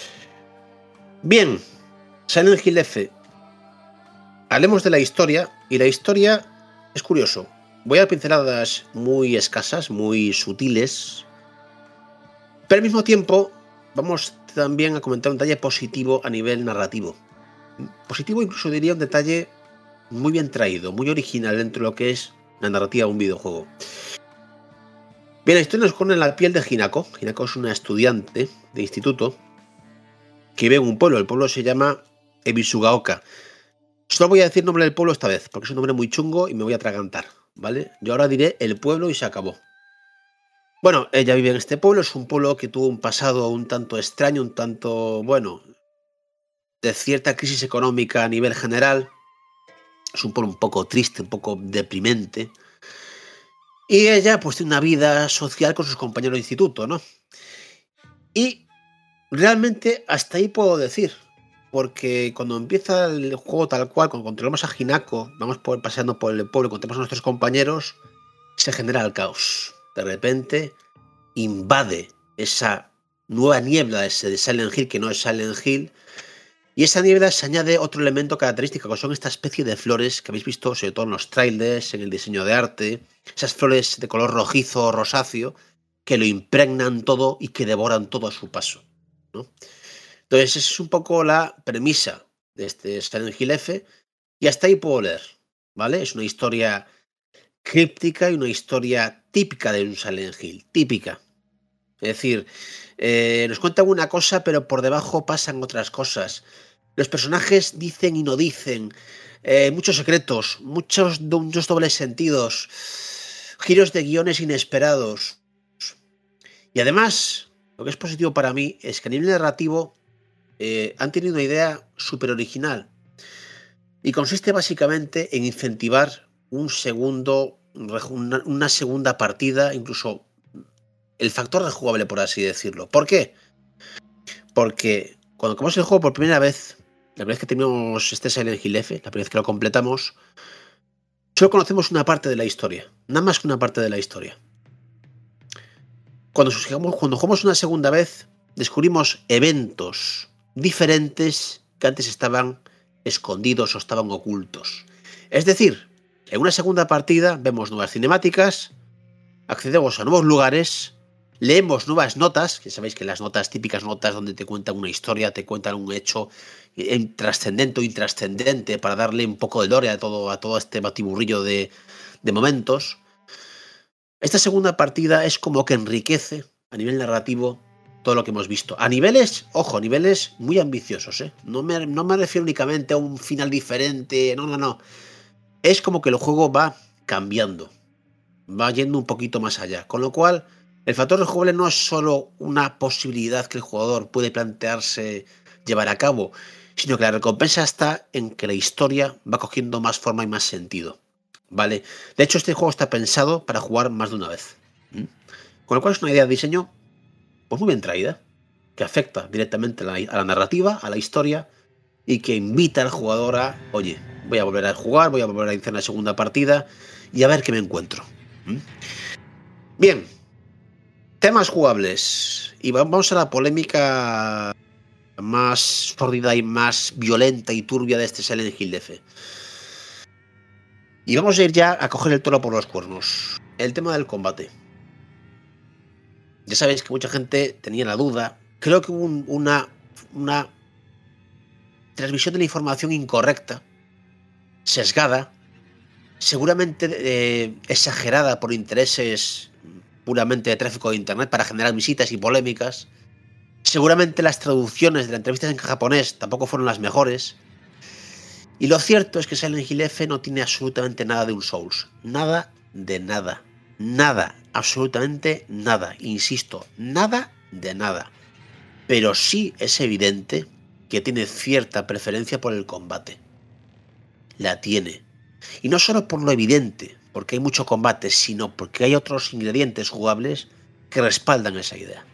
Bien, Silent Hill F. Hablemos de la historia, y la historia es curioso. Voy a pinceladas muy escasas, muy sutiles, pero al mismo tiempo vamos también a comentar un detalle positivo a nivel narrativo. Positivo incluso diría un detalle muy bien traído, muy original dentro de lo que es la narrativa de un videojuego. Bien, la historia nos pone en la piel de Hinako. Hinako es una estudiante de instituto que vive en un pueblo. El pueblo se llama Ebisugaoka. Solo voy a decir el nombre del pueblo esta vez, porque es un nombre muy chungo y me voy a atragantar, ¿vale? Yo ahora diré el pueblo y se acabó. Bueno, ella vive en este pueblo. Es un pueblo que tuvo un pasado un tanto extraño, un tanto, bueno, de cierta crisis económica a nivel general. Es un pueblo un poco triste, un poco deprimente. Y ella pues tiene una vida social con sus compañeros de instituto, ¿no? Y realmente hasta ahí puedo decir, porque cuando empieza el juego tal cual, cuando controlamos a Hinako, vamos paseando por el pueblo, encontramos a nuestros compañeros, se genera el caos. De repente invade esa nueva niebla de Silent Hill, que no es Silent Hill, y esa niebla se añade otro elemento característico, que son esta especie de flores que habéis visto sobre todo en los trailers, en el diseño de arte, esas flores de color rojizo o rosáceo, que lo impregnan todo y que devoran todo a su paso, ¿no? Entonces esa es un poco la premisa de este Silent Hill F, y hasta ahí puedo leer, ¿vale? Es una historia críptica y una historia típica de un Silent Hill, típica. Es decir, nos cuentan una cosa, pero por debajo pasan otras cosas. Los personajes dicen y no dicen, muchos secretos, muchos dobles sentidos, giros de guiones inesperados. Y además, lo que es positivo para mí es que a nivel narrativo han tenido una idea súper original. Y consiste básicamente en incentivar una segunda partida, incluso el factor rejugable, por así decirlo. ¿Por qué? Porque cuando acabamos el juego por primera vez, la primera vez que terminamos este Silent Hill F, la primera vez que lo completamos, solo conocemos una parte de la historia, nada más que una parte de la historia. Cuando jugamos una segunda vez, descubrimos eventos diferentes que antes estaban escondidos o estaban ocultos. Es decir, en una segunda partida vemos nuevas cinemáticas, accedemos a nuevos lugares, leemos nuevas notas, que sabéis que las notas, típicas notas donde te cuentan una historia, te cuentan un hecho trascendente o intrascendente para darle un poco de lore a todo este batiburrillo de momentos. Esta segunda partida es como que enriquece a nivel narrativo todo lo que hemos visto. A niveles, ojo, niveles muy ambiciosos, ¿eh? No me refiero únicamente a un final diferente, no. Es como que el juego va cambiando, va yendo un poquito más allá. Con lo cual, el factor rejugable no es solo una posibilidad que el jugador puede plantearse llevar a cabo, sino que la recompensa está en que la historia va cogiendo más forma y más sentido. ¿Vale? De hecho, este juego está pensado para jugar más de una vez. Con lo cual es una idea de diseño pues muy bien traída, que afecta directamente a la narrativa, a la historia, y que invita al jugador a, oye, voy a volver a jugar, voy a volver a iniciar la segunda partida y a ver qué me encuentro. Bien, temas jugables. Y vamos a la polémica más sórdida y más violenta y turbia de este Silent Hill F. Y vamos a ir ya a coger el toro por los cuernos. El tema del combate. Ya sabéis que mucha gente tenía la duda. Creo que hubo una transmisión de la información incorrecta, sesgada, seguramente exagerada por intereses puramente de tráfico de internet para generar visitas y polémicas. Seguramente las traducciones de las entrevistas en japonés tampoco fueron las mejores. Y lo cierto es que Silent Hill F no tiene absolutamente nada de un Souls. Nada de nada. Nada. Absolutamente nada. Insisto, nada de nada. Pero sí es evidente que tiene cierta preferencia por el combate. La tiene. Y no solo por lo evidente, porque hay mucho combate, sino porque hay otros ingredientes jugables que respaldan esa idea.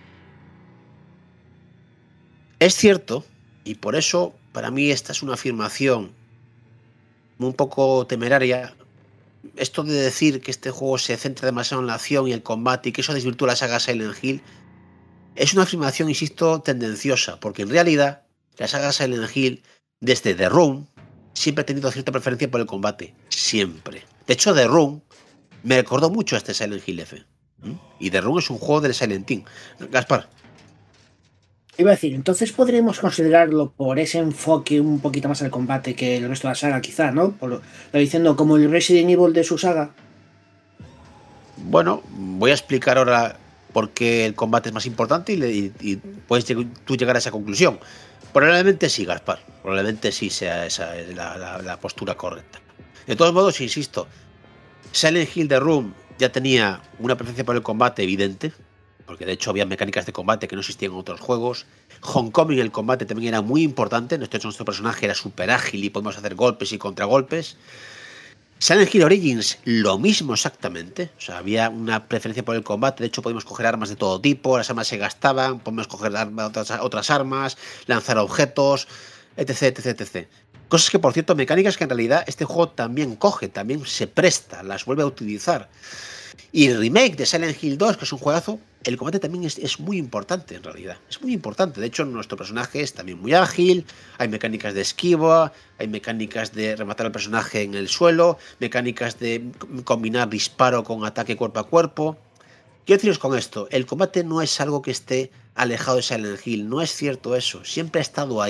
Es cierto, y por eso para mí esta es una afirmación un poco temeraria, esto de decir que este juego se centra demasiado en la acción y el combate y que eso desvirtúa la saga Silent Hill, es una afirmación, insisto, tendenciosa, porque en realidad la saga Silent Hill, desde The Room, siempre ha tenido cierta preferencia por el combate, siempre. De hecho, The Room me recordó mucho a este Silent Hill F. Y The Room es un juego del Silent Hill. Gaspar. Iba a decir, entonces podríamos considerarlo por ese enfoque un poquito más al combate que el resto de la saga, quizá, ¿no? Por lo diciendo como el Resident Evil de su saga. Bueno, voy a explicar ahora por qué el combate es más importante y puedes tú llegar a esa conclusión. Probablemente sí, Gaspar. Probablemente sí sea esa la postura correcta. De todos modos, insisto, Silent Hill The Room ya tenía una preferencia por el combate evidente, porque de hecho había mecánicas de combate que no existían en otros juegos. Homecoming, el combate también era muy importante. Nuestro personaje era súper ágil y podemos hacer golpes y contragolpes. Silent Hill Origins, lo mismo exactamente. O sea, había una preferencia por el combate. De hecho, podíamos coger armas de todo tipo. Las armas se gastaban. Podemos coger otras armas, lanzar objetos, etc. Cosas que, por cierto, mecánicas que en realidad este juego también coge, también se presta, las vuelve a utilizar. Y el remake de Silent Hill 2, que es un juegazo, el combate también es muy importante en realidad. Es muy importante. De hecho, nuestro personaje es también muy ágil. Hay mecánicas de esquiva, hay mecánicas de rematar al personaje en el suelo, mecánicas de combinar disparo con ataque cuerpo a cuerpo. Quiero deciros con esto, el combate no es algo que esté alejado de Silent Hill. No es cierto eso. Siempre ha estado ahí.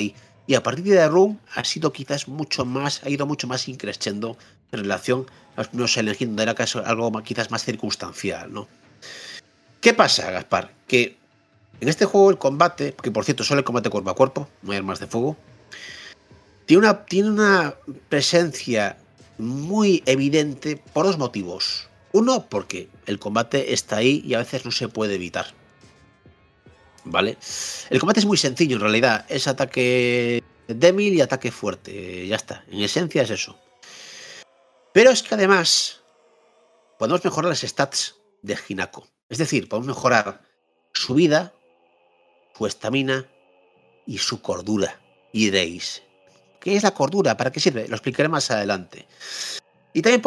Y a partir de The Room ha ido mucho más increciendo en relación a los primeros Silent Hill, donde era algo quizás más circunstancial, ¿no? ¿Qué pasa, Gaspar? Que en este juego el combate, que por cierto solo el combate cuerpo a cuerpo, no hay armas de fuego, tiene una presencia muy evidente por dos motivos. Uno, porque el combate está ahí y a veces no se puede evitar. ¿Vale? El combate es muy sencillo en realidad. Es ataque débil y ataque fuerte. Ya está. En esencia es eso. Pero es que además podemos mejorar las stats de Hinako. Es decir, podemos mejorar su vida, su estamina y su cordura. Y diréis, ¿qué es la cordura? ¿Para qué sirve? Lo explicaré más adelante. Y también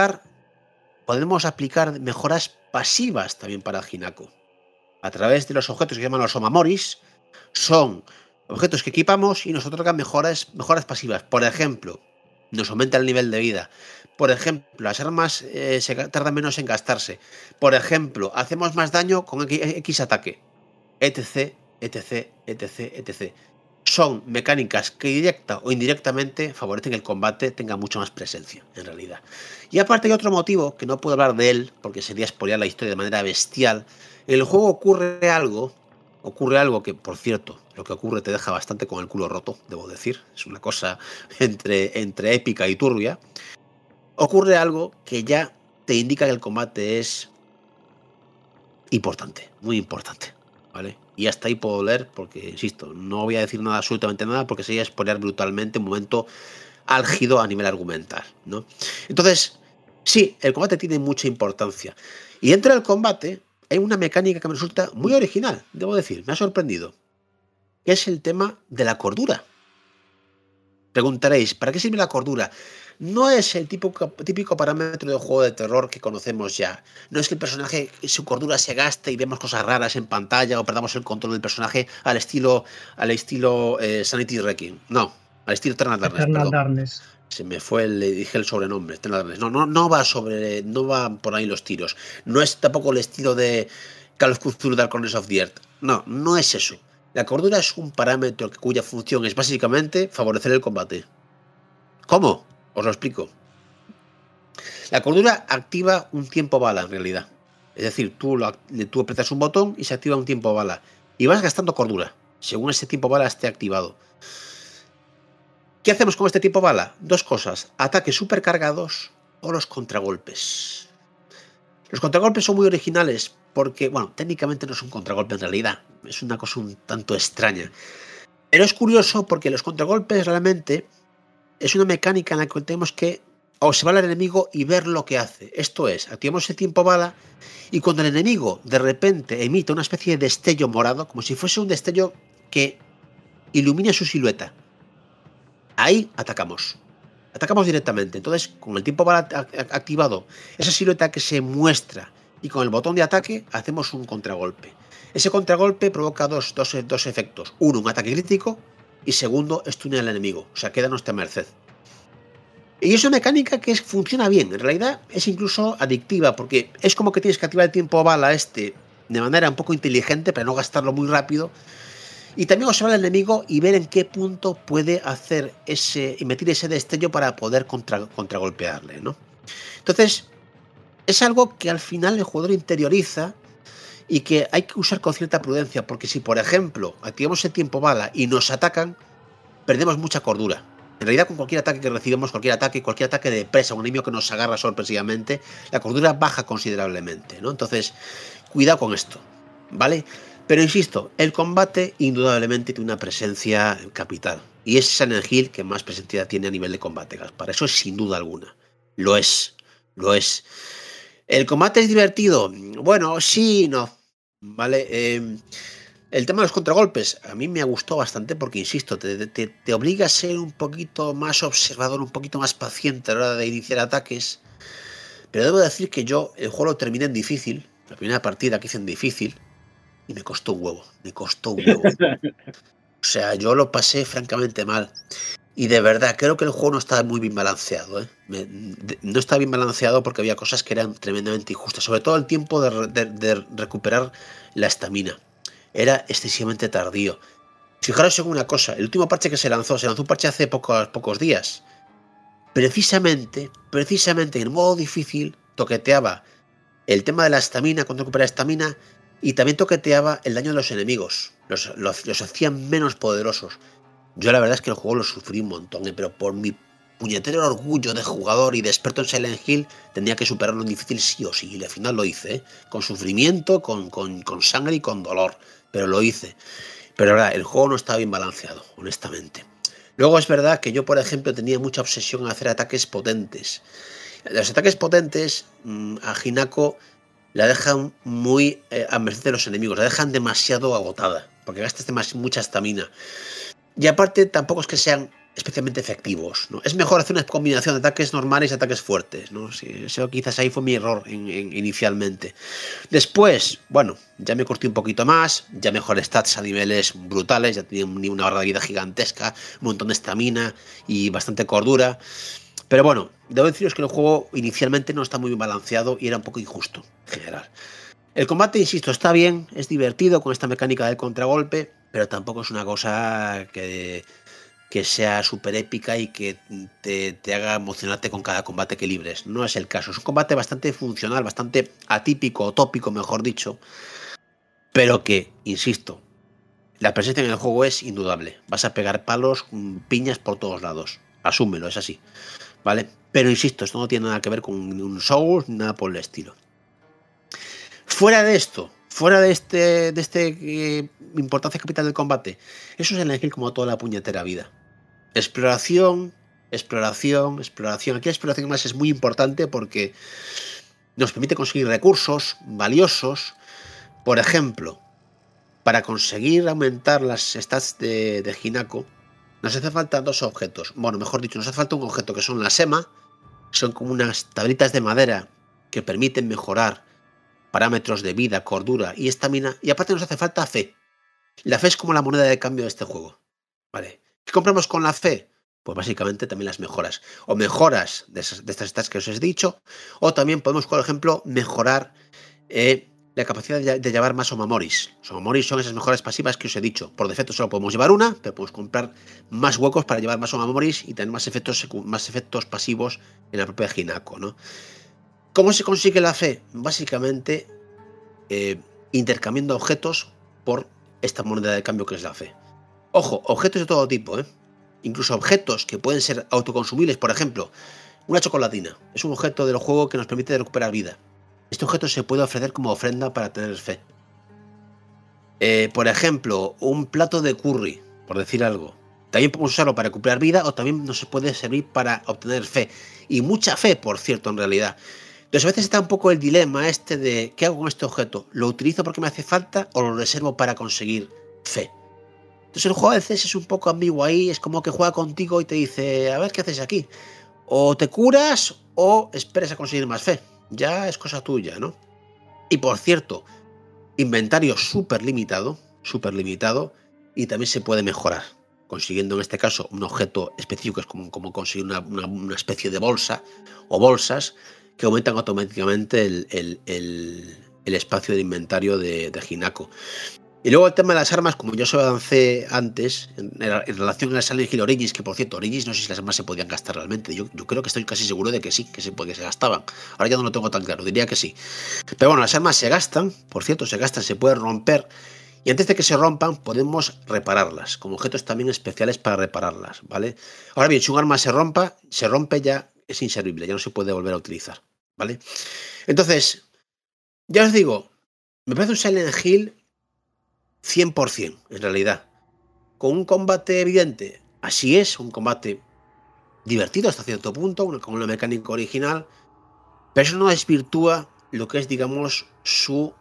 podemos aplicar mejoras pasivas también para Hinako. A través de los objetos que llaman los Omamoris, son objetos que equipamos y nos otorgan mejoras pasivas. Por ejemplo, nos aumenta el nivel de vida. Por ejemplo, las armas se tardan menos en gastarse. Por ejemplo, hacemos más daño con X ataque. Etc, etc, etc, etc. Son mecánicas que directa o indirectamente favorecen que el combate tenga mucha más presencia, en realidad. Y aparte hay otro motivo, que no puedo hablar de él, porque sería spoilear la historia de manera bestial. En el juego ocurre algo que, por cierto, lo que ocurre te deja bastante con el culo roto, debo decir. Es una cosa entre épica y turbia. Ocurre algo que ya te indica que el combate es importante, muy importante, ¿vale? Y hasta ahí puedo leer porque, insisto, no voy a decir nada, absolutamente nada, porque sería spoilear brutalmente un momento álgido a nivel argumental, ¿no? Entonces, sí, el combate tiene mucha importancia. Y dentro del combate hay una mecánica que me resulta muy original, debo decir, me ha sorprendido, que es el tema de la cordura. Preguntaréis, ¿para qué sirve la cordura? No es el típico parámetro de juego de terror que conocemos ya. No es que el personaje, su cordura se gaste y vemos cosas raras en pantalla o perdamos el control del personaje al estilo Sanity Wrecking. No, al estilo Eternal Darkness. Se me fue, le dije el sobrenombre. No va por ahí los tiros. No es tampoco el estilo de Call of Cthulhu Dark Corners of the Earth. No es eso. La cordura es un parámetro cuya función es básicamente favorecer el combate. ¿Cómo? Os lo explico. La cordura activa un tiempo bala en realidad. Es decir, tú apretas un botón y se activa un tiempo bala. Y vas gastando cordura, según ese tiempo bala esté activado. ¿Qué hacemos con este tiempo bala? Dos cosas. Ataques supercargados o los contragolpes. Los contragolpes son muy originales porque, bueno, técnicamente no es un contragolpe en realidad. Es una cosa un tanto extraña. Pero es curioso porque los contragolpes realmente es una mecánica en la que tenemos que observar al enemigo y ver lo que hace. Esto es, activamos ese tiempo bala y cuando el enemigo de repente emite una especie de destello morado, como si fuese un destello que ilumine su silueta, ahí atacamos. Atacamos directamente. Entonces, con el tiempo bala activado, esa silueta que se muestra y con el botón de ataque hacemos un contragolpe. Ese contragolpe provoca dos efectos. Uno, un ataque crítico. Y segundo, stun al enemigo, o sea, queda a nuestra merced. Y es una mecánica que funciona bien, en realidad es incluso adictiva, porque es como que tienes que activar el tiempo bala de manera un poco inteligente para no gastarlo muy rápido, y también observar al enemigo y ver en qué punto puede hacer emitir ese destello para poder contragolpearle, ¿no? Entonces, es algo que al final el jugador interioriza y que hay que usar con cierta prudencia, porque si, por ejemplo, activamos el tiempo bala y nos atacan, perdemos mucha cordura. En realidad, con cualquier ataque que recibamos, cualquier ataque de presa, un enemigo que nos agarra sorpresivamente, la cordura baja considerablemente, ¿no? Entonces, cuidado con esto, ¿vale? Pero insisto, el combate indudablemente tiene una presencia capital. Y es Silent Hill que más presencia tiene a nivel de combate, Gaspar. Eso es sin duda alguna. Lo es. ¿El combate es divertido? Bueno, sí y no. Vale, el tema de los contragolpes a mí me gustó bastante porque, insisto, te obliga a ser un poquito más observador, un poquito más paciente a la hora de iniciar ataques. Pero debo decir que yo el juego lo terminé en difícil, la primera partida que hice en difícil, y me costó un huevo. O sea, yo lo pasé francamente mal. Y de verdad, creo que el juego no estaba muy bien balanceado, ¿eh? No estaba bien balanceado porque había cosas que eran tremendamente injustas. Sobre todo el tiempo de recuperar la estamina. Era excesivamente tardío. Fijaros en una cosa, el último parche que se lanzó un parche hace pocos días. Precisamente en el modo difícil toqueteaba el tema de la estamina, cuando recupera estamina, y también toqueteaba el daño de los enemigos. Los hacían menos poderosos. Yo la verdad es que el juego lo sufrí un montón, pero por mi puñetero orgullo de jugador y de experto en Silent Hill, tenía que superarlo en difícil sí o sí, y al final lo hice, con sufrimiento, con sangre y con dolor, pero lo hice. Pero la verdad, el juego no estaba bien balanceado, honestamente. Luego es verdad que yo, por ejemplo, tenía mucha obsesión en hacer ataques potentes. Los ataques potentes a Hinako la dejan muy a merced de los enemigos, la dejan demasiado agotada, porque gastas mucha estamina. Y aparte tampoco es que sean especialmente efectivos, ¿no? Es mejor hacer una combinación de ataques normales y ataques fuertes, ¿no? Sí, eso quizás ahí fue mi error inicialmente. Después, bueno, ya me curtí un poquito más, ya mejor stats a niveles brutales, ya tenía una barra de vida gigantesca, un montón de estamina y bastante cordura. Pero bueno, debo deciros que el juego inicialmente no está muy bien balanceado y era un poco injusto en general. El combate, insisto, está bien, es divertido con esta mecánica del contragolpe, pero tampoco es una cosa que sea súper épica y que te haga emocionarte con cada combate que libres. No es el caso. Es un combate bastante funcional, bastante atípico o tópico, mejor dicho, pero que, insisto, la presencia en el juego es indudable. Vas a pegar palos, piñas por todos lados. Asúmelo, es así, ¿vale? Pero insisto, esto no tiene nada que ver con un Souls ni nada por el estilo. Fuera de esto, fuera de este importancia capital del combate, eso es Silent Hill como toda la puñetera vida. Exploración. Aquí la exploración más es muy importante porque nos permite conseguir recursos valiosos. Por ejemplo, para conseguir aumentar las stats de Hinako, nos hace falta dos objetos. Bueno, mejor dicho, nos hace falta un objeto que son las EMA. Son como unas tablitas de madera que permiten mejorar parámetros de vida, cordura y estamina. Y aparte nos hace falta fe. La fe es como la moneda de cambio de este juego. Vale. ¿Qué compramos con la fe? Pues básicamente también las mejoras. O mejoras de estas stats que os he dicho. O también podemos, por ejemplo, mejorar la capacidad de llevar más Omamoris. Los Omamoris son esas mejoras pasivas que os he dicho. Por defecto solo podemos llevar una, pero podemos comprar más huecos para llevar más Omamoris y tener más efectos pasivos en la propia Hinako, ¿no? ¿Cómo se consigue la fe? Básicamente intercambiando objetos por esta moneda de cambio que es la fe. Ojo, objetos de todo tipo, incluso objetos que pueden ser autoconsumibles. Por ejemplo, una chocolatina. Es un objeto del juego que nos permite recuperar vida. Este objeto se puede ofrecer como ofrenda para tener fe. Por ejemplo, un plato de curry, por decir algo. También podemos usarlo para recuperar vida o también nos puede servir para obtener fe. Y mucha fe, por cierto, en realidad. Entonces a veces está un poco el dilema de ¿qué hago con este objeto? ¿Lo utilizo porque me hace falta o lo reservo para conseguir fe? Entonces el juego a veces es un poco ambiguo ahí, es como que juega contigo y te dice, a ver qué haces aquí. O te curas o esperas a conseguir más fe. Ya es cosa tuya, ¿no? Y por cierto, inventario súper limitado y también se puede mejorar, consiguiendo en este caso un objeto específico, que es como conseguir una especie de bolsa o bolsas que aumentan automáticamente el espacio de inventario de Hinako. Y luego el tema de las armas, como yo os avancé antes, en relación a Silent Hill Origins, que por cierto, Origins no sé si las armas se podían gastar realmente. Yo creo que estoy casi seguro de que sí, que se gastaban. Ahora ya no lo tengo tan claro, diría que sí. Pero bueno, las armas se gastan, por cierto, se pueden romper. Y antes de que se rompan, podemos repararlas, como objetos también especiales para repararlas, ¿vale? Ahora bien, si un arma se rompe ya es inservible, ya no se puede volver a utilizar, ¿vale? Entonces, ya os digo, me parece un Silent Hill 100%, en realidad. Con un combate evidente, así es, un combate divertido hasta cierto punto, con una mecánica original, pero eso no desvirtúa lo que es, digamos, su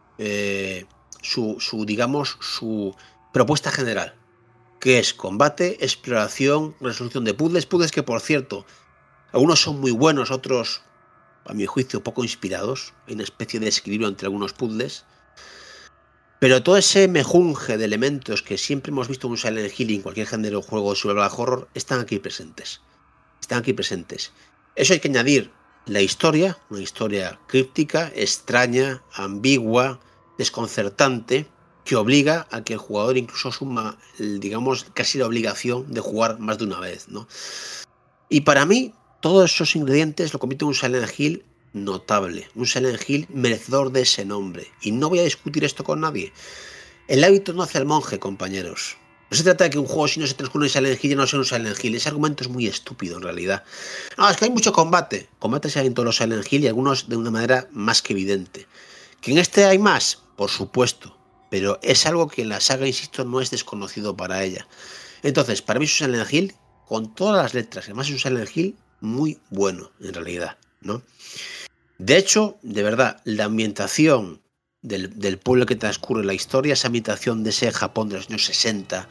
propuesta general, que es combate, exploración, resolución de puzzles que, por cierto, algunos son muy buenos, otros, a mi juicio, poco inspirados. Hay una especie de desequilibrio entre algunos puzzles. Pero todo ese mejunje de elementos que siempre hemos visto en un Silent Hill y en cualquier género de juego de survival horror están aquí presentes. Eso hay que añadir la historia, una historia críptica, extraña, ambigua, desconcertante, que obliga a que el jugador incluso asuma, digamos, casi la obligación de jugar más de una vez, ¿no? Y para mí, todos esos ingredientes lo convierten en un Silent Hill notable, un Silent Hill merecedor de ese nombre. Y no voy a discutir esto con nadie. El hábito no hace al monje, compañeros. No se trata de que un juego, si no se transcurre en Silent Hill, ya no sea un Silent Hill. Ese argumento es muy estúpido, en realidad. No, es que hay mucho combate. Combate se hay en todos los Silent Hill y algunos de una manera más que evidente. ¿Que en este hay más? Por supuesto. Pero es algo que en la saga, insisto, no es desconocido para ella. Entonces, para mí es un Silent Hill con todas las letras. Además es un Silent Hill muy bueno, en realidad, ¿no? De hecho, de verdad, la ambientación del pueblo que transcurre la historia, esa ambientación de ese Japón de los años 60,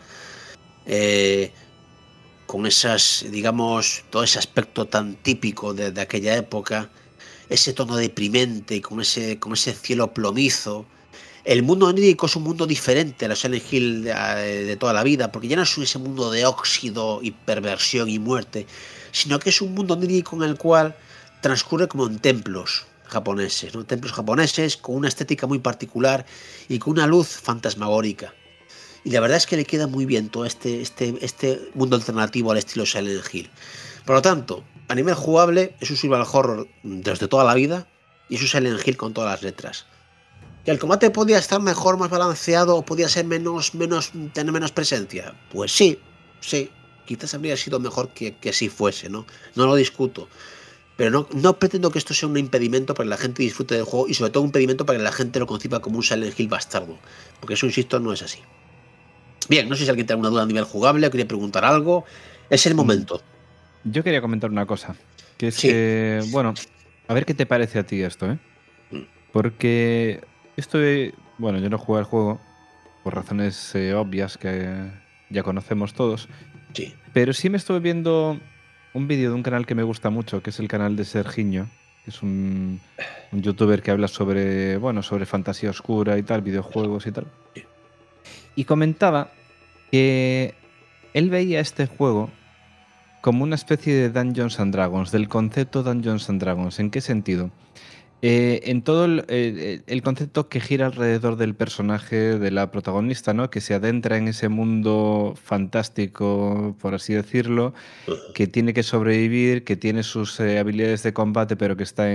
con esas, digamos, todo ese aspecto tan típico de aquella época, ese tono deprimente, con ese cielo plomizo. El mundo onírico es un mundo diferente a la Silent Hill de toda la vida, porque ya no es ese mundo de óxido y perversión y muerte, sino que es un mundo onírico en el cual transcurre como en templos japoneses, ¿no? Templos japoneses con una estética muy particular y con una luz fantasmagórica. Y la verdad es que le queda muy bien todo este mundo alternativo al estilo Silent Hill. Por lo tanto, a nivel jugable es un survival horror desde toda la vida y es un Silent Hill con todas las letras. ¿Que el combate podía estar mejor, más balanceado o podía ser tener menos presencia? Pues sí, quizás habría sido mejor que así fuese, ¿no? No lo discuto. Pero no pretendo que esto sea un impedimento para que la gente disfrute del juego y sobre todo un impedimento para que la gente lo conciba como un Silent Hill bastardo. Porque eso, insisto, no es así. Bien, no sé si alguien tiene alguna duda a nivel jugable o quería preguntar algo. Es el momento. Yo quería comentar una cosa. Que es Sí. que, bueno, a ver qué te parece a ti esto, ¿eh? Porque bueno, yo no jugué al juego por razones obvias que ya conocemos todos. Sí. Pero sí me estuve viendo un vídeo de un canal que me gusta mucho, que es el canal de Sergiño, que es un youtuber que habla sobre fantasía oscura y tal, videojuegos y tal. Y comentaba que él veía este juego como una especie de Dungeons and Dragons, del concepto Dungeons and Dragons. ¿En qué sentido? En todo el concepto que gira alrededor del personaje de la protagonista, ¿no? Que se adentra en ese mundo fantástico, por así decirlo, que tiene que sobrevivir, que tiene sus habilidades de combate, pero que está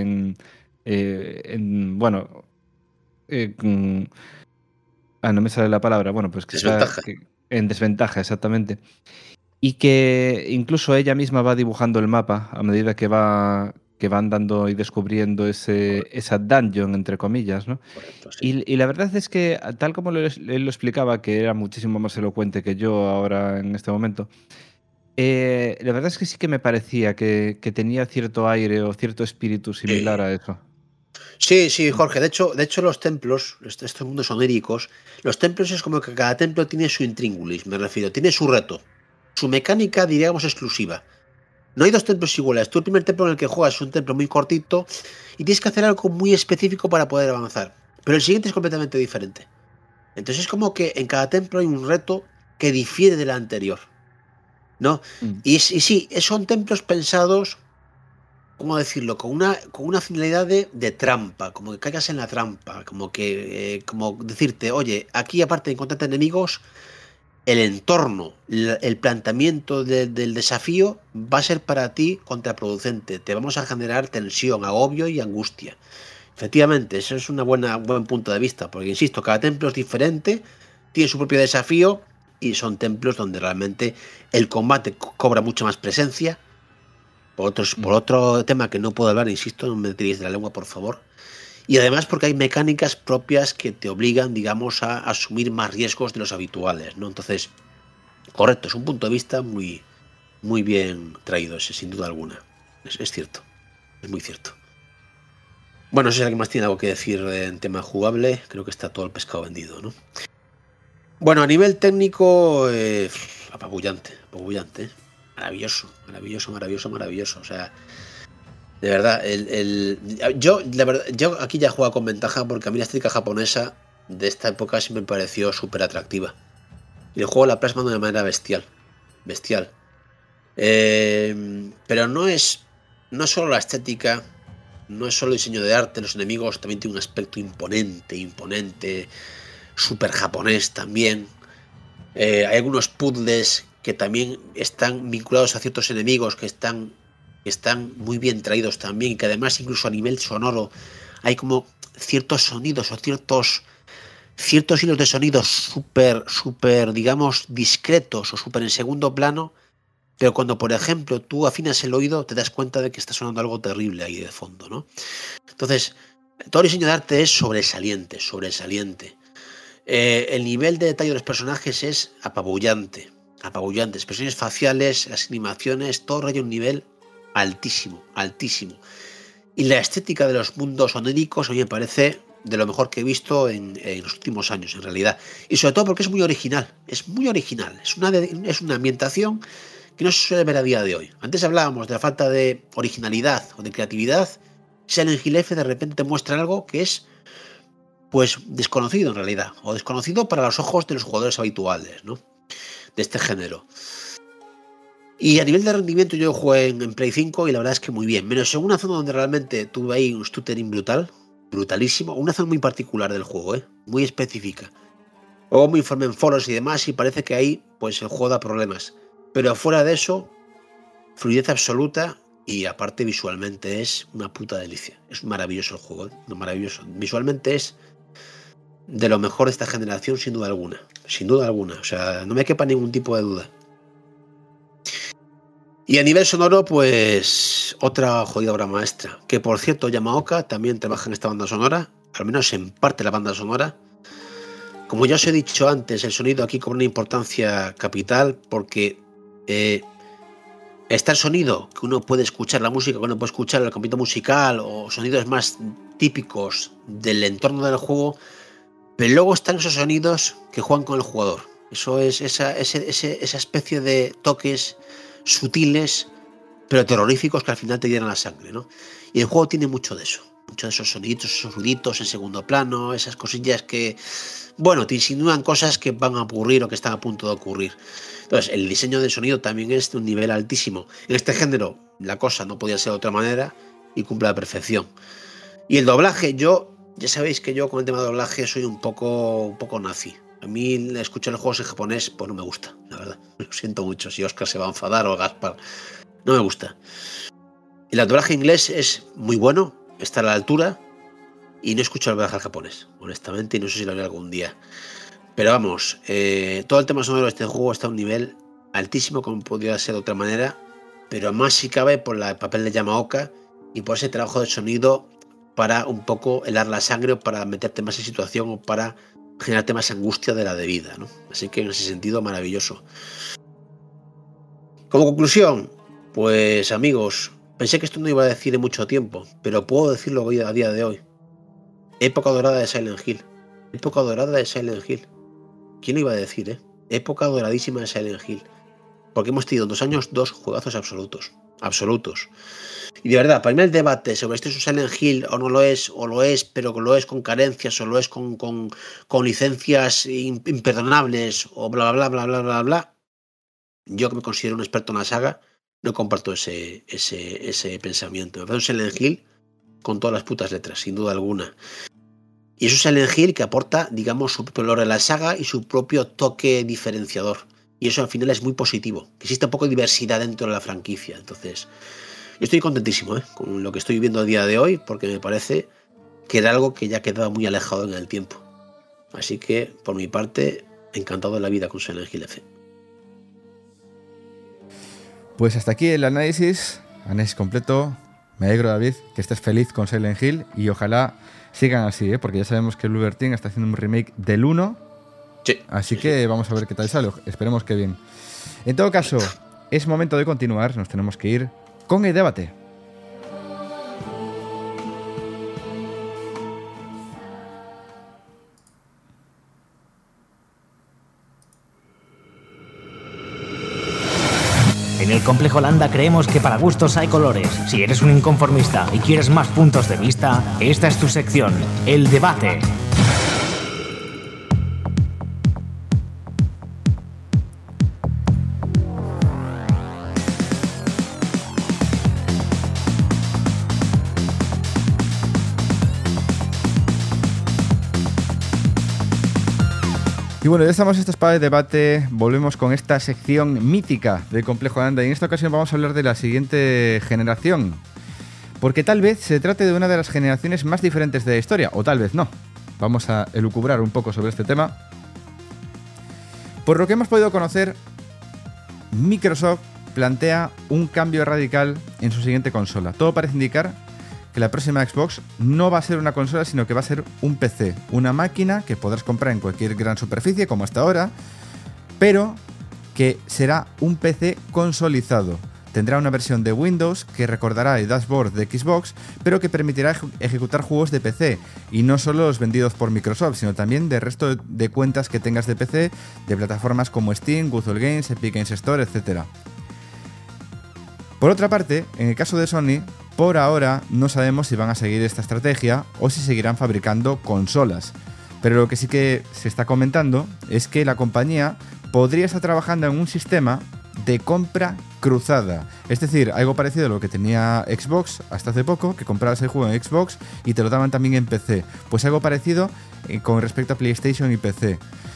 no me sale la palabra. Bueno, pues que Desventaja. está en desventaja, exactamente. Y que incluso ella misma va dibujando el mapa a medida que va andando y descubriendo esa dungeon, entre comillas, ¿no? Correcto, sí. Y la verdad es que, tal como él lo explicaba, que era muchísimo más elocuente que yo ahora en este momento, la verdad es que sí que me parecía que tenía cierto aire o cierto espíritu similar a eso. Sí, Jorge. De hecho, los templos, estos mundos oníricos, los templos es como que cada templo tiene su intríngulis, me refiero, tiene su reto, su mecánica, diríamos, exclusiva. No hay dos templos iguales. Tú el primer templo en el que juegas es un templo muy cortito y tienes que hacer algo muy específico para poder avanzar. Pero el siguiente es completamente diferente. Entonces es como que en cada templo hay un reto que difiere del anterior, ¿no? Y sí, son templos pensados, ¿cómo decirlo? Con una finalidad de trampa, como que caigas en la trampa, como decirte, oye, aquí aparte de encontrarte enemigos, el entorno, el planteamiento del desafío va a ser para ti contraproducente. Te vamos a generar tensión, agobio y angustia. Efectivamente, eso es un buen punto de vista, porque insisto, cada templo es diferente, tiene su propio desafío y son templos donde realmente el combate cobra mucha más presencia. Por otro tema que no puedo hablar, insisto, no me tiréis de la lengua, por favor. Y además porque hay mecánicas propias que te obligan, digamos, a asumir más riesgos de los habituales, ¿no? Entonces, correcto, es un punto de vista muy, muy bien traído ese, sin duda alguna. Es cierto, es muy cierto. Bueno, no sé si alguien más tiene algo que decir en tema jugable. Creo que está todo el pescado vendido, ¿no? Bueno, a nivel técnico, apabullante. Maravilloso. O sea, de verdad, yo aquí ya he jugado con ventaja porque a mí la estética japonesa de esta época sí me pareció súper atractiva. Y el juego la plasma de una manera bestial. Pero no es solo la estética, no es solo el diseño de arte, los enemigos también tienen un aspecto imponente, súper japonés también. Hay algunos puzzles que también están vinculados a ciertos enemigos que están muy bien traídos también, y que además incluso a nivel sonoro hay como ciertos sonidos o ciertos hilos de sonidos súper, digamos, discretos o súper en segundo plano, pero cuando, por ejemplo, tú afinas el oído te das cuenta de que está sonando algo terrible ahí de fondo, ¿no? Entonces, todo el diseño de arte es sobresaliente. El nivel de detalle de los personajes es apabullante. Expresiones faciales, las animaciones, todo raya un nivel altísimo. Y la estética de los mundos oníricos a mí me parece de lo mejor que he visto en los últimos años, en realidad. Y sobre todo porque es muy original. Es una ambientación que no se suele ver a día de hoy. Antes hablábamos de la falta de originalidad o de creatividad. Silent Hill F de repente te muestra algo que es, pues, desconocido en realidad, o desconocido para los ojos de los jugadores habituales, ¿no?, de este género. Y a nivel de rendimiento yo jugué en Play 5 y la verdad es que muy bien, menos en una zona donde realmente tuve ahí un stuttering brutalísimo, una zona muy particular del juego, muy específica. Luego me informé en foros y demás y parece que ahí pues el juego da problemas, pero fuera de eso, fluidez absoluta. Y aparte visualmente es una puta delicia. Es maravilloso el juego, maravilloso. Visualmente es de lo mejor de esta generación, sin duda alguna. O sea, no me quepa ningún tipo de duda. Y a nivel sonoro, pues otra jodida obra maestra. Que por cierto, Yamaoka también trabaja en esta banda sonora, al menos en parte la banda sonora. Como ya os he dicho antes, el sonido aquí cobra una importancia capital porque está el sonido que uno puede escuchar, la música que uno puede escuchar, el acompañamiento musical o sonidos más típicos del entorno del juego, pero luego están esos sonidos que juegan con el jugador. Eso es esa especie de toques sutiles pero terroríficos que al final te llenan la sangre, ¿no? Y el juego tiene mucho de eso, muchos de esos soniditos, esos ruiditos en segundo plano, esas cosillas que, bueno, te insinúan cosas que van a ocurrir o que están a punto de ocurrir. Entonces, el diseño del sonido también es de un nivel altísimo. En este género, la cosa no podía ser de otra manera y cumple a la perfección. Y el doblaje, ya sabéis que yo con el tema de doblaje soy un poco nazi. A mí escuchar los juegos en japonés, pues no me gusta, la verdad. Lo siento mucho si Oscar se va a enfadar o Gaspar. No me gusta. El doblaje inglés es muy bueno, está a la altura, y no escucho el doblaje al japonés, honestamente, y no sé si lo haré algún día. Pero vamos, todo el tema sonoro de este juego está a un nivel altísimo, como podría ser de otra manera, pero más si cabe por el papel de Yamaoka y por ese trabajo de sonido para un poco helar la sangre o para meterte más en situación o para generarte más angustia de la debida, ¿no? Así que en ese sentido, maravilloso. Como conclusión, pues amigos, pensé que esto no iba a decir en mucho tiempo, pero puedo decirlo hoy, a día de hoy. Época dorada de Silent Hill. Época dorada de Silent Hill. ¿Quién lo iba a decir, Época doradísima de Silent Hill. Porque hemos tenido 2 años, 2 juegazos absolutos. Y de verdad, para mí el debate sobre este es un Silent Hill o no lo es, o lo es, pero lo es con carencias, o lo es con licencias imperdonables, o bla, bla, bla, bla, bla, bla. Yo, que me considero un experto en la saga, no comparto ese pensamiento. Me parece un Silent Hill con todas las putas letras, sin duda alguna. Y es un Silent Hill que aporta, digamos, su propio lore a la saga y su propio toque diferenciador. Y eso al final es muy positivo, que existe un poco de diversidad dentro de la franquicia. Entonces, yo estoy contentísimo con lo que estoy viviendo a día de hoy, porque me parece que era algo que ya quedaba muy alejado en el tiempo. Así que, por mi parte, encantado de la vida con Silent Hill F. Pues hasta aquí el análisis completo. Me alegro, David, que estés feliz con Silent Hill y ojalá sigan así, porque ya sabemos que Bloober Team está haciendo un remake del 1. Sí. Así que vamos a ver qué tal sale. Esperemos que bien. En todo caso, es momento de continuar. Nos tenemos que ir con el debate. En el Complejo Landa creemos que para gustos hay colores. Si eres un inconformista y quieres más puntos de vista, esta es tu sección, el debate. Y bueno, ya estamos en esta espada de debate. Volvemos con esta sección mítica de Complejo Landa. Y en esta ocasión vamos a hablar de la siguiente generación. Porque tal vez se trate de una de las generaciones más diferentes de la historia, o tal vez no. Vamos a elucubrar un poco sobre este tema. Por lo que hemos podido conocer, Microsoft plantea un cambio radical en su siguiente consola. Todo parece indicar que la próxima Xbox no va a ser una consola, sino que va a ser un PC, una máquina que podrás comprar en cualquier gran superficie, como hasta ahora, pero que será un PC consolizado. Tendrá una versión de Windows que recordará el dashboard de Xbox, pero que permitirá ejecutar juegos de PC, y no solo los vendidos por Microsoft, sino también del resto de cuentas que tengas de PC, de plataformas como Steam, Google Games, Epic Games Store, etc. Por otra parte, en el caso de Sony, por ahora no sabemos si van a seguir esta estrategia o si seguirán fabricando consolas. Pero lo que sí que se está comentando es que la compañía podría estar trabajando en un sistema de compra cruzada. Es decir, algo parecido a lo que tenía Xbox hasta hace poco, que comprabas el juego en Xbox y te lo daban también en PC. Pues algo parecido con respecto a PlayStation y PC.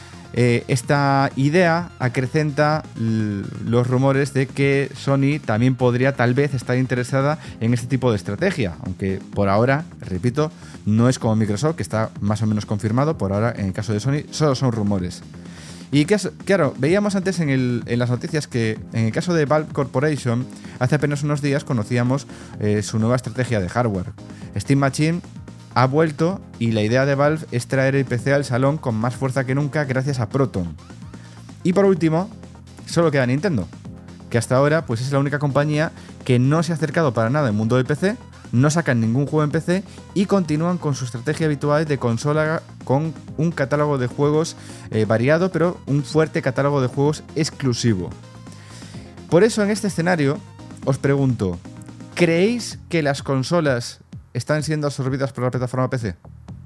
Esta idea acrecenta los rumores de que Sony también podría tal vez estar interesada en este tipo de estrategia, aunque por ahora, repito, no es como Microsoft, que está más o menos confirmado. Por ahora, en el caso de Sony, solo son rumores. Y claro, veíamos antes en las noticias que en el caso de Valve Corporation, hace apenas unos días conocíamos su nueva estrategia de hardware. Steam Machine ha vuelto y la idea de Valve es traer el PC al salón con más fuerza que nunca gracias a Proton. Y por último, solo queda Nintendo, que hasta ahora pues es la única compañía que no se ha acercado para nada al mundo del PC, no sacan ningún juego en PC y continúan con su estrategia habitual de consola con un catálogo de juegos variado, pero un fuerte catálogo de juegos exclusivo. Por eso en este escenario os pregunto, ¿creéis que las consolas están siendo absorbidas por la plataforma PC?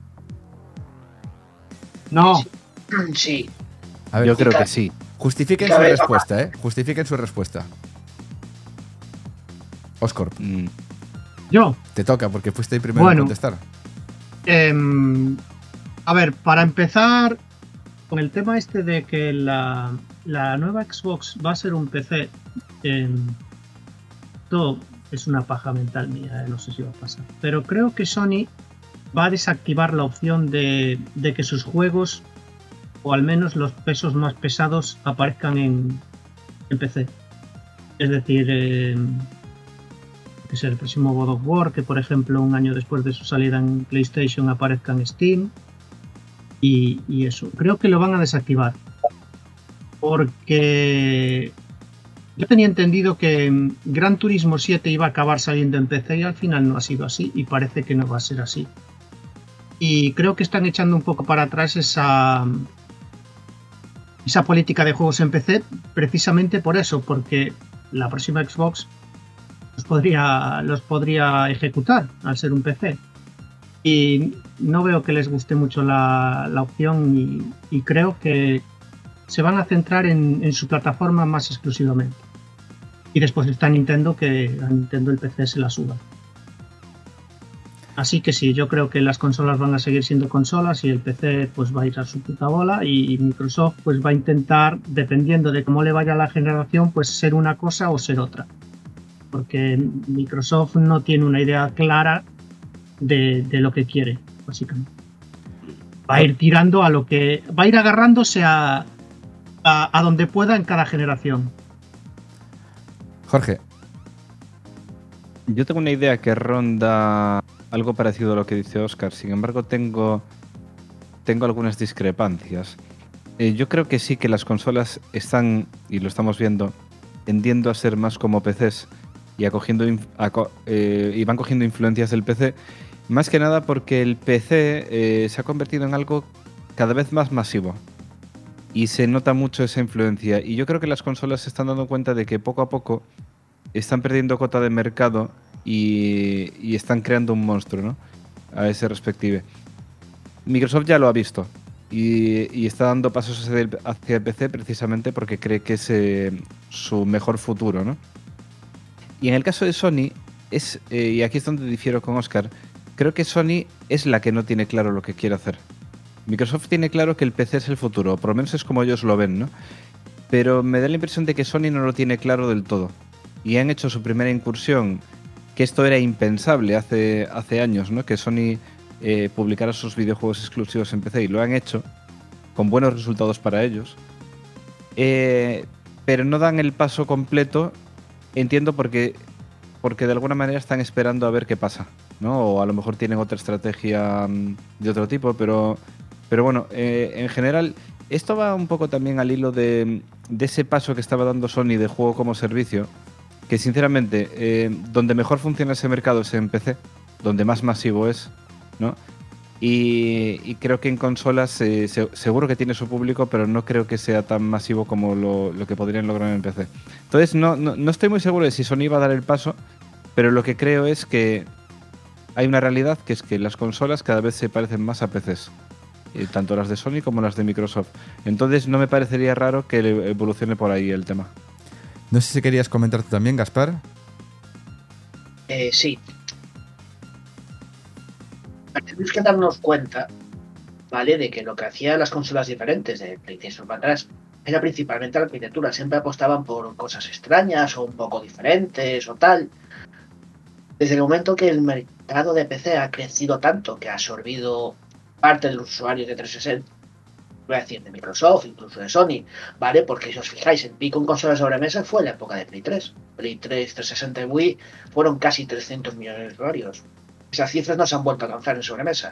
No. Sí. A ver, Yo creo que sí. Justifiquen su respuesta, ¿eh? Justifiquen su respuesta. Oscorp, Yo. te toca porque fuiste el primero en contestar. A ver, para empezar, con el tema este de que la nueva Xbox va a ser un PC, todo es una paja mental mía, no sé si va a pasar. Pero creo que Sony va a desactivar la opción de que sus juegos, o al menos los pesos más pesados, aparezcan en PC. Es decir, que sea el próximo God of War, que por ejemplo un año después de su salida en PlayStation aparezca en Steam. Y eso, creo que lo van a desactivar. Porque yo tenía entendido que Gran Turismo 7 iba a acabar saliendo en PC y al final no ha sido así, y parece que no va a ser así. Y creo que están echando un poco para atrás esa política de juegos en PC, precisamente por eso, porque la próxima Xbox los podría ejecutar al ser un PC. Y no veo que les guste mucho la opción, y creo que se van a centrar en su plataforma más exclusivamente. Y después está Nintendo, que a Nintendo el PC se la suba. Así que sí, yo creo que las consolas van a seguir siendo consolas y el PC pues va a ir a su puta bola, y Microsoft pues va a intentar, dependiendo de cómo le vaya la generación, pues ser una cosa o ser otra. Porque Microsoft no tiene una idea clara de lo que quiere, básicamente. Va a ir tirando a lo que... va a ir agarrándose a donde pueda en cada generación. Jorge. Yo tengo una idea que ronda algo parecido a lo que dice Óscar. Sin embargo, tengo algunas discrepancias. Yo creo que sí que las consolas están, y lo estamos viendo, tendiendo a ser más como PCs y van cogiendo influencias del PC. Más que nada porque el PC se ha convertido en algo cada vez más masivo. Y se nota mucho esa influencia. Y yo creo que las consolas se están dando cuenta de que poco a poco están perdiendo cota de mercado y están creando un monstruo, ¿no? A ese respective. Microsoft ya lo ha visto y está dando pasos hacia el PC precisamente porque cree que es su mejor futuro, ¿no? Y en el caso de Sony, y aquí es donde difiero con Óscar, creo que Sony es la que no tiene claro lo que quiere hacer. Microsoft tiene claro que el PC es el futuro, por lo menos es como ellos lo ven, ¿no? Pero me da la impresión de que Sony no lo tiene claro del todo. Y han hecho su primera incursión, que esto era impensable hace años, ¿no? Que Sony publicara sus videojuegos exclusivos en PC, y lo han hecho con buenos resultados para ellos. Pero no dan el paso completo, entiendo, porque de alguna manera están esperando a ver qué pasa, ¿no? O a lo mejor tienen otra estrategia de otro tipo, pero bueno, en general esto va un poco también al hilo de ese paso que estaba dando Sony de juego como servicio, que sinceramente donde mejor funciona ese mercado es en PC, donde más masivo es, ¿no? Y creo que en consolas seguro que tiene su público, pero no creo que sea tan masivo como lo que podrían lograr en PC. Entonces no estoy muy seguro de si Sony va a dar el paso, pero lo que creo es que hay una realidad, que es que las consolas cada vez se parecen más a PCs, tanto las de Sony como las de Microsoft. Entonces no me parecería raro que evolucione por ahí el tema. No sé si querías comentar tú también, Gaspar. Sí. Tenemos que darnos cuenta, ¿vale?, de que lo que hacían las consolas diferentes de PlayStation para atrás era principalmente la arquitectura. Siempre apostaban por cosas extrañas o un poco diferentes o tal. Desde el momento que el mercado de PC ha crecido tanto, que ha absorbido parte de los usuarios de 360, voy a decir de Microsoft, incluso de Sony, ¿vale? Porque si os fijáis, el pico en consolas de sobremesa fue en la época de Play 3. Play 3, 360 y Wii fueron casi 300 millones de usuarios. Esas cifras no se han vuelto a alcanzar en sobremesa.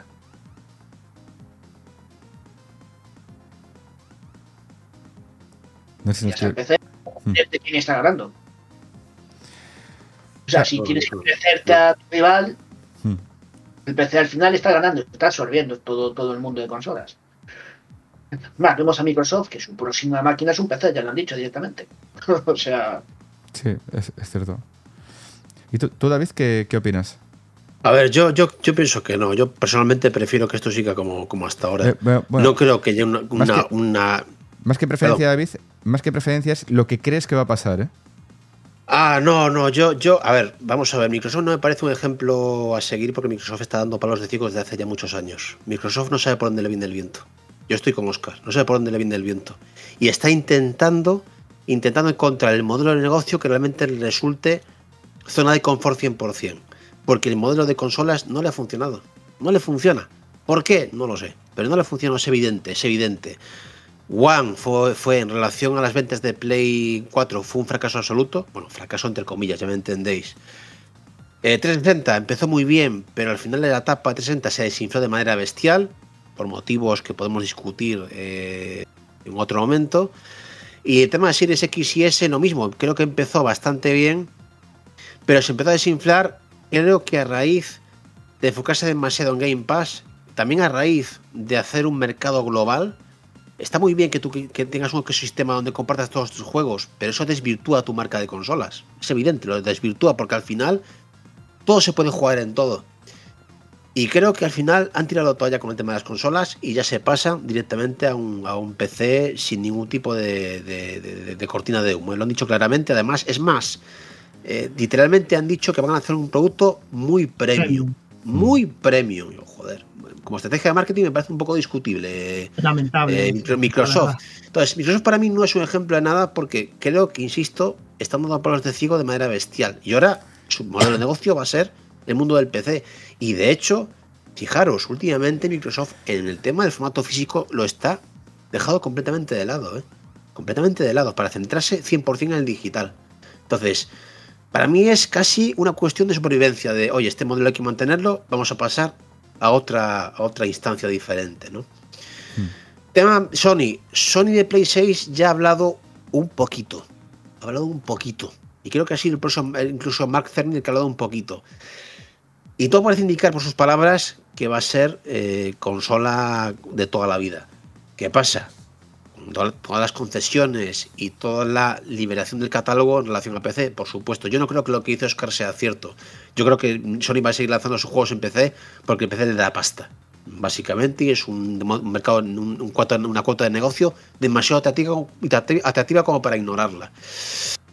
No sé si Y hasta el PC, ¿de quién está ganando? O sea, si tienes que crecerte a tu rival, el PC al final está ganando, está absorbiendo todo el mundo de consolas. Más, vemos a Microsoft, que su próxima máquina es un PC, ya lo han dicho directamente. O sea... Sí, es cierto. ¿Y tú David, qué opinas? A ver, yo pienso que no. Yo personalmente prefiero que esto siga como hasta ahora. Bueno, no creo que haya una... Más que preferencia, David, más que preferencia es lo que crees que va a pasar, ¿eh? No, yo, a ver, vamos a ver, Microsoft no me parece un ejemplo a seguir porque Microsoft está dando palos de ciego desde hace ya muchos años. Microsoft no sabe por dónde le viene el viento. Yo estoy con Óscar, no sabe por dónde le viene el viento. Y está intentando encontrar el modelo de negocio que realmente le resulte zona de confort 100%. Porque el modelo de consolas no le ha funcionado. No le funciona. ¿Por qué? No lo sé. Pero no le funciona, es evidente. One fue en relación a las ventas de Play 4 fue un fracaso absoluto. Bueno, fracaso entre comillas, ya me entendéis. 360 empezó muy bien, pero al final de la etapa 360 se desinfló de manera bestial, por motivos que podemos discutir en otro momento. Y el tema de Series X y S, lo mismo. Creo que empezó bastante bien, pero se empezó a desinflar. Creo que a raíz de enfocarse demasiado en Game Pass, también a raíz de hacer un mercado global. Está muy bien que tengas un ecosistema donde compartas todos tus juegos, pero eso desvirtúa tu marca de consolas. Es evidente, lo desvirtúa porque al final todo se puede jugar en todo. Y creo que al final han tirado la toalla con el tema de las consolas y ya se pasan directamente a un PC sin ningún tipo de cortina de humo. Lo han dicho claramente, además, es más, literalmente han dicho que van a hacer un producto muy premium. Muy premium. Joder, como estrategia de marketing me parece un poco discutible. Lamentable. Microsoft. Entonces, Microsoft para mí no es un ejemplo de nada porque creo que, insisto, están dando palos de ciego de manera bestial. Y ahora su modelo de negocio va a ser el mundo del PC. Y de hecho, fijaros, últimamente Microsoft en el tema del formato físico lo está dejado completamente de lado. Completamente de lado, para centrarse 100% en el digital. Entonces, para mí es casi una cuestión de supervivencia de, oye, este modelo hay que mantenerlo, vamos a pasar a otra instancia diferente, ¿no? Tema Sony de Play 6 ya ha hablado un poquito. Y creo que ha sido incluso Mark Cerny el que ha hablado un poquito. Y todo parece indicar por sus palabras que va a ser consola de toda la vida. ¿Qué pasa? Todas las concesiones y toda la liberación del catálogo en relación a PC, por supuesto. Yo no creo que lo que hizo Oscar sea cierto. Yo creo que Sony va a seguir lanzando sus juegos en PC porque el PC le da pasta, básicamente, y es un mercado, una cuota de negocio demasiado atractiva como para ignorarla.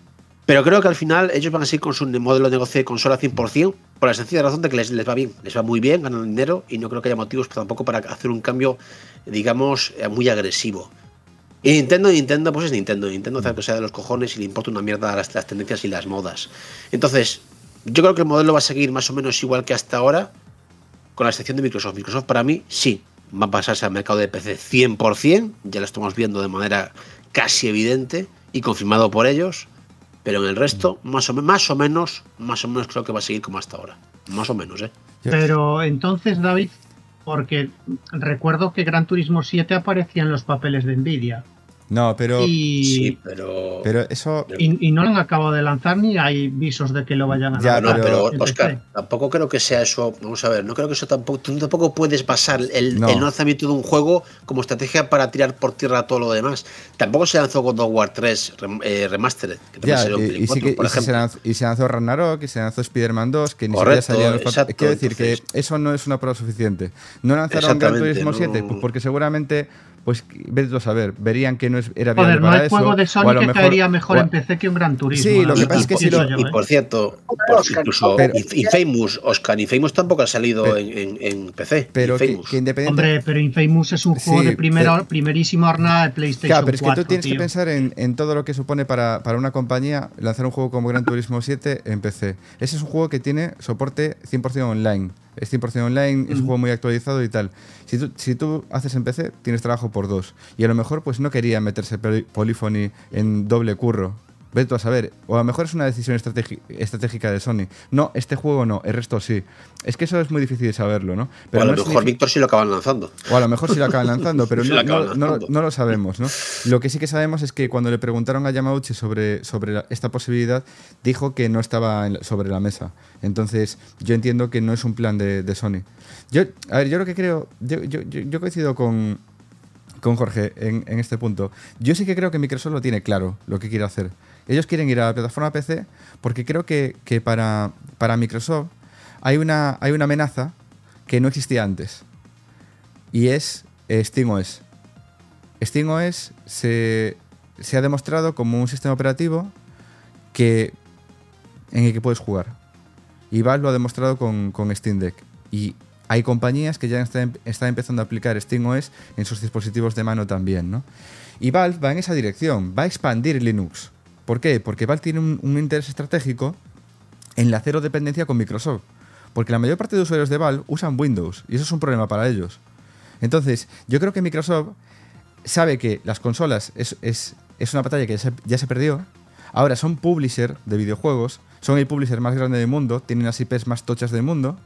Pero creo que al final ellos van a seguir con su modelo de negocio de consola 100%, por la sencilla razón de que les va bien, les va muy bien, ganan dinero y no creo que haya motivos tampoco para hacer un cambio, digamos, muy agresivo. Y Nintendo, pues es Nintendo. Nintendo hace lo que sea de los cojones y le importa una mierda las tendencias y las modas. Entonces, yo creo que el modelo va a seguir más o menos igual que hasta ahora, con la excepción de Microsoft. Microsoft para mí, sí, va a pasarse al mercado de PC 100%, ya lo estamos viendo de manera casi evidente y confirmado por ellos. Pero en el resto, más o menos creo que va a seguir como hasta ahora. Más o menos, ¿eh? Pero entonces, David, porque recuerdo que Gran Turismo 7 aparecía en los papeles de Nvidia. No, pero... Sí, pero eso... Y no lo han acabado de lanzar ni hay visos de que lo vayan a lanzar. No, pero Óscar, tampoco creo que sea eso. Vamos a ver, no creo que eso tampoco. Tú tampoco puedes basar el lanzamiento de un juego como estrategia para tirar por tierra todo lo demás. Tampoco se lanzó God of War 3 Remastered, que también salió en Play 4, por ejemplo. Y se lanzó Ragnarok, y se lanzó Spider-Man 2, que ni Correcto, siquiera salían los exacto, Quiero decir que eso no es una prueba suficiente. No lanzaron Gran Turismo 7 pues porque seguramente. Pues vete tú a saber, verían que no era viable para eso. No hay juego de Sony que caería mejor en PC que un Gran Turismo. Sí, lo que pasa es que si y por cierto, incluso Infamous, Oscar, Infamous tampoco ha salido en PC. Pero que independiente... Hombre, pero Infamous es un juego de primerísima hornada de PlayStation 4. Claro, pero es que tú tienes que pensar en todo lo que supone para una compañía lanzar un juego como Gran Turismo 7 en PC. Ese es un juego que tiene soporte 100% online. Es 100% online, es un juego muy actualizado y tal. Si tú haces en PC, tienes trabajo por 2. Y a lo mejor pues no quería meterse Polyphony en doble curro. Vete tú a saber. O a lo mejor es una decisión estratégica de Sony. No, este juego no, el resto sí. Es que eso es muy difícil de saberlo, ¿no? Pero o a lo mejor Víctor sí lo acaban lanzando. O a lo mejor sí lo acaban lanzando, pero no lo sabemos, ¿no? Lo que sí que sabemos es que cuando le preguntaron a Yamauchi sobre esta posibilidad, dijo que no estaba sobre la mesa. Entonces, yo entiendo que no es un plan de Sony. Yo lo que creo... Yo coincido con Jorge en este punto. Yo sí que creo que Microsoft lo tiene claro, lo que quiere hacer. Ellos quieren ir a la plataforma PC porque creo que para Microsoft hay una amenaza que no existía antes. Y es SteamOS. SteamOS se ha demostrado como un sistema operativo en el que puedes jugar. Y Valve lo ha demostrado con Steam Deck. Y hay compañías que ya están empezando a aplicar SteamOS en sus dispositivos de mano también, ¿no? Y Valve va en esa dirección, va a expandir Linux. ¿Por qué? Porque Valve tiene un interés estratégico en la cero dependencia con Microsoft. Porque la mayor parte de usuarios de Valve usan Windows y eso es un problema para ellos. Entonces, yo creo que Microsoft sabe que las consolas es una batalla que ya se perdió. Ahora son publisher de videojuegos, son el publisher más grande del mundo, tienen las IPs más tochas del mundo.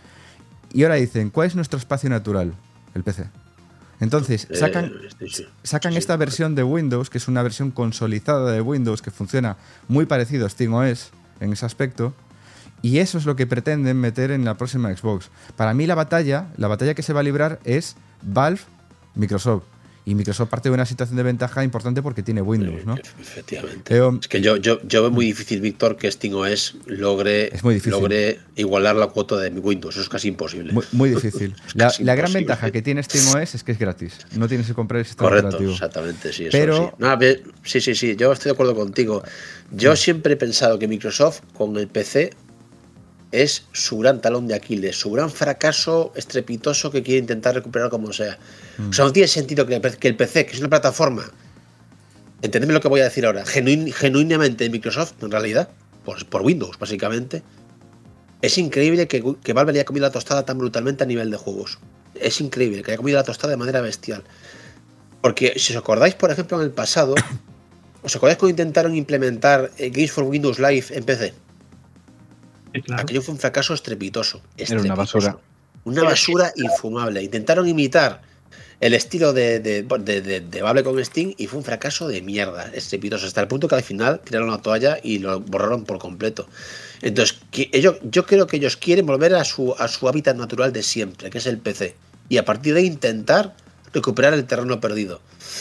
Y ahora dicen, ¿cuál es nuestro espacio natural? El PC. Entonces, sacan esta versión de Windows, que es una versión consolidada de Windows, que funciona muy parecido a SteamOS en ese aspecto, y eso es lo que pretenden meter en la próxima Xbox. Para mí la batalla que se va a librar es Valve-Microsoft. Y Microsoft parte de una situación de ventaja importante porque tiene Windows, ¿no? Efectivamente. Es que yo veo muy difícil, Víctor, que SteamOS logre igualar la cuota de Windows. Eso es casi imposible. Muy difícil. La gran ventaja que tiene SteamOS es que es gratis. No tienes que comprar el sistema operativo. Exactamente, sí. Pero... Sí. Yo estoy de acuerdo contigo. Yo siempre he pensado que Microsoft con el PC es su gran talón de Aquiles, su gran fracaso estrepitoso que quiere intentar recuperar como sea. O sea, no tiene sentido que el PC, que es una plataforma, entendedme lo que voy a decir ahora, genuinamente de Microsoft, en realidad, por Windows, básicamente, es increíble que Valve le haya comido la tostada tan brutalmente a nivel de juegos. Es increíble que haya comido la tostada de manera bestial. Porque si os acordáis, por ejemplo, en el pasado, ¿os acordáis cuando intentaron implementar Games for Windows Live en PC? Claro. Aquello fue un fracaso estrepitoso. Era una basura. Una basura infumable. Intentaron imitar el estilo de Valve con Steam y fue un fracaso de mierda, estrepitoso, hasta el punto que al final tiraron la toalla y lo borraron por completo. Entonces, yo creo que ellos quieren volver a su hábitat natural de siempre, que es el PC, y a partir de ahí intentar recuperar el terreno perdido.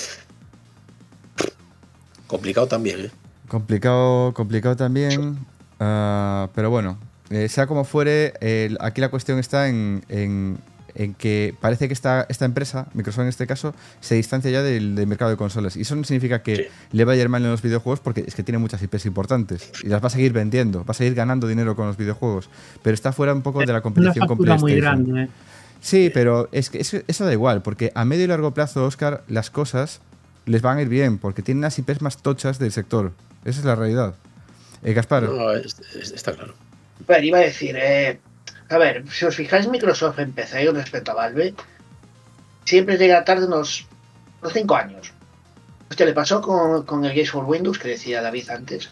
Complicado también, ¿eh? Complicado también. Pero bueno, sea como fuere, aquí la cuestión está en en que parece que esta empresa, Microsoft en este caso, se distancia ya del mercado de consolas. Y eso no significa que le vaya a ir mal en los videojuegos, porque es que tiene muchas IPs importantes y las va a seguir vendiendo, va a seguir ganando dinero con los videojuegos, pero está fuera un poco de la competición con PlayStation. Muy grande, ¿eh? Sí, pero es que eso da igual, porque a medio y largo plazo, Óscar, las cosas les van a ir bien, porque tienen las IPs más tochas del sector. Esa es la realidad. Gaspar. No, está claro. Bueno, iba a decir, a ver, si os fijáis, Microsoft en PC respecto a Valve, siempre llega tarde unos 5 años. Hostia, le pasó con el Games for Windows, que decía David antes.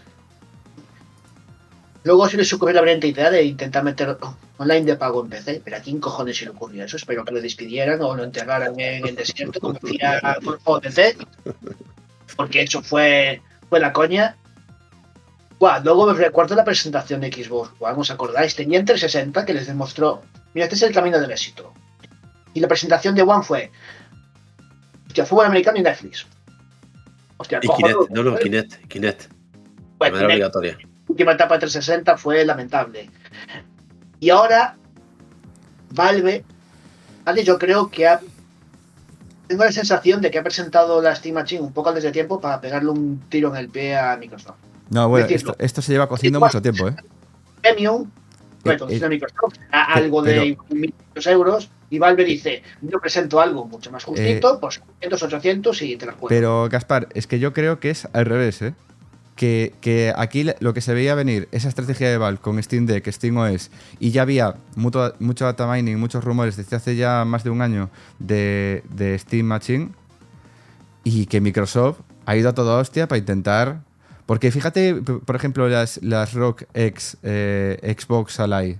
Luego se les ocurrió la brillante idea de intentar meter online de pago en PC, pero ¿a quién cojones se le ocurrió eso? Espero que lo despidieran o lo enterraran en el desierto, como decía por PC, porque eso fue la coña. Buah, luego me recuerdo la presentación de Xbox One, ¿os acordáis? Tenían 360 que les demostró, mira, este es el camino del éxito. Y la presentación de One fue, hostia, fútbol americano y Netflix. Hostia, y Kinect. Kinect. Bueno, de manera obligatoria. Última etapa de 360 fue lamentable. Y ahora, Valve, yo creo que tengo la sensación de que ha presentado la Steam Machine un poco antes de tiempo para pegarle un tiro en el pie a Microsoft. No, bueno, esto se lleva cociendo mucho tiempo, ¿eh? Premium, a Microsoft, a algo de 1.000 euros, y Valve dice, yo presento algo mucho más justito, pues 500, 800 y te la juego. Pero, Gaspar, es que yo creo que es al revés, ¿eh? Que aquí lo que se veía venir, esa estrategia de Valve con Steam Deck, SteamOS, y ya había mucho data mining, muchos rumores desde hace ya más de un año de Steam Machine, y que Microsoft ha ido a toda hostia para intentar... Porque fíjate, por ejemplo, las ROG X Xbox Ally.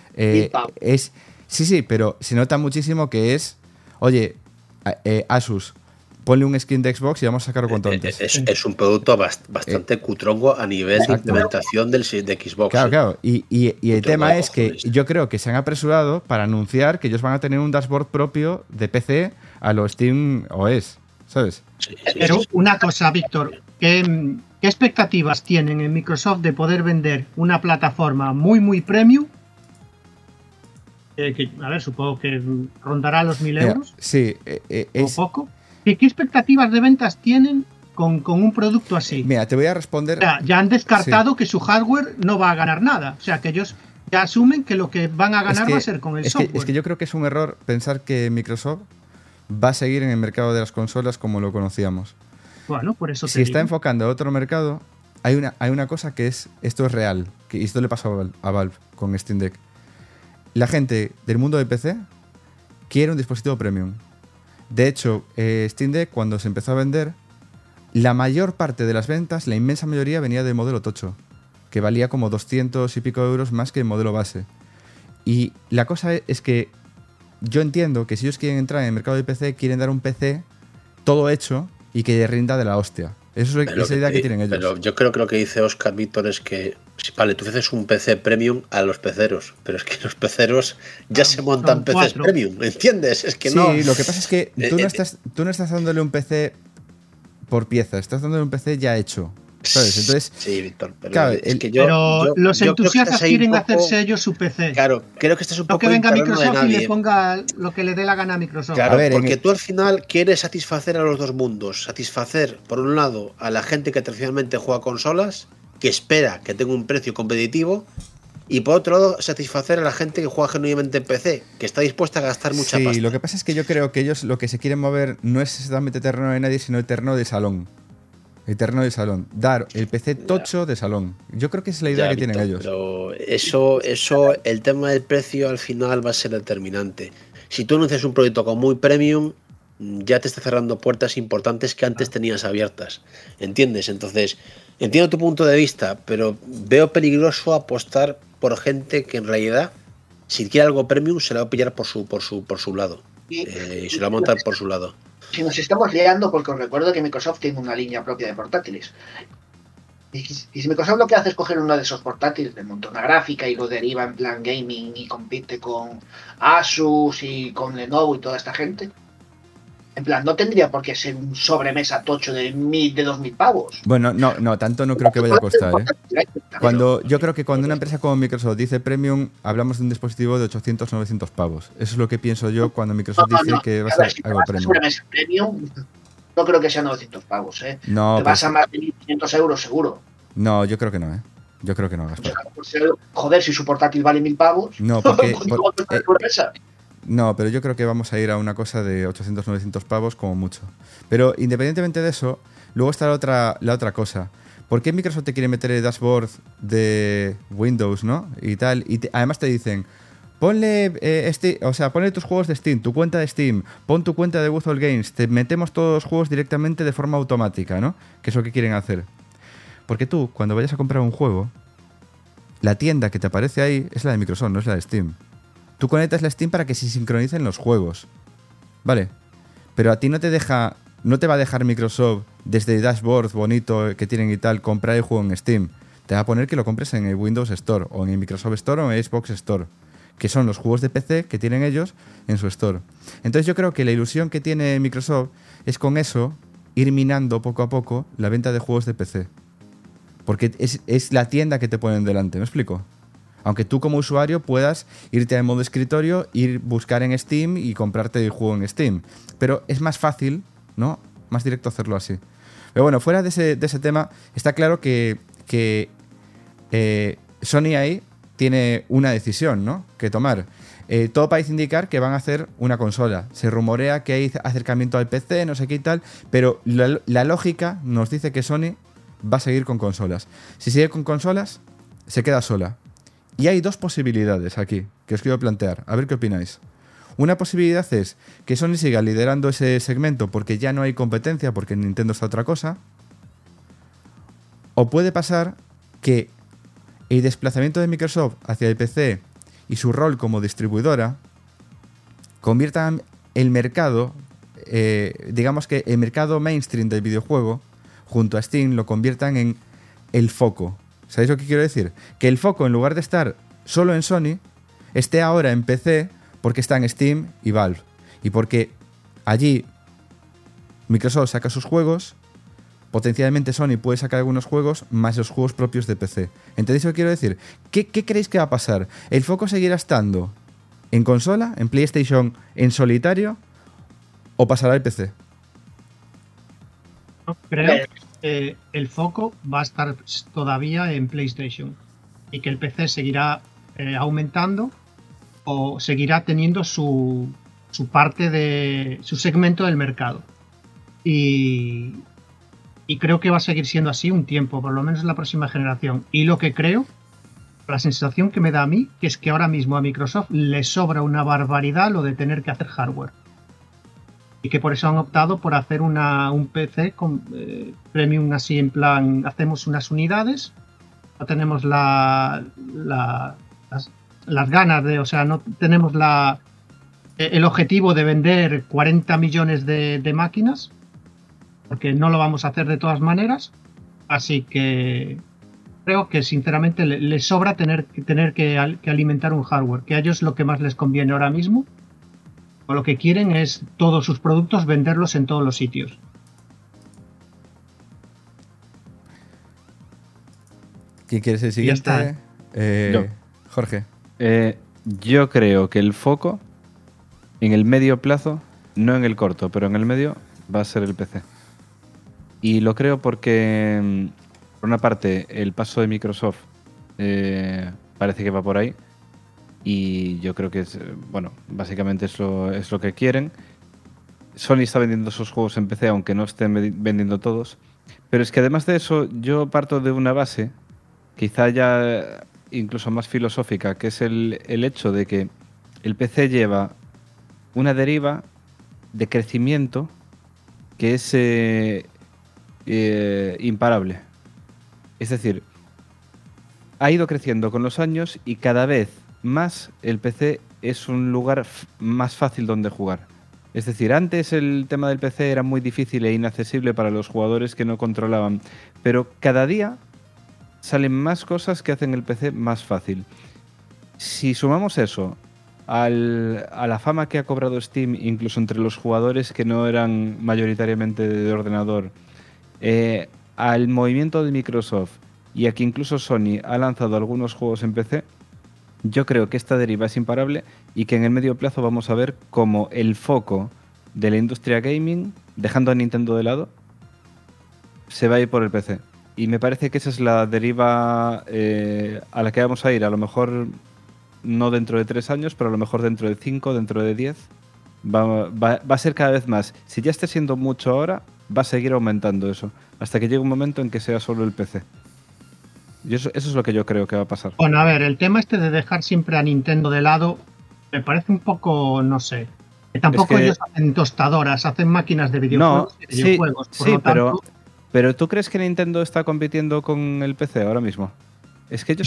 Sí, pero se nota muchísimo que es... Oye, Asus... Ponle un skin de Xbox y vamos a sacarlo cuanto antes. Es un producto bastante cutrongo a nivel de implementación de Xbox. Claro. Y el tema es que yo creo que se han apresurado para anunciar que ellos van a tener un dashboard propio de PC a los Steam OS, ¿sabes? Sí. Pero una cosa, Víctor, ¿qué expectativas tienen en Microsoft de poder vender una plataforma muy, muy premium? A ver, supongo que rondará los 1.000 euros. Sí, ¿O poco? ¿Qué expectativas de ventas tienen con un producto así? Mira, te voy a responder. O sea, ya han descartado que su hardware no va a ganar nada. O sea, que ellos ya asumen que lo que van a ganar va a ser con el software. Es que yo creo que es un error pensar que Microsoft va a seguir en el mercado de las consolas como lo conocíamos. Bueno, por eso si está enfocando a otro mercado, hay una cosa que esto es real, y esto le pasó a Valve con Steam Deck. La gente del mundo de PC quiere un dispositivo premium. De hecho, Steam Deck, cuando se empezó a vender, la mayor parte de las ventas, la inmensa mayoría, venía del modelo tocho, que valía como 200 y pico euros más que el modelo base. Y la cosa es que yo entiendo que si ellos quieren entrar en el mercado de PC, quieren dar un PC todo hecho y que rinda de la hostia. Esa es la idea que tienen ellos. Pero yo creo que lo que dice Óscar Víctor es que, vale, tú haces un PC premium a los peceros, pero es que los peceros ya se montan PCs premium, ¿entiendes? Es que sí, no. Lo que pasa es que tú no estás dándole un PC por pieza, estás dándole un PC ya hecho, ¿sabes? Entonces, sí, Víctor, pero claro, es que los entusiastas quieren hacerse ellos su PC. Claro, creo que este es un poco que venga Microsoft y le ponga lo que le dé la gana a Microsoft. Claro, porque tú al final quieres satisfacer a los dos mundos. Satisfacer, por un lado, a la gente que tradicionalmente juega consolas, que espera que tenga un precio competitivo, y por otro lado, satisfacer a la gente que juega genuinamente en PC, que está dispuesta a gastar mucha pasta. Sí, lo que pasa es que yo creo que ellos lo que se quieren mover no es exactamente terreno de nadie, sino el terreno de salón. El terreno de salón. Dar el PC tocho de salón. Yo creo que esa es la idea que tienen ellos. Pero eso, el tema del precio al final va a ser determinante. Si tú anuncias un producto como muy premium, ya te está cerrando puertas importantes que antes tenías abiertas. ¿Entiendes? Entonces, entiendo tu punto de vista, pero veo peligroso apostar por gente que en realidad, si quiere algo premium, se la va a pillar por su lado. Y se la va a montar por su lado. Si nos estamos liando, porque os recuerdo que Microsoft tiene una línea propia de portátiles. Y si Microsoft lo que hace es coger uno de esos portátiles, le monta una gráfica y lo deriva en plan gaming y compite con Asus y con Lenovo y toda esta gente, En plan, no tendría por qué ser un sobremesa tocho de 2.000 pavos. Bueno, no, tanto no creo que vaya a costar, ¿eh? Yo creo que cuando una empresa como Microsoft dice premium, hablamos de un dispositivo de 800 o 900 pavos. Eso es lo que pienso yo cuando Microsoft dice que va a ser algo premium. Sobremesa premium, no creo que sea 900 pavos, ¿eh? No, te vas a más de 1.500 euros seguro. No, yo creo que no, ¿eh? Yo creo que no, Gaspar. Joder, si su portátil vale 1.000 pavos. No, porque... No, pero yo creo que vamos a ir a una cosa de 800, 900 pavos como mucho. Pero independientemente de eso, luego está la otra cosa. ¿Por qué Microsoft te quiere meter el dashboard de Windows, ¿no? Y tal. Y además te dicen, ponle tus juegos de Steam, tu cuenta de Steam, pon tu cuenta de Google Games, te metemos todos los juegos directamente de forma automática, ¿no? Que es lo que quieren hacer. Porque tú, cuando vayas a comprar un juego, la tienda que te aparece ahí es la de Microsoft, no es la de Steam. Tú conectas la Steam para que se sincronicen los juegos, ¿vale? Pero a ti no te va a dejar Microsoft desde el dashboard bonito que tienen y tal comprar el juego en Steam. Te va a poner que lo compres en el Windows Store o en el Microsoft Store o en el Xbox Store, que son los juegos de PC que tienen ellos en su store. Entonces yo creo que la ilusión que tiene Microsoft es con eso ir minando poco a poco la venta de juegos de PC. Porque es la tienda que te ponen delante, ¿me explico? Aunque tú como usuario puedas irte al modo escritorio, buscar en Steam y comprarte el juego en Steam. Pero es más fácil, ¿no? Más directo hacerlo así. Pero bueno, fuera de ese tema, está claro que Sony ahí tiene una decisión, ¿no? Que tomar. Todo parece indicar que van a hacer una consola. Se rumorea que hay acercamiento al PC, no sé qué y tal, pero la lógica nos dice que Sony va a seguir con consolas. Si sigue con consolas, se queda sola. Y hay dos posibilidades aquí que os quiero plantear. A ver qué opináis. Una posibilidad es que Sony siga liderando ese segmento porque ya no hay competencia, porque Nintendo está otra cosa. O puede pasar que el desplazamiento de Microsoft hacia el PC y su rol como distribuidora conviertan el mercado, digamos que el mercado mainstream del videojuego, junto a Steam, lo conviertan en el foco. ¿Sabéis lo que quiero decir? Que el foco, en lugar de estar solo en Sony, esté ahora en PC porque está en Steam y Valve. Y porque allí Microsoft saca sus juegos, potencialmente Sony puede sacar algunos juegos, más los juegos propios de PC. ¿Entendéis lo que quiero decir? ¿Qué creéis que va a pasar? ¿El foco seguirá estando en consola, en PlayStation, en solitario, o pasará al PC? Creo que el foco va a estar todavía en PlayStation y que el PC seguirá aumentando o seguirá teniendo su parte de su segmento del mercado. Y creo que va a seguir siendo así un tiempo, por lo menos en la próxima generación. Y lo que creo, la sensación que me da a mí, que es que ahora mismo a Microsoft le sobra una barbaridad lo de tener que hacer hardware. Y que por eso han optado por hacer un PC con premium así, en plan, hacemos unas unidades, no tenemos las ganas de, o sea, no tenemos el objetivo de vender 40 millones de máquinas, porque no lo vamos a hacer de todas maneras, así que creo que sinceramente les sobra tener que alimentar un hardware, que a ellos lo que más les conviene ahora mismo. O lo que quieren es todos sus productos venderlos en todos los sitios. ¿Quién quiere ser el siguiente? Yo. Jorge. Yo creo que el foco en el medio plazo, no en el corto, pero en el medio, va a ser el PC. Y lo creo porque, por una parte, el paso de Microsoft parece que va por ahí. Y yo creo que es, bueno, básicamente es lo que quieren. Sony está vendiendo sus juegos en PC, aunque no estén vendiendo todos. Pero es que además de eso, yo parto de una base, quizá ya incluso más filosófica, que es el hecho de que el PC lleva una deriva de crecimiento que es imparable. Es decir, ha ido creciendo con los años y cada vez más el PC es un lugar más fácil donde jugar. Es decir, antes el tema del PC era muy difícil e inaccesible para los jugadores que no controlaban, pero cada día salen más cosas que hacen el PC más fácil. Si sumamos eso a la fama que ha cobrado Steam, incluso entre los jugadores que no eran mayoritariamente de ordenador, al movimiento de Microsoft y a que incluso Sony ha lanzado algunos juegos en PC, yo creo que esta deriva es imparable y que en el medio plazo vamos a ver como el foco de la industria gaming, dejando a Nintendo de lado, se va a ir por el PC. Y me parece que esa es la deriva a la que vamos a ir. A lo mejor no dentro de 3 años, pero a lo mejor dentro de 5, dentro de 10. Va a ser cada vez más. Si ya está siendo mucho ahora, va a seguir aumentando eso. Hasta que llegue un momento en que sea solo el PC. Y eso es lo que yo creo que va a pasar. Bueno, a ver, el tema este de dejar siempre a Nintendo de lado me parece un poco, no sé. Que tampoco ellos hacen tostadoras, hacen máquinas de videojuegos. No, sí, pero ¿tú crees que Nintendo está compitiendo con el PC ahora mismo? Es que ellos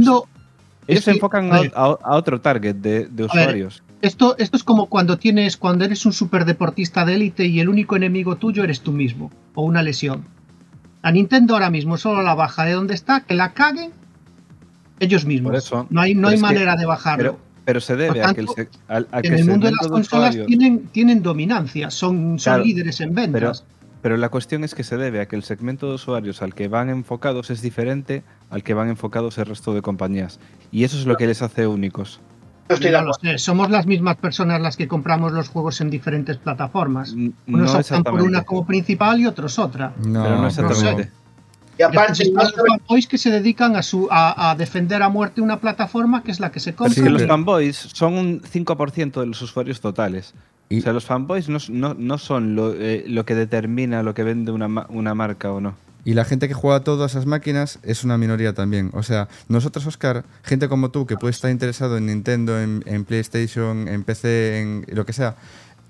se enfocan a otro target de usuarios. Ver, esto es como cuando eres un superdeportista de élite y el único enemigo tuyo eres tú mismo, o una lesión. A Nintendo ahora mismo solo la baja de donde está, que la caguen ellos mismos. Por eso, no hay manera de bajarlo. Pero se debe tanto, a que en el mundo de las consolas tienen dominancia, son claro, líderes en ventas. Pero la cuestión es que se debe a que el segmento de usuarios al que van enfocados es diferente al que van enfocados el resto de compañías. Y eso es lo que les hace únicos. Somos las mismas personas las que compramos los juegos en diferentes plataformas. Unos no optan por una como principal y otros otra. Pero no exactamente. Y aparte, los fanboys que se dedican a defender a muerte una plataforma que es la que se compra. Es que los fanboys son un 5% de los usuarios totales. O sea, los fanboys no son lo que determina lo que vende una marca o no. Y la gente que juega a todas esas máquinas es una minoría también. O sea, nosotros, Oscar, gente como tú que puede estar interesado en Nintendo, en PlayStation, en PC, en lo que sea,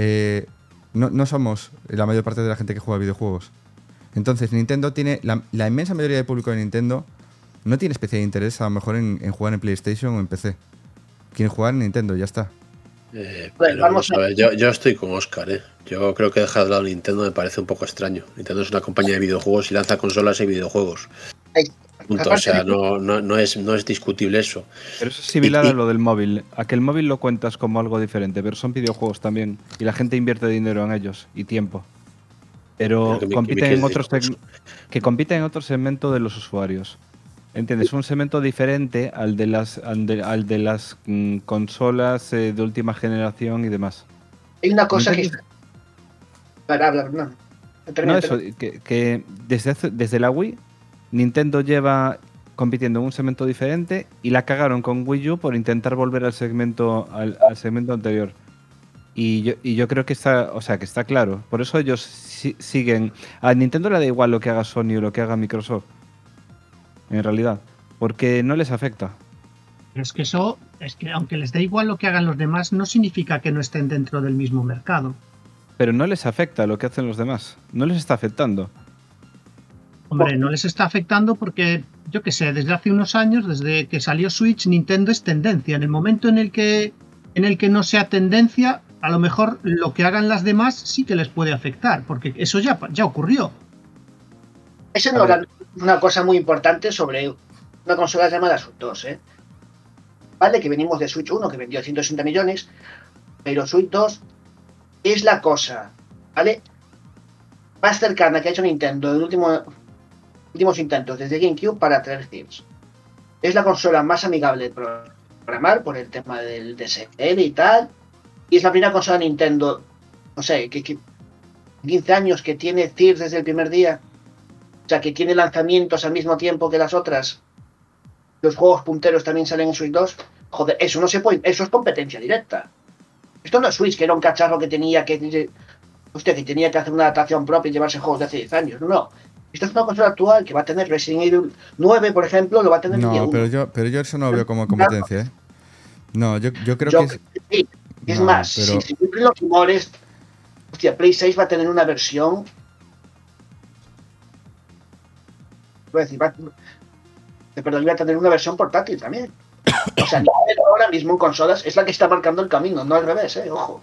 no somos la mayor parte de la gente que juega videojuegos. Entonces, Nintendo tiene... La inmensa mayoría del público de Nintendo no tiene especial interés a lo mejor en jugar en PlayStation o en PC. Quieren jugar en Nintendo, ya está. Pero vamos a ver, yo estoy con Oscar, ¿eh? Yo creo que dejar de lado Nintendo me parece un poco extraño. Nintendo es una compañía de videojuegos y lanza consolas y videojuegos. Punto. O sea, no es discutible eso. Pero eso es similar a lo del móvil. A que el móvil lo cuentas como algo diferente, pero son videojuegos también. Y la gente invierte dinero en ellos y tiempo. Pero compiten en otro segmento de los usuarios. ¿Entiendes? Un segmento diferente al de las consolas de última generación y demás. Hay una cosa que... que desde la Wii, Nintendo lleva compitiendo en un segmento diferente y la cagaron con Wii U por intentar volver al segmento anterior. Y yo creo que está claro. Por eso ellos siguen... A Nintendo le da igual lo que haga Sony o lo que haga Microsoft. En realidad, porque no les afecta. Pero es que aunque les dé igual lo que hagan los demás, no significa que no estén dentro del mismo mercado. Pero no les afecta lo que hacen los demás. No les está afectando. Hombre, no les está afectando porque, yo qué sé, desde hace unos años, desde que salió Switch, Nintendo es tendencia. En el momento en el que no sea tendencia, a lo mejor lo que hagan las demás sí que les puede afectar, porque eso ya ocurrió. Eso no era una cosa muy importante sobre una consola llamada Switch 2, ¿eh? Vale, que venimos de Switch 1, que vendió 160 millones, pero Switch 2 es la cosa, ¿vale? Más cercana que ha hecho Nintendo en los últimos intentos desde GameCube para traer Thieves. Es la consola más amigable de programar por el tema del DSL y tal, y es la primera consola de Nintendo, no sé, que 15 años que tiene Thieves desde el primer día. O sea, que tiene lanzamientos al mismo tiempo que las otras. Los juegos punteros también salen en Switch 2. Joder, eso no se puede. Eso es competencia directa. Esto no es Switch, que era un cacharro que tenía que hacer una adaptación propia y llevarse juegos de hace 10 años. No. Esto es una consola actual que va a tener Resident Evil 9, por ejemplo, lo va a tener el día 1. Pero yo eso no lo veo como competencia, ¿eh? No, yo creo que sí. Es más, si se cumplen los rumores, hostia, Play 6 va a tener una versión... Voy a decir, va a tener una versión portátil también. O sea, ahora mismo en consolas es la que está marcando el camino, no al revés, ojo.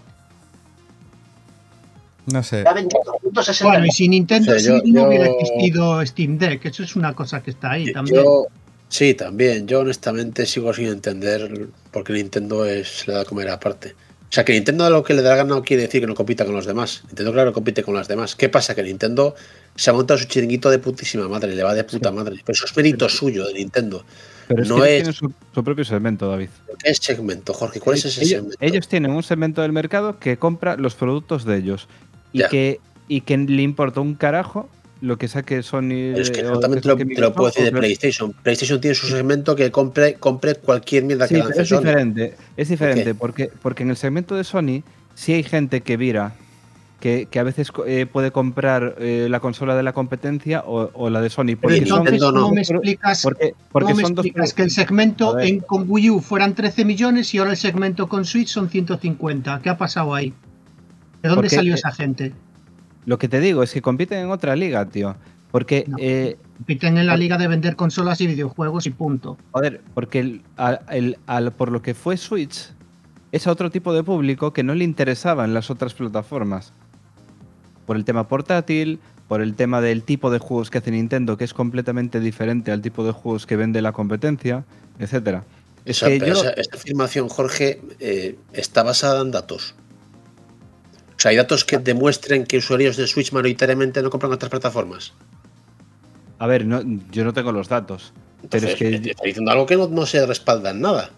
No sé. Ha vendido 160. Bueno, y si Nintendo no hubiera existido Steam Deck, eso es una cosa que está ahí también. Sí, también. Yo honestamente sigo sin entender por qué Nintendo le da a comer aparte. O sea, que Nintendo lo que le da la gana no quiere decir que no compita con los demás. Nintendo, claro, compite con las demás. ¿Qué pasa? Que Nintendo se ha montado su chiringuito de putísima madre, le va de puta madre. Pero eso es mérito suyo de Nintendo. Pero no es que ellos tienen su propio segmento, David. ¿Qué segmento, Jorge? ¿Cuál es ese segmento? Ellos tienen un segmento del mercado que compra los productos de ellos y que le importa un carajo lo que saque Sony. Pero es que también te lo puedo decir de PlayStation. PlayStation tiene su segmento que compre cualquier mierda que lance Sony. Es diferente porque en el segmento de Sony sí hay gente que vira que a veces puede comprar la consola de la competencia o la de Sony. Pero entonces, ¿cómo me explicas, que el segmento con Wii U fueran 13 millones y ahora el segmento con Switch son 150? ¿Qué ha pasado ahí? ¿De dónde salió esa gente? Lo que te digo es que compiten en otra liga, tío. Porque compiten en la liga de vender consolas y videojuegos y punto. Joder, porque por lo que fue Switch es a otro tipo de público que no le interesaba en las otras plataformas. Por el tema portátil, por el tema del tipo de juegos que hace Nintendo, que es completamente diferente al tipo de juegos que vende la competencia, etcétera. Esta afirmación, Jorge, está basada en datos. O sea, ¿hay datos que demuestren que usuarios de Switch mayoritariamente no compran otras plataformas? A ver, yo no tengo los datos. Entonces, pero es que está diciendo algo que no se respalda en nada.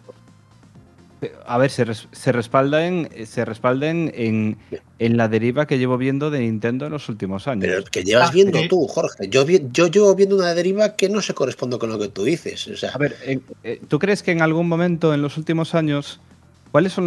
A ver, se respalda en la deriva que llevo viendo de Nintendo en los últimos años. Pero que llevas viendo tú, Jorge. Yo llevo viendo una deriva que no se corresponde con lo que tú dices. O sea, a ver, ¿tú crees que en algún momento en los últimos años cuáles son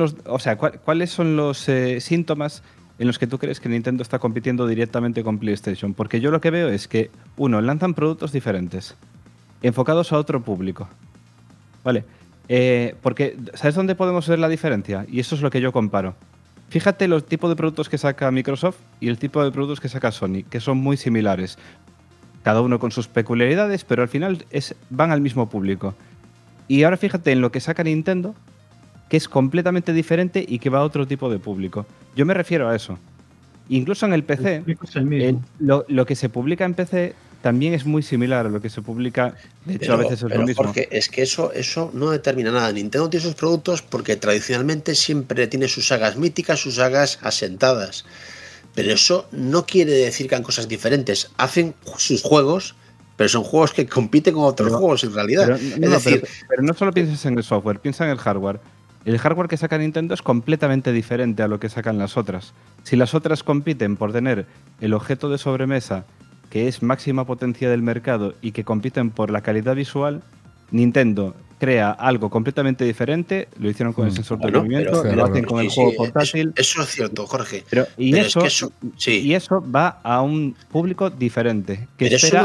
los síntomas en los que tú crees que Nintendo está compitiendo directamente con PlayStation? Porque yo lo que veo es que, uno, lanzan productos diferentes, enfocados a otro público. ¿Vale? Porque, ¿sabes dónde podemos ver la diferencia? Y eso es lo que yo comparo. Fíjate los tipos de productos que saca Microsoft y el tipo de productos que saca Sony, que son muy similares. Cada uno con sus peculiaridades, pero al final van al mismo público. Y ahora fíjate en lo que saca Nintendo, que es completamente diferente y que va a otro tipo de público. Yo me refiero a eso. Incluso en el PC, lo que se publica en PC también es muy similar a lo que se publica. De hecho, a veces es lo mismo. Porque es que eso no determina nada. Nintendo tiene sus productos porque tradicionalmente siempre tiene sus sagas míticas, sus sagas asentadas. Pero eso no quiere decir que hagan cosas diferentes. Hacen sus juegos, pero son juegos que compiten con otros juegos en realidad. Pero no solo pienses en el software, piensa en el hardware. El hardware que saca Nintendo es completamente diferente a lo que sacan las otras. Si las otras compiten por tener el objeto de sobremesa, que es máxima potencia del mercado, y que compiten por la calidad visual, Nintendo crea algo completamente diferente. Lo hicieron con el sensor de movimiento, lo hacen con el juego portátil. Eso es cierto, Jorge. Y eso va a un público diferente. Pero eso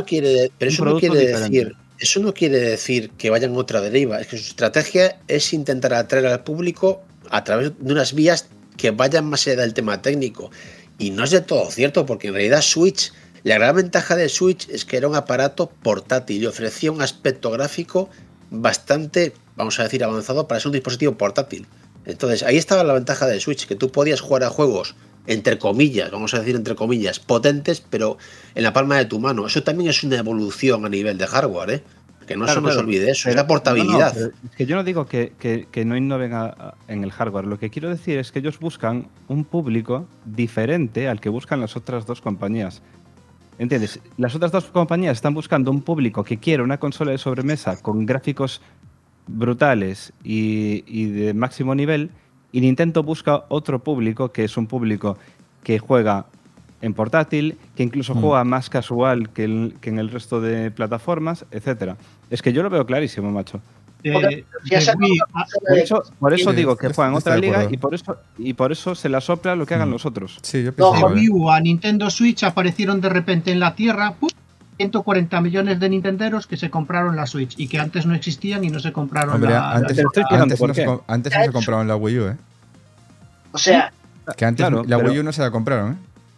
no quiere decir que vayan otra deriva. Es que su estrategia es intentar atraer al público a través de unas vías que vayan más allá del tema técnico. Y no es de todo cierto, porque en realidad Switch, la gran ventaja de Switch es que era un aparato portátil y ofrecía un aspecto gráfico bastante, vamos a decir, avanzado para ser un dispositivo portátil. Entonces ahí estaba la ventaja de Switch, que tú podías jugar a juegos entre comillas, vamos a decir entre comillas, potentes, pero en la palma de tu mano. Eso también es una evolución a nivel de hardware, que no se nos olvide eso, es la portabilidad. Es que yo no digo que no innoven en el hardware. Lo que quiero decir es que ellos buscan un público diferente al que buscan las otras dos compañías. ¿Entiendes? Las otras dos compañías están buscando un público que quiere una consola de sobremesa con gráficos brutales y de máximo nivel, y Nintendo busca otro público, que es un público que juega en portátil, que incluso juega más casual que en el resto de plataformas, etcétera. Es que yo lo veo clarísimo, macho. Por eso digo que juegan otra liga y por eso se la sopla lo que hagan los otros. Sí, yo pienso a Nintendo Switch aparecieron de repente en la Tierra 140 millones de nintenderos que se compraron la Switch y que antes no existían y no se compraron antes no se compraron la Wii U, O sea, que antes la Wii U no se la compraron,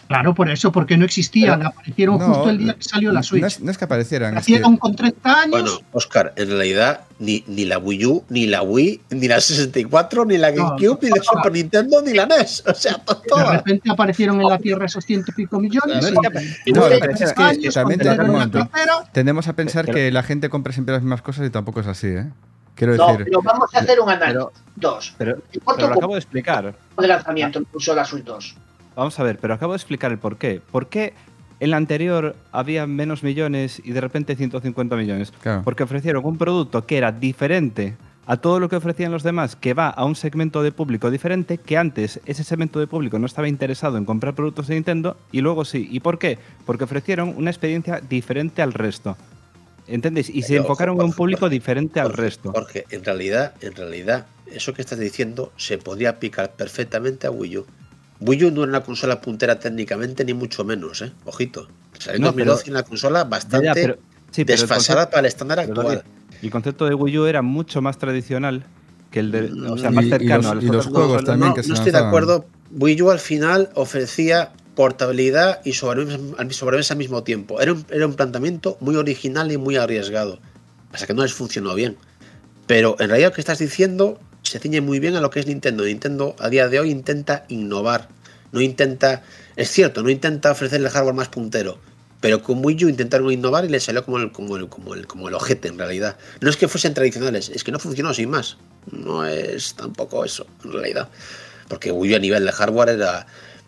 Claro, por eso, porque no existían. Aparecieron justo el día que salió la Switch. No es que aparecieran. Aparecieron con 30 años. Bueno, Óscar, en realidad ni la Wii U, ni la Wii, ni la 64, ni la GameCube, ni la Super Nintendo, ni la NES. O sea, De todas. repente aparecieron en la Tierra esos 100 y pico millones. No, lo que pasa es que también tendemos a pensar que la gente compra siempre las mismas cosas y tampoco es así, ¿eh? Quiero decir. Pero vamos a hacer un análisis. Pero ¿Cuánto lo acabo de explicar. de lanzamiento puso la Switch 2? Vamos a ver, pero acabo de explicar el por qué. ¿Por qué en la anterior había menos millones y de repente 150 millones? Claro. Porque ofrecieron un producto que era diferente a todo lo que ofrecían los demás, que va a un segmento de público diferente, que antes ese segmento de público no estaba interesado en comprar productos de Nintendo y luego sí. ¿Y por qué? Porque ofrecieron una experiencia diferente al resto. ¿Entendéis? Y se enfocaron en un público diferente al resto. Porque en realidad, eso que estás diciendo se podría aplicar perfectamente a Wii U. Wii U no era una consola puntera técnicamente, ni mucho menos, ¿eh? Ojito. Salió en 2012 una consola bastante desfasada para el estándar actual. El concepto de Wii U era mucho más tradicional que el de, o sea, más cercano a los los juegos también que se no estoy de lanzaban. acuerdo. Wii U al final ofrecía portabilidad y sobremesa al mismo tiempo. Era un planteamiento muy original y muy arriesgado. Pasa que no les funcionó bien. Pero en realidad lo que estás diciendo se ciñe muy bien a lo que es Nintendo. Nintendo a día de hoy intenta innovar. No intenta ofrecerle el hardware más puntero. Pero con Wii U intentaron innovar y le salió como el ojete en realidad. No es que fuesen tradicionales, es que no funcionó sin más. No es tampoco eso, en realidad. Porque Wii U a nivel de hardware era...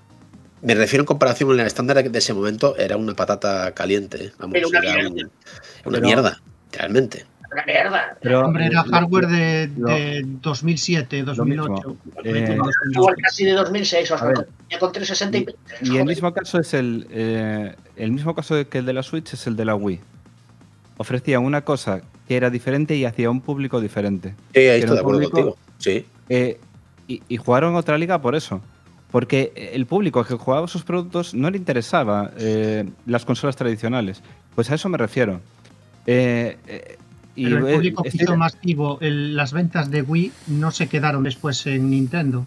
Me refiero en comparación con el estándar de ese momento, era una patata caliente. ¿Eh? Vamos, Pero una mierda, realmente. Una mierda. Pero, Hombre, era hardware de 2007, 2008. Igual casi de 2006, o sea, ya con 360 y el mismo caso es el mismo caso que el de la Switch es el de la Wii. Ofrecía una cosa que era diferente y hacia un público diferente. Sí, ahí estoy de acuerdo contigo. Sí. Y jugaron otra liga por eso. Porque el público que jugaba sus productos no le interesaba las consolas tradicionales. Pues a eso me refiero. Pero el público que hizo masivo las ventas de Wii no se quedaron después en Nintendo.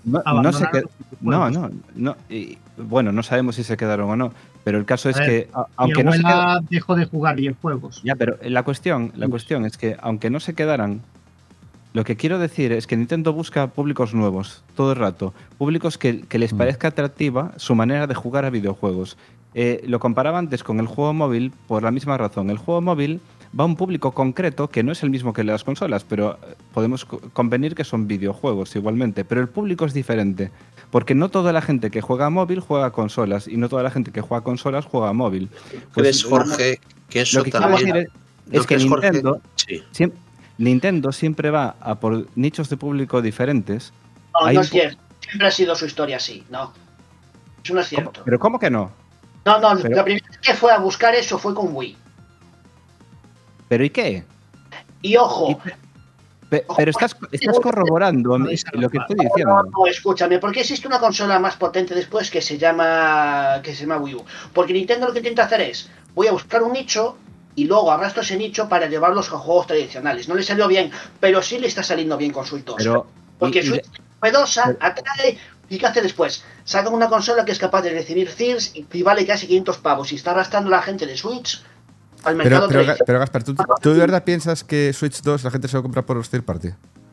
Bueno, no sabemos si se quedaron o no. Pero el caso es que aunque no dejó de jugar videojuegos. Ya, pero la cuestión es que aunque no se quedaran, lo que quiero decir es que Nintendo busca públicos nuevos todo el rato, públicos que les parezca atractiva su manera de jugar a videojuegos. Lo comparaba antes con el juego móvil por la misma razón. El juego móvil va a un público concreto que no es el mismo que las consolas, pero podemos convenir que son videojuegos igualmente. Pero el público es diferente, porque no toda la gente que juega a móvil juega a consolas y no toda la gente que juega a consolas juega a móvil. ¿Crees, Jorge, que eso lo que también... es que Nintendo siempre va a por nichos de público diferentes. No, no es cierto. Siempre ha sido su historia así, no. Eso no es cierto. ¿Pero cómo que no? No, la primera vez que fue a buscar eso fue con Wii. ¿Pero y qué? Y ojo. Pero estás corroborando lo que estoy diciendo. No, escúchame, ¿por qué existe una consola más potente después que se llama Wii U? Porque Nintendo lo que intenta hacer es, voy a buscar un nicho y luego arrastro ese nicho para llevarlos a juegos tradicionales. No le salió bien, pero sí le está saliendo bien con Switch 2. Porque Switch novedosa, atrae. ¿Y qué hace después? Saca una consola que es capaz de recibir Tears y vale casi 500 pavos. Y está arrastrando a la gente de Switch al mercado tradicional. Pero Gaspar, ¿tú de verdad piensas que Switch 2 la gente se va a comprar por los third party?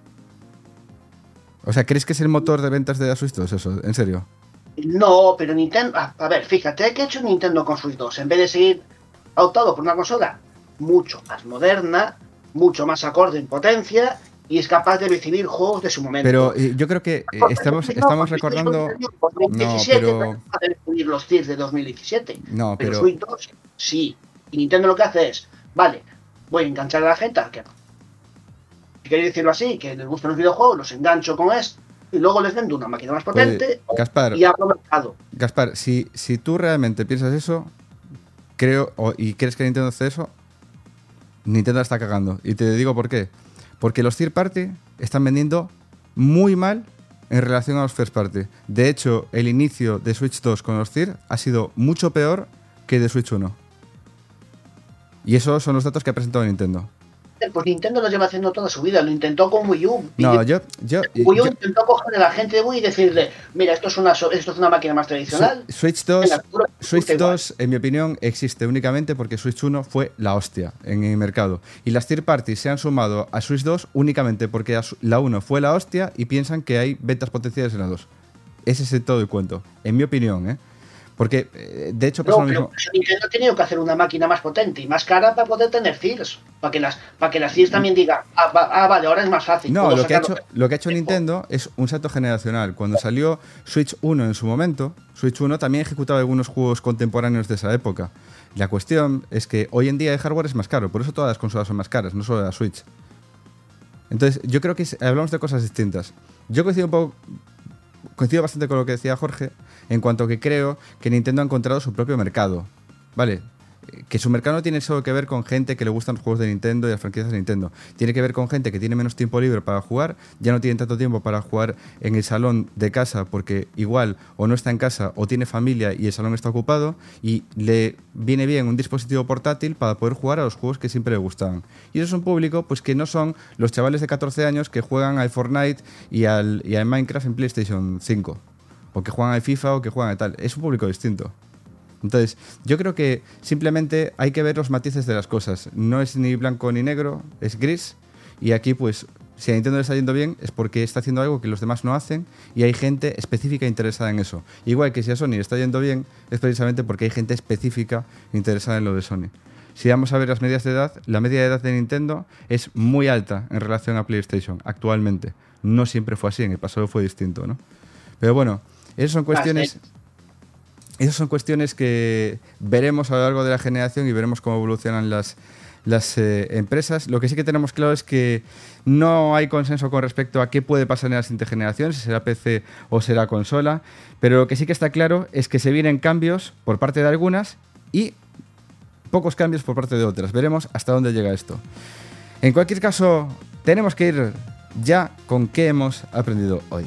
O sea, ¿crees que es el motor de ventas de la Switch 2 eso? ¿En serio? No, pero Nintendo... A ver, fíjate, ¿qué ha hecho Nintendo con Switch 2? En vez de seguir... ha optado por una consola mucho más moderna, mucho más acorde en potencia y es capaz de recibir juegos de su momento. Pero yo creo que estamos recordando... No, pero... de recibir los Tears de 2017. No, pero... Switch 2, sí. Y Nintendo lo que hace es, vale, voy a enganchar a la gente, que si queréis decirlo así, que les gustan los videojuegos, los engancho con esto y luego les vendo una máquina más potente y abro mercado. Gaspar, si tú realmente piensas eso... y crees que Nintendo hace eso, Nintendo la está cagando. Y te digo por qué. Porque los third party están vendiendo muy mal en relación a los first party. De hecho, el inicio de Switch 2 con los third ha sido mucho peor que de Switch 1. Y esos son los datos que ha presentado Nintendo. pues Nintendo lo lleva haciendo toda su vida. Lo intentó con Wii U. No, Wii U intentó coger a la gente de Wii y decirle, mira, esto es una máquina más tradicional. Switch 2, en mi opinión, existe únicamente porque Switch 1 fue la hostia en el mercado. Y las third parties se han sumado a Switch 2 únicamente porque la 1 fue la hostia y piensan que hay ventas potenciales en la 2. Ese es todo el cuento, en mi opinión, ¿eh? Porque, de hecho, pasa lo mismo. Nintendo ha tenido que hacer una máquina más potente y más cara para poder tener CIRS. Para que las CIRS también digan, vale, ahora es más fácil. No, lo que ha hecho Nintendo es un salto generacional. Cuando salió Switch 1 en su momento, Switch 1 también ejecutaba algunos juegos contemporáneos de esa época. La cuestión es que hoy en día el hardware es más caro, por eso todas las consolas son más caras, no solo la Switch. Entonces, yo creo que hablamos de cosas distintas. Yo coincido bastante con lo que decía Jorge, en cuanto a que creo que Nintendo ha encontrado su propio mercado. Vale, que su mercado no tiene solo que ver con gente que le gustan los juegos de Nintendo y las franquicias de Nintendo. Tiene que ver con gente que tiene menos tiempo libre para jugar, ya no tiene tanto tiempo para jugar en el salón de casa porque igual o no está en casa o tiene familia y el salón está ocupado y le viene bien un dispositivo portátil para poder jugar a los juegos que siempre le gustaban. Y eso es un público pues que no son los chavales de 14 años que juegan al Fortnite y al Minecraft en PlayStation 5 o que juegan al FIFA o que juegan a tal. Es un público distinto. Entonces, yo creo que simplemente hay que ver los matices de las cosas. No es ni blanco ni negro, es gris. Y aquí, pues, si a Nintendo le está yendo bien, es porque está haciendo algo que los demás no hacen y hay gente específica interesada en eso. Igual que si a Sony le está yendo bien, es precisamente porque hay gente específica interesada en lo de Sony. Si vamos a ver las medias de edad, la media de edad de Nintendo es muy alta en relación a PlayStation, actualmente. No siempre fue así, en el pasado fue distinto, ¿no? Pero bueno, esas son cuestiones... Esas son cuestiones que veremos a lo largo de la generación y veremos cómo evolucionan las empresas. Lo que sí que tenemos claro es que no hay consenso con respecto a qué puede pasar en la siguiente generación, si será PC o será consola, pero lo que sí que está claro es que se vienen cambios por parte de algunas y pocos cambios por parte de otras. Veremos hasta dónde llega esto. En cualquier caso, tenemos que ir ya con qué hemos aprendido hoy.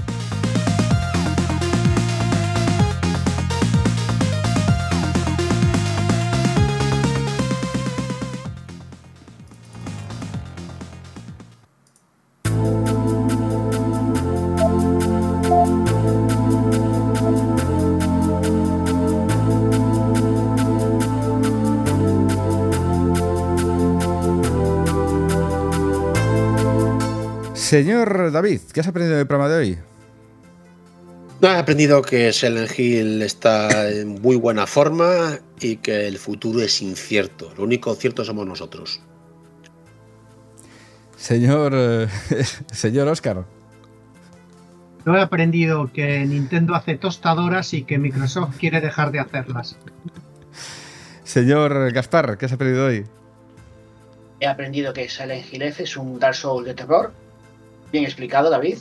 Señor David, ¿qué has aprendido del programa de hoy? He aprendido que Silent Hill está en muy buena forma y que el futuro es incierto. Lo único cierto somos nosotros. Señor Óscar. Yo he aprendido que Nintendo hace tostadoras y que Microsoft quiere dejar de hacerlas. Señor Gaspar, ¿qué has aprendido hoy? He aprendido que Silent Hill F es un Dark Souls de terror. Bien explicado, David.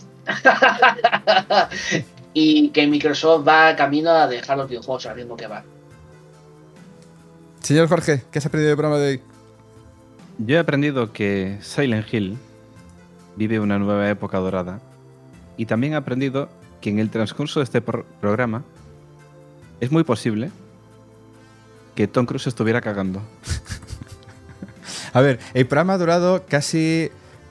Y que Microsoft va camino a dejar los videojuegos al ritmo que va. Señor Jorge, ¿qué has aprendido del programa de hoy? Yo he aprendido que Silent Hill vive una nueva época dorada. Y también he aprendido que en el transcurso de este programa es muy posible que Tom Cruise estuviera cagando. A ver, el programa ha durado casi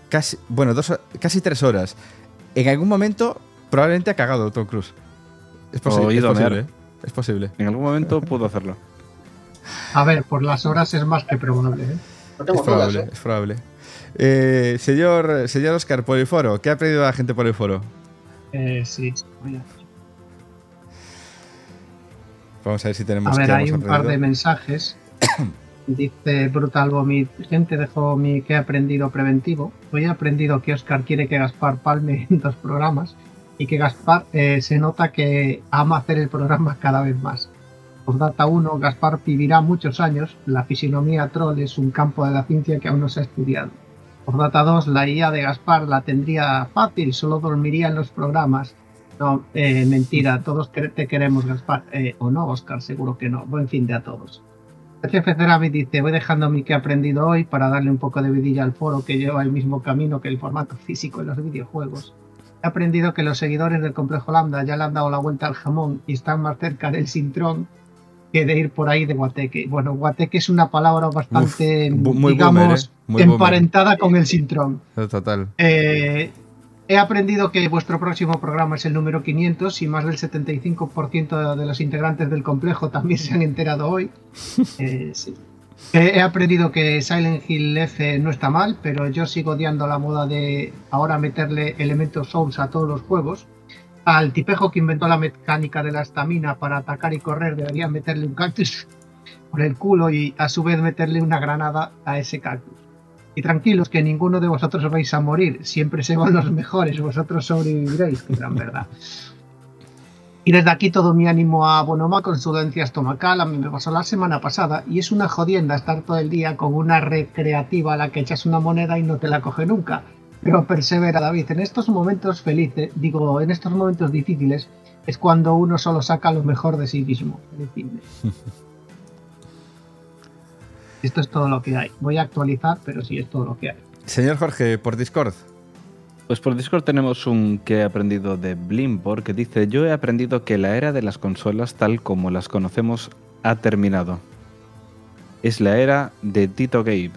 3 horas. En algún momento probablemente ha cagado Tom Cruise. Es posible. Es posible. En algún momento pudo hacerlo. A ver, por las horas es más que probable, ¿eh? No tengo dudas, ¿eh? Es probable. Señor Óscar, por el foro, ¿qué ha aprendido la gente por el foro? Sí. Vamos a ver si tenemos... A ver, hay un par de mensajes. Dice Brutal Vomit, gente, dejo mi que he aprendido preventivo. Hoy he aprendido que Óscar quiere que Gaspar palme en 2 programas y que Gaspar se nota que ama hacer el programa cada vez más. Postdata 1, Gaspar vivirá muchos años. La fisionomía troll es un campo de la ciencia que aún no se ha estudiado. Postdata 2, la IA de Gaspar la tendría fácil, solo dormiría en los programas. No, mentira, todos te queremos, Gaspar. O no, Óscar, seguro que no. Buen fin de a todos. CF Ceravi dice, voy dejando mi que he aprendido hoy para darle un poco de vidilla al foro que lleva el mismo camino que el formato físico en los videojuegos. He aprendido que los seguidores del Complejo Lambda ya le han dado la vuelta al jamón y están más cerca del Sintrón que de ir por ahí de guateque. Bueno, guateque es una palabra bastante, muy digamos, boomer, Muy emparentada con el Sintrón. Total. He aprendido que vuestro próximo programa es el número 500 y más del 75% de los integrantes del complejo también se han enterado hoy. Sí. He aprendido que Silent Hill F no está mal, pero yo sigo odiando la moda de ahora meterle elementos Souls a todos los juegos. Al tipejo que inventó la mecánica de la estamina para atacar y correr debería meterle un cactus por el culo y a su vez meterle una granada a ese cactus. Y tranquilos, que ninguno de vosotros vais a morir, siempre se van los mejores, vosotros sobreviviréis, que gran verdad. Y desde aquí todo mi ánimo a Bonoma con su dolencia estomacal. A mí me pasó la semana pasada y es una jodienda estar todo el día con una recreativa a la que echas una moneda y no te la coge nunca. Pero persevera, David. En estos momentos felices, en estos momentos difíciles, es cuando uno solo saca lo mejor de sí mismo. Esto es todo lo que hay. Voy a actualizar, pero sí es todo lo que hay. Señor Jorge, por Discord. Pues por Discord tenemos un que he aprendido de Blimpor que dice: yo he aprendido que la era de las consolas tal como las conocemos ha terminado. Es la era de Tito Gabe.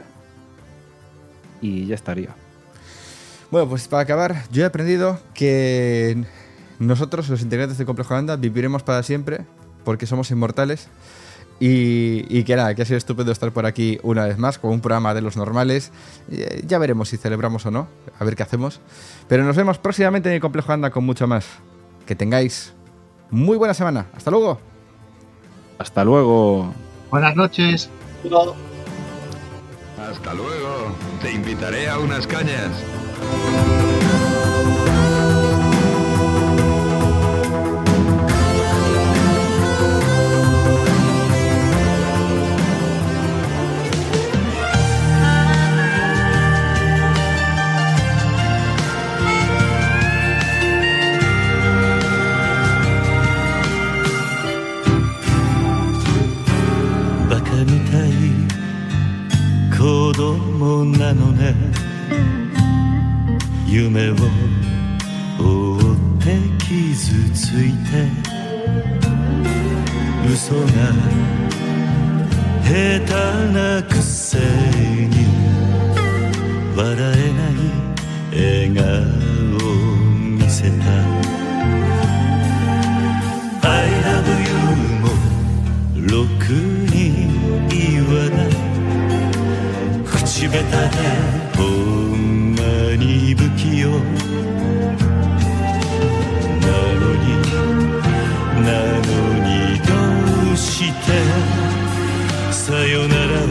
Y ya estaría. Bueno, pues para acabar, yo he aprendido que nosotros, los integrantes del Complejo Landa, viviremos para siempre porque somos inmortales. Y que nada, que ha sido estupendo estar por aquí una vez más con un programa de los normales. Ya veremos si celebramos o no, a ver qué hacemos. Pero nos vemos próximamente en el Complejo Anda con mucho más. Que tengáis muy buena semana. Hasta luego. Hasta luego. Buenas noches. No. Hasta luego. Te invitaré a unas cañas.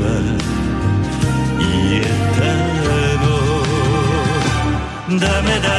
ダメだ